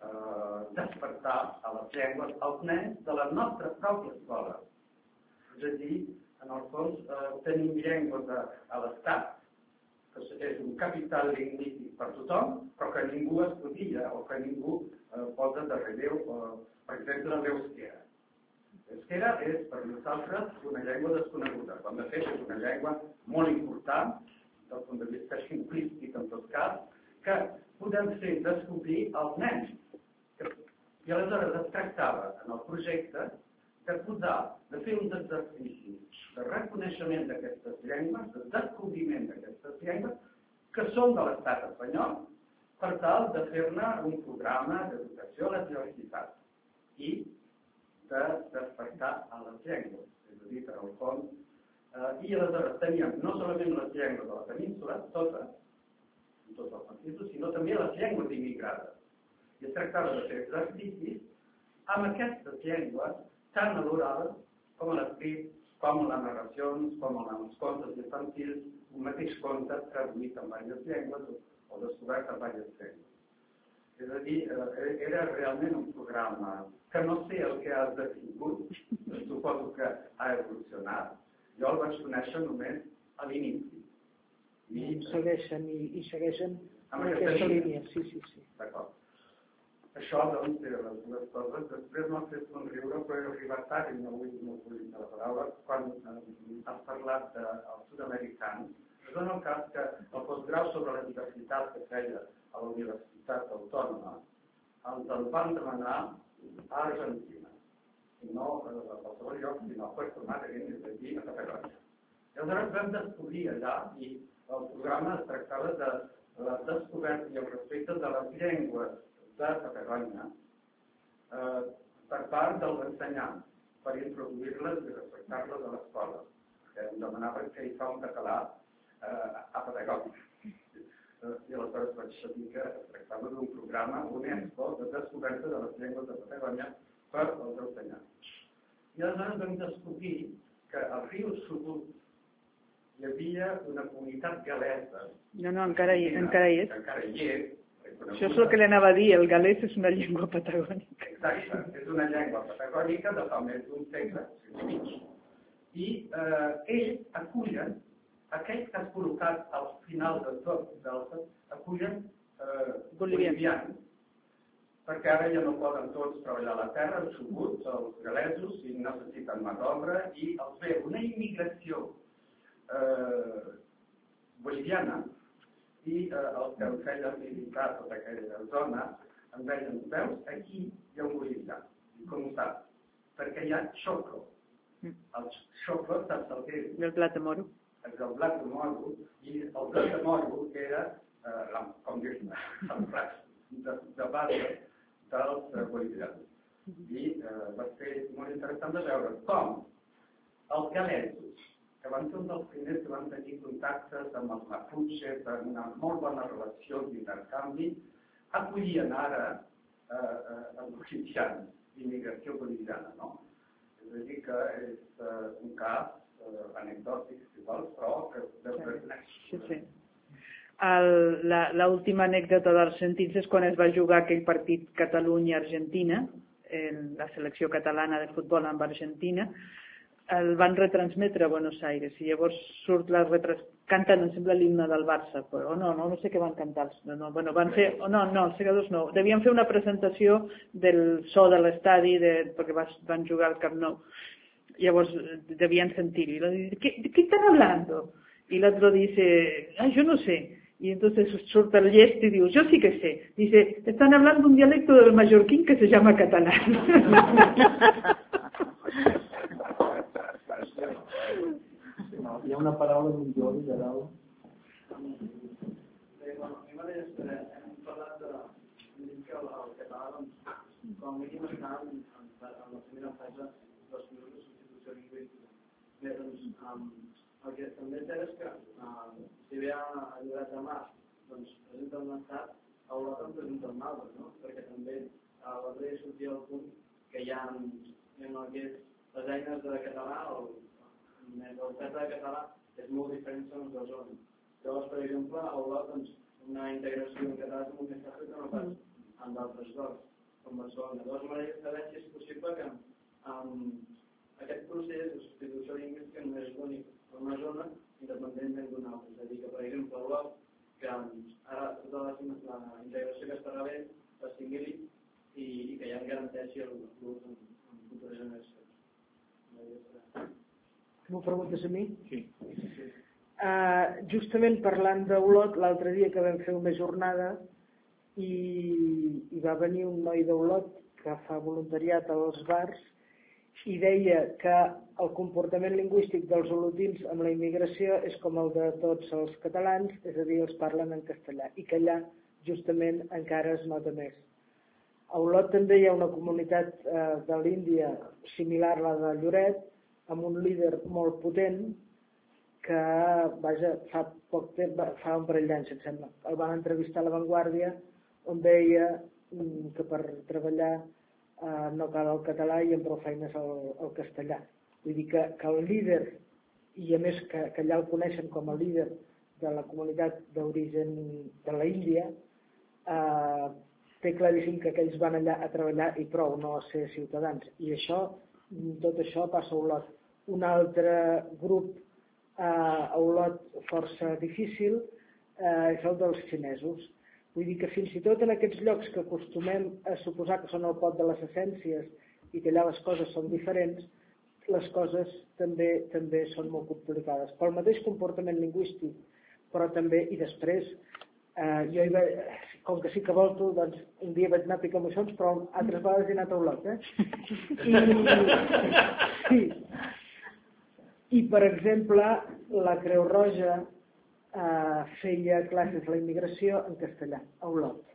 despertar a les llengües als nens de la nostra pròpia escola. És a dir, en el fons, tenim llengües a l'Estat, que és un capital lingüístic per tothom, però que ningú estudia o que ningú posa de relleu, per exemple, l'euskera. L'euskera és per nosaltres una llengua desconeguda, quan de fet és una llengua molt important, des del punt de vista lingüístic en tot cas, que podem fer descobrir als nens. I aleshores es tractava en el projecte de fer uns exercicis de reconeixement d'aquestes llengües, de descobriment d'aquestes llengües, que són de l'estat espanyol, per tal de fer-ne un programa d'educació a la diversitat i de despertar a les llengües. És a dir, per al fons. I aleshores teníem no solament les llengües de la península, totes, en tots els sentits, sinó també les llengües immigrades. I es tractava de fer exercicis amb aquestes llengües tant a l'oral com a l'escrit, com a les narracions, com a els contes infantils, un mateix conte traduït en diverses llengües o descobert en diverses llengües. És a dir, era realment un programa que no sé el que ha esdevingut, suposo que ha evolucionat. Jo el vaig conèixer només a l'inici. I segueixen en aquesta línia, sí. D'acord. Això, doncs, era les dues coses. Després m'ha fet somriure, però he arribat tard i no vull dir la paraula. Quan has parlat dels sud-americans, es dona el cas que el postgrau sobre la diversitat que feia a la Universitat Autònoma ens el van demanar a Argentina. I no a qualsevol lloc, sinó a Puerto Madryn, és aquí, a Patagònia. I aleshores vam descobrir allà, i el programa es tractava de la descoberta i el respecte de les llengües de Patagònia per part dels ensenyants, per introduir-les i respectar-les a l'escola. Em demanaven que hi fa un català a Patagònia. I aleshores vaig dir que es tractava d'un programa UNESCO de descoberta de les llengües de Patagònia per als ensenyants. I aleshores vam descobrir que al riu Chubut hi havia una comunitat galesa. No, encara hi és. Encara hi és. Això és el que li anava a dir, el galès és una llengua patagònica. Exacte, és una llengua patagònica de fa més d'un segle, i ells acullen, aquells que han col·locat al final de tot delta, acullen bolivians, perquè ara ja no poden tots treballar a la terra, els subuts, els galesos, i necessiten mà d'obra, i els ve una immigració boliviana, i els que em feien visitar tota aquella zona em deien, veus, aquí hi ha un bolivià. I com ho saps? Perquè hi ha xoclo. El xoclo, saps el que és? I el blat de moro. És el blat de moro, i el blat de moro era, com dir-ne, el plat de base dels bolivians. I va ser molt interessant de veure com els galesos, que van ser un dels primers que van tenir contactes amb els maputxes, amb una molt bona relació d'intercanvi, acollien ara els bolivians, d'immigració boliviana, no? És a dir, que és un cas anecdòtic, si vols, però que deu reconèixer. Sí. L'última anècdota dels sentits és quan es va jugar aquell partit Catalunya-Argentina, la selecció catalana de futbol amb Argentina, el van retransmetre a Buenos Aires i llavors surt canten, em sembla, l'himne del Barça, però no sé què van cantar. Els segadors no. Devien fer una presentació del so de l'estadi perquè van jugar al Camp Nou. Llavors devien sentir-hi. ¿De qué están hablando? Y el otro dice, yo no sé. Y entonces surta el llest y digo, yo sí que sé. Dice, están hablando un dialecto del mallorquín que se llama catalán. Hi ha una paraula d'un Jordi de dalt. A mi m'agradaria saber, hem parlat que el català, com a mínim, està en la primera fase dels processos de substitució lingüística. Bé, el que també és cert és que, si bé a Lloret de Mar presenta un estat, a Europa en presenta un altre, no? Perquè també a l'altre dia sortia el punt que hi ha les eines de català, el teatre de català és molt diferent segons la zona. Llavors, per exemple, a Olot, una integració en català és molt més fàcil que no pas en d'altres llocs. com Barcelona. Llavors m'agradaria saber si és possible que aquest procés de substitució lingüística no és únic en una zona independentment d'una altra. És a dir, que per exemple Olot, que ara tota la integració que està rebent s'assimili i que ja en garanteixi l'ús en futures generacions. M'ho preguntes a mi? Sí. Justament parlant d'Olot, l'altre dia que vam fer una jornada i va venir un noi d'Olot que fa voluntariat als bars i deia que el comportament lingüístic dels olotins amb la immigració és com el de tots els catalans, és a dir, els parlen en castellà, i que allà justament encara es nota més. A Olot també hi ha una comunitat de l'Índia similar a la de Lloret, amb un líder molt potent que, vaja, fa poc temps, fa un parell d'anys, em sembla, el van entrevistar a La Vanguardia, on deia que per treballar no cal el català i amb prou feines el castellà. Vull dir que el líder, i a més que allà el coneixen com a líder de la comunitat d'origen de la Índia, té claríssim que aquells van allà a treballar i prou, no a ser ciutadans. I això, tot això passa a Olot. Un altre grup a Olot força difícil és el dels xinesos. Vull dir que fins i tot en aquests llocs que acostumem a suposar que són el pot de les essències i que allà les coses són diferents, les coses també són molt complicades. Pel mateix comportament lingüístic, però també, i després, jo com que sí que volto, doncs un dia vaig anar a picar moixons, però altres vegades he anat a Olot, Sí. I, per exemple, la Creu Roja feia classes a la immigració en castellà, a Olot.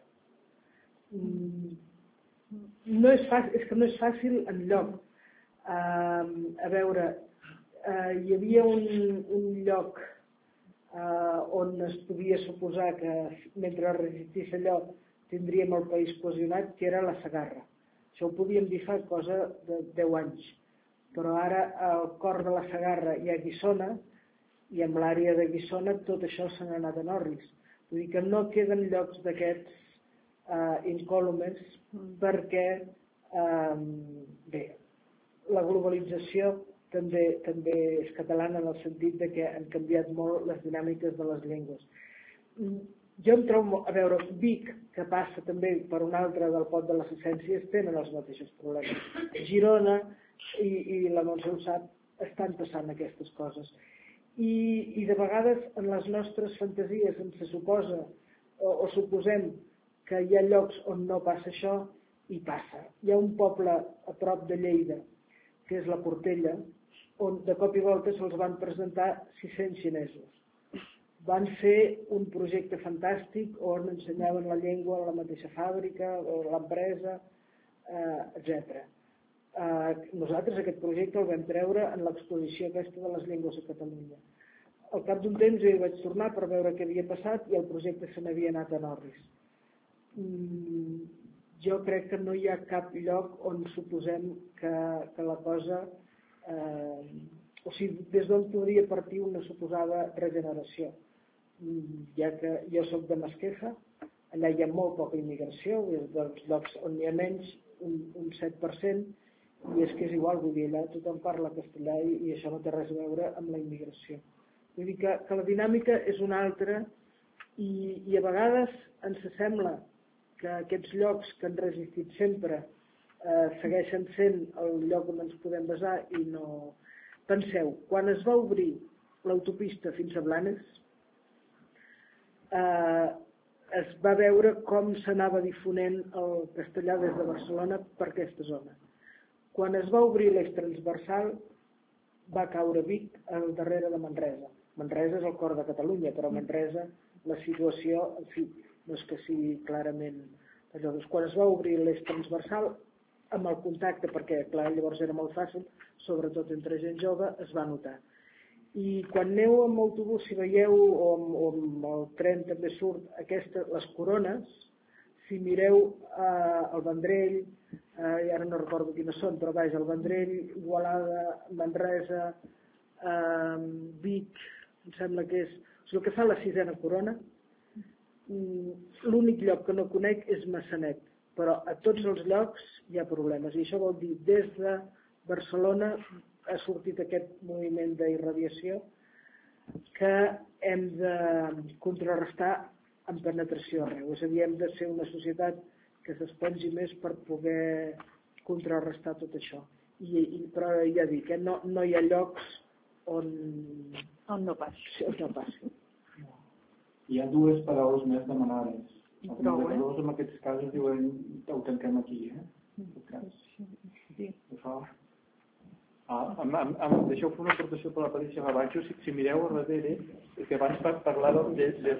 No és fàcil, és que no és fàcil enlloc. A veure, hi havia un lloc on es podia suposar que mentre resistís allò tindríem el país cohesionat, que era la Segarra. Això ho podíem dir fa cosa de 10 anys, però ara al cor de la Segarra hi ha Guissona, i amb l'àrea de Guissona tot això se n'ha anat en orris. Vull dir que no queden llocs d'aquests incòlumes perquè bé, la globalització també és catalana en el sentit de que han canviat molt les dinàmiques de les llengües. Jo em trobo, a veure, Vic, que passa també per un altre del pot de les essències, tenen els mateixos problemes. Girona i la Montse ho sap, estan passant aquestes coses. I de vegades en les nostres fantasies ens suposa o suposem que hi ha llocs on no passa això i passa. Hi ha un poble a prop de Lleida, que és la Portella, on de cop i volta se'ls van presentar 600 xinesos. Van fer un projecte fantàstic on ensenyaven la llengua a la mateixa fàbrica, l'empresa, etc. Nosaltres aquest projecte el vam treure en l'exposició aquesta de les llengües a Catalunya. Al cap d'un temps jo hi vaig tornar per veure què havia passat i el projecte se n'havia anat en orris. Jo crec que no hi ha cap lloc on suposem que la cosa... o sigui, des d'on podria partir una suposada regeneració. Ja que jo soc de Masquefa, allà hi ha molt poca immigració, des dels llocs on hi ha menys, un 7%, i és que és igual, vull dir, allà tothom parla castellà i això no té res a veure amb la immigració. Vull dir que la dinàmica és una altra i a vegades ens sembla que aquests llocs que han resistit sempre segueixen sent el lloc on ens podem basar i no... Penseu, quan es va obrir l'autopista fins a Blanes, es va veure com s'anava difonent el castellà des de Barcelona per aquesta zona. Quan es va obrir l'eix transversal va caure Vic al darrere de Manresa. Manresa és el cor de Catalunya, però Manresa, la situació, en fi, no és que sigui clarament... Quan es va obrir l'eix transversal, amb el contacte, perquè clar, llavors era molt fàcil, sobretot entre gent jove, es va notar. I quan aneu amb autobús, si veieu, o amb el tren també surt les corones, si mireu el Vendrell, i ara no recordo quines són, però vaja, el Vendrell, Igualada, Manresa, Vic, em sembla que és el que fa la 6ª corona. L'únic lloc que no conec és Massanet, però a tots els llocs hi ha problemes, i això vol dir des de Barcelona ha sortit aquest moviment d'irradiació que hem de contrarrestar amb penetració arreu, és a dir, hem de ser una societat que s'espongi més per poder contrarrestar tot això. Però ja dic, no hi ha llocs on no passi. Hi ha dues paraules més demanades. Els navegadors en aquests casos diuen ho tanquem aquí, Sí. Deixeu fer una aportació per la Patricia Gabacho. Si mireu a darrere, que abans parlàvem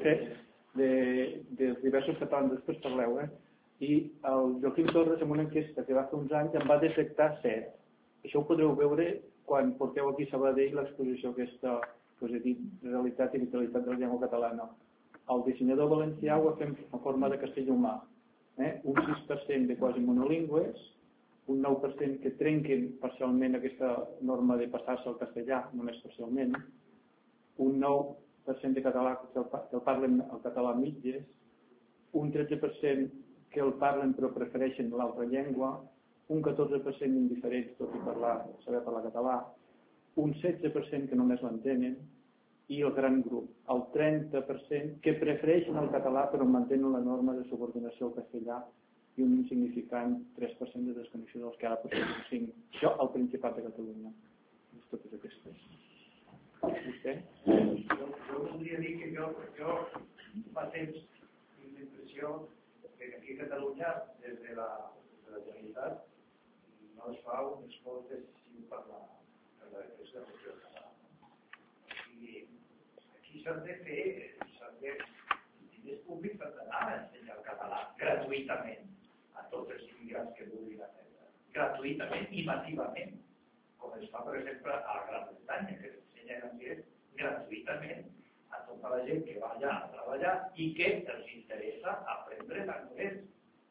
dels diversos catalans, després parleu, i el Joaquim Torres, en una enquesta que va fer uns anys, en va detectar 7. Això ho podreu veure quan porteu aquí a Sabadell l'exposició aquesta que us he dit, realitat i vitalitat de la llengua catalana. El dissenyador valencià ho ha fet en forma de castell humà. Un 6% de quasi monolingües, un 9% que trenquen parcialment aquesta norma de passar-se al castellà, només parcialment, un 9% de català que el parlen el català mitges, un 13% que el parlen però prefereixen l'altra llengua, un 14% indiferents tot i saber parlar català, un 16% que només l'entenen, i el gran grup, el 30% que prefereixen el català però mantenen la norma de subordinació al castellà i un insignificant 3% de desconnexió dels que ara posem 5. Això al Principat de Catalunya. Totes aquestes. Vostè? Jo voldria dir que jo fa temps tinc la impressió que aquí a Catalunya, des de la Generalitat, no es fa un esforç decisiu per la defensa del català. I aquí s'han de fer diners públics per anar a ensenyar el català gratuïtament a tots els immigrants que vulguin aprendre. Gratuïtament i massivament, com es fa, per exemple, a la Gran Bretanya, que s'ensenya anglès gratuïtament a tota la gent que va allà a treballar i que els interessa aprendre anglès.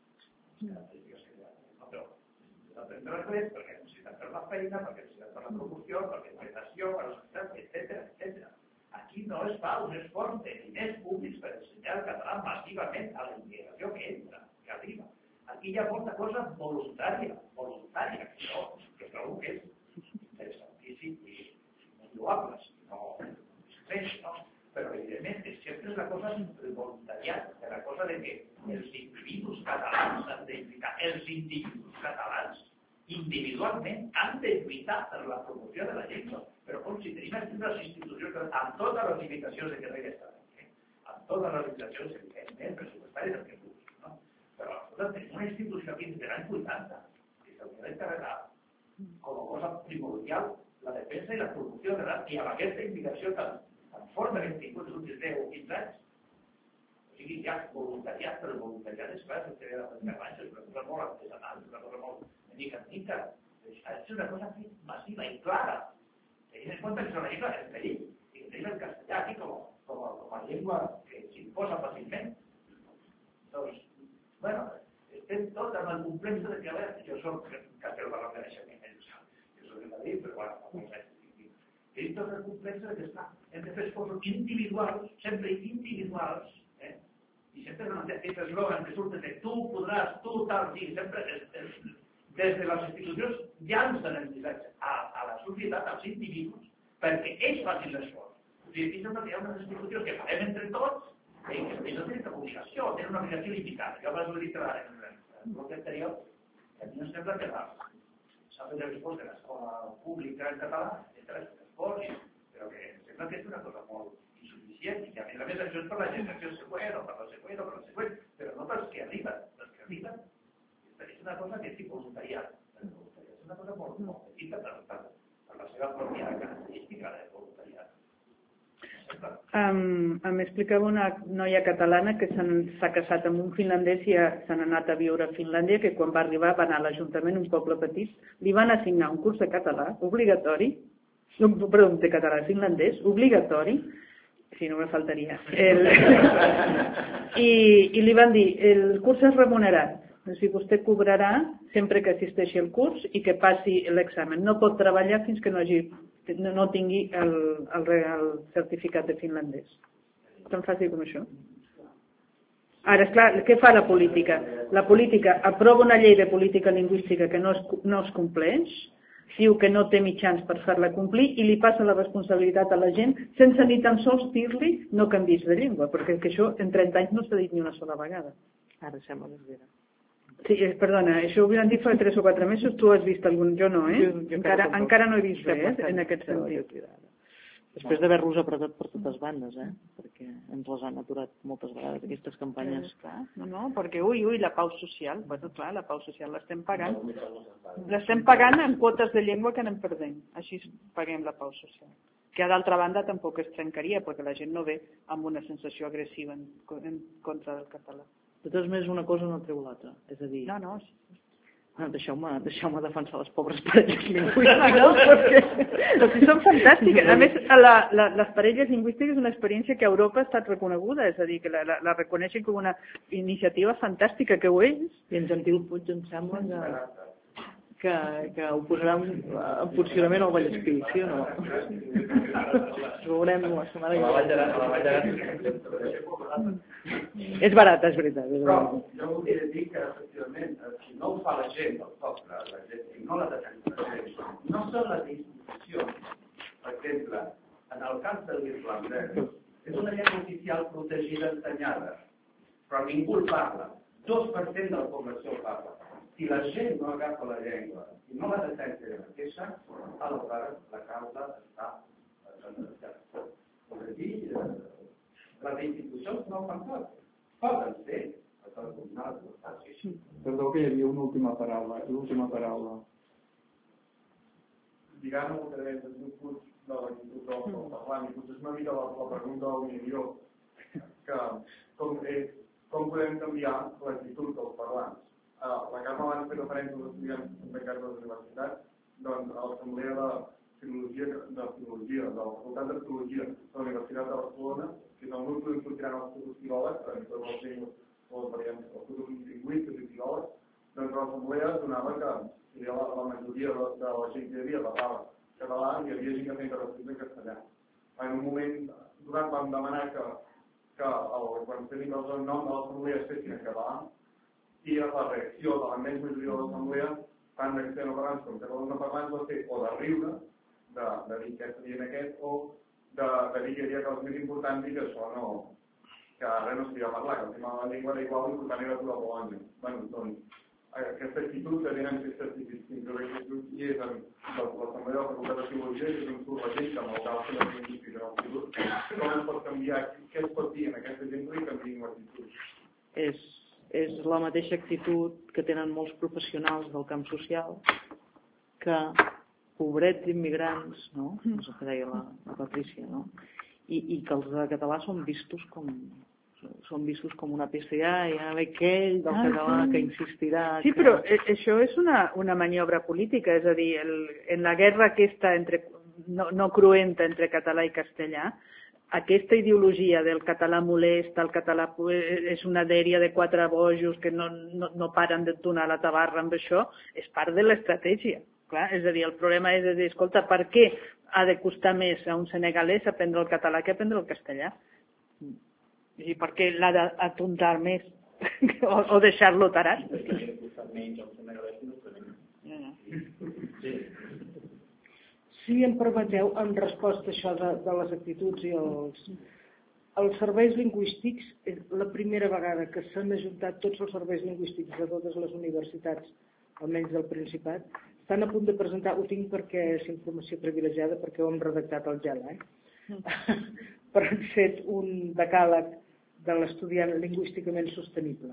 Aprendre anglès perquè necessiten per la feina, perquè necessiten per la promoció, per la integració, per la societat, etc. Aquí no es fa un esforç de diners públics per ensenyar el català massivament a la immigració que entra, que arriba. Aquí hi ha molta cosa voluntària, que trobo que és interessantíssim i molt lloable, no? Però evidentment sempre és la cosa del voluntariat, de la cosa de que els individus catalans han de lluitar, els individus catalans individualment han de lluitar per la promoció de la llengua, però com si tenim aquí unes institucions amb totes les limitacions de que regla està, amb totes les limitacions evidentment pressupostàries que vulguis, no? Però nosaltres tenim una institució aquí des de l'any 80 que s'hauria d'encarregar com a cosa primordial la defensa i la promoció de l'art i amb aquesta immigració tan forta que hem tingut els últims 10 o 15 anys. O sigui, hi ha voluntariat, però el voluntariat és clar, que ve de les Gabacho, és una cosa molt artesanal, és una cosa molt mica en mica. És una cosa massiva i clara. Tenint en compte que és una llengua en perill i que tenim el castellà aquí com a llengua que s'imposa fàcilment. Doncs, bueno, estem tots amb el complex de que, a veure, jo soc Castel Barran de naixement, jo soc de Madrid, però bueno, fa molts anys. Tenim tot el complex de que està. Hem de fer esforços individuals, sempre individuals, i sempre aquest eslògan que surten de tu podràs, tu tal, sí, sempre des de les institucions llancen el missatge a la societat, als individus, perquè ells facin l'esforç. O sigui, aquí sembla que hi ha unes institucions que farem entre tots i que no tenen cap obligació, tenen una obligació limitada. Jo abans ho he dit en el bloc anterior, que a mi em sembla que s'ha fet l'esforç de l'escola pública en català, entre l'esforç, però que em sembla que és una cosa molt insuficient i que a més això és per la generació següent o per la següent o per la següent, però no pels que arriben. És una cosa que és voluntariat. És una cosa molt petita per la seva pròpia característica de voluntariat. M'explicava una noia catalana que s'ha casat amb un finlandès i se n'ha anat a viure a Finlàndia, que quan va arribar va anar a l'Ajuntament, un poble petit, li van assignar un curs de català obligatori, de català finlandès, obligatori, si no me faltaria, i li van dir, el curs és remunerat, o sigui, vostè cobrarà sempre que assisteixi al curs i que passi l'examen. No pot treballar fins que no tingui el certificat de finlandès. Tan fàcil com això. Ara, esclar, què fa la política? La política aprova una llei de política lingüística que no es compleix, diu que no té mitjans per fer-la complir i li passa la responsabilitat a la gent sense ni tan sols dir-li no canvis de llengua, perquè això en 30 anys no s'ha dit ni una sola vegada. Ara sembla més vera. Sí, perdona, això ho havien dit fa 3 o 4 mesos, tu has vist algun, jo no, encara no he vist res, en aquest sentit. Després d'haver-los apretat per totes bandes, perquè ens les han aturat moltes vegades, aquestes campanyes. No, perquè la pau social, bueno, clar, la pau social l'estem pagant. L'estem pagant en quotes de llengua que anem perdent, així paguem la pau social. Que d'altra banda tampoc es trencaria, perquè la gent no ve amb una sensació agressiva en contra del català. De totes maneres, una cosa no treu l'altra, és a dir... No, deixeu-me defensar les pobres parelles lingüístiques. Però si són fantàstiques. A més, les parelles lingüístiques és una experiència que a Europa ha estat reconeguda, és a dir, que la reconeixen com una iniciativa fantàstica, que ho és. I en Gentil Puig em sembla que ho posarà en funcionament al Vallespí, sí o no? Ho veurem la setmana que ve. És barat, és veritat. Però jo voldria dir que, efectivament, si no ho fa la gent, la gent, si no la defensa la gent, no són les institucions. Per exemple, en el cas de l'irlandès, és una llengua oficial protegida ensenyada, però ningú el parla. 2% de la població el parla. Si la gent no agafa la llengua i no la defensa i la queixa, aleshores la causa està sentenciada. És a dir, les institucions no ho fan tot. Poden ser, però no ho fan. Perdó, que hi havia una última paraula. L'última paraula. Lligant a través del meu curs de l'actitud del parlant, i potser és una mica la pregunta del milió, que com podem canviar l'actitud dels parlants? La Carme abans ha fet referència als estudiants beccats de les universitats, doncs a l'Assemblea de la Facultat de Filologia de la Universitat de Barcelona, que és el grup que sortiran els futurs filòlegs, totes les llengües, els futurs lingüistes i filòlegs, doncs l'Assemblea donava que la majoria de la gent que hi havia parlava català i hi havia gent que feia intervencions en castellà. En un moment donat vam demanar que quan tenim el nom de l'Assemblea es fessin en català, i la reacció de la més majoria de l'assemblea, tant de castellanoparlants com catalanoparlants, va ser o de riure, de dir què seria aquest, o de dir que hi havia coses més importants i que això no, que ara no s'havia parlar, que el tema de la llengua era igual, l'important era tot a Bologna. Bé, doncs, aquesta actitud que tenen aquestes actituds i és en l'assemblea de la Facultat de Filologia, que és un surt la gent que amb el cal que no lingüístic en el futur, com es pot canviar, què es pot dir en aquesta gent que canviïn l'actitud? És la mateixa actitud que tenen molts professionals del camp social que pobrets immigrants, no? És el que deia la Patrícia, no? I que els de català són vistos com una peça, ja ve aquell del català que insistirà... Sí, però això és una maniobra política, és a dir, en la guerra aquesta no cruenta entre català i castellà, aquesta ideologia del català molest, el català és una dèria de 4 bojos que no paren de donar la tabarra amb això, és part de l'estratègia. Clar, és a dir, el problema és dir, escolta, per què ha de costar més a un senegalès aprendre el català que aprendre el castellà? I per què l'ha d'atontar més o deixar-lo tarat? Si em permeteu, en resposta a això de les actituds i els serveis lingüístics, és la primera vegada que s'han ajuntat tots els serveis lingüístics de totes les universitats, almenys del Principat, estan a punt de presentar, ho tinc perquè és informació privilegiada, perquè ho hem redactat al gel, però han fet un decàleg de l'estudiant lingüísticament sostenible.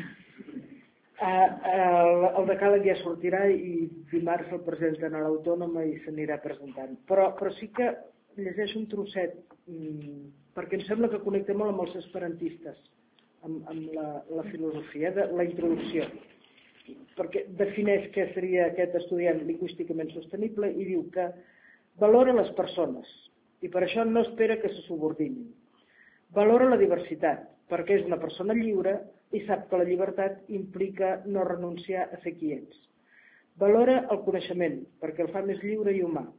El decàleg ja sortirà i dimarts el presenten a l'Autònoma i s'anirà presentant. Però sí que llegeixo un trosset, perquè em sembla que connecta molt amb els esperantistes, amb la filosofia de la introducció, perquè defineix què seria aquest estudiant lingüísticament sostenible i diu que valora les persones i per això no espera que se subordinin. Valora la diversitat, perquè és una persona lliure i sap que la llibertat implica no renunciar a ser qui ets. Valora el coneixement, perquè el fa més lliure i humà.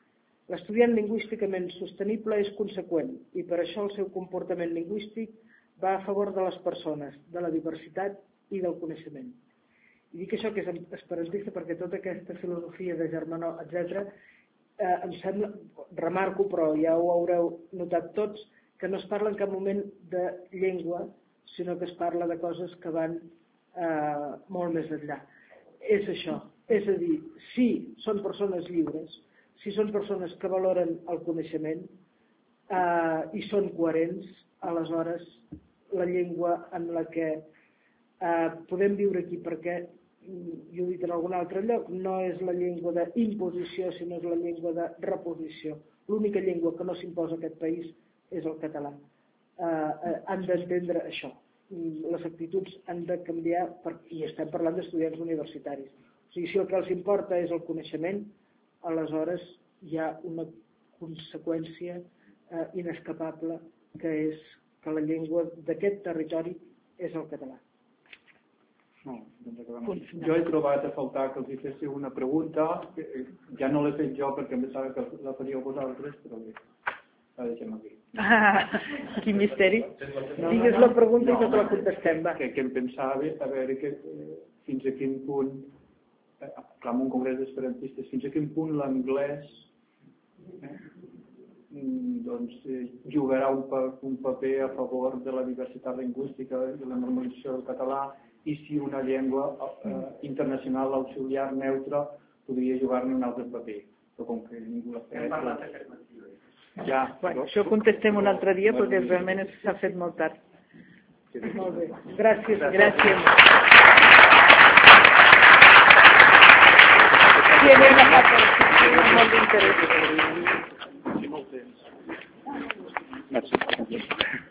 L'estudiant lingüísticament sostenible és conseqüent i per això el seu comportament lingüístic va a favor de les persones, de la diversitat i del coneixement. I dic això que és esperantista perquè tota aquesta filosofia de germanor, etc., em sembla, remarco, però ja ho haureu notat tots, que no es parla en cap moment de llengua, sinó que es parla de coses que van molt més enllà. És això, és a dir, si són persones lliures, si són persones que valoren el coneixement i són coherents, aleshores la llengua en la que podem viure aquí, perquè, jo he dit en algun altre lloc, no és la llengua d'imposició, sinó és la llengua de reposició. L'única llengua que no s'imposa a aquest país és el català. Han d'entendre això. Les actituds han de canviar, i estem parlant d'estudiants universitaris. O sigui, si el que els importa és el coneixement, aleshores hi ha una conseqüència inescapable, que és que la llengua d'aquest territori és el català. Jo he trobat a faltar que els fessin una pregunta, ja no l'he fet jo perquè em pensava que la faríeu vosaltres, però bé, la deixem aquí. Quin misteri. Digues la pregunta i no te la contestem, va. Que em pensava, a veure fins a quin punt, clar, en un congrés d'esperantistes, fins a quin punt l'anglès jugarà un paper a favor de la diversitat lingüística i la normalització del català, i si una llengua internacional auxiliar neutra podria jugar-ne un altre paper. Però com que ningú l'ha fet... Hem parlat d'aquest matí. Ja, bueno, això contestem un altre dia perquè realment s'ha fet molt tard. Molt bé. Gràcies. Gràcies. Molt d'interès. Sí, molt temps. Gràcies.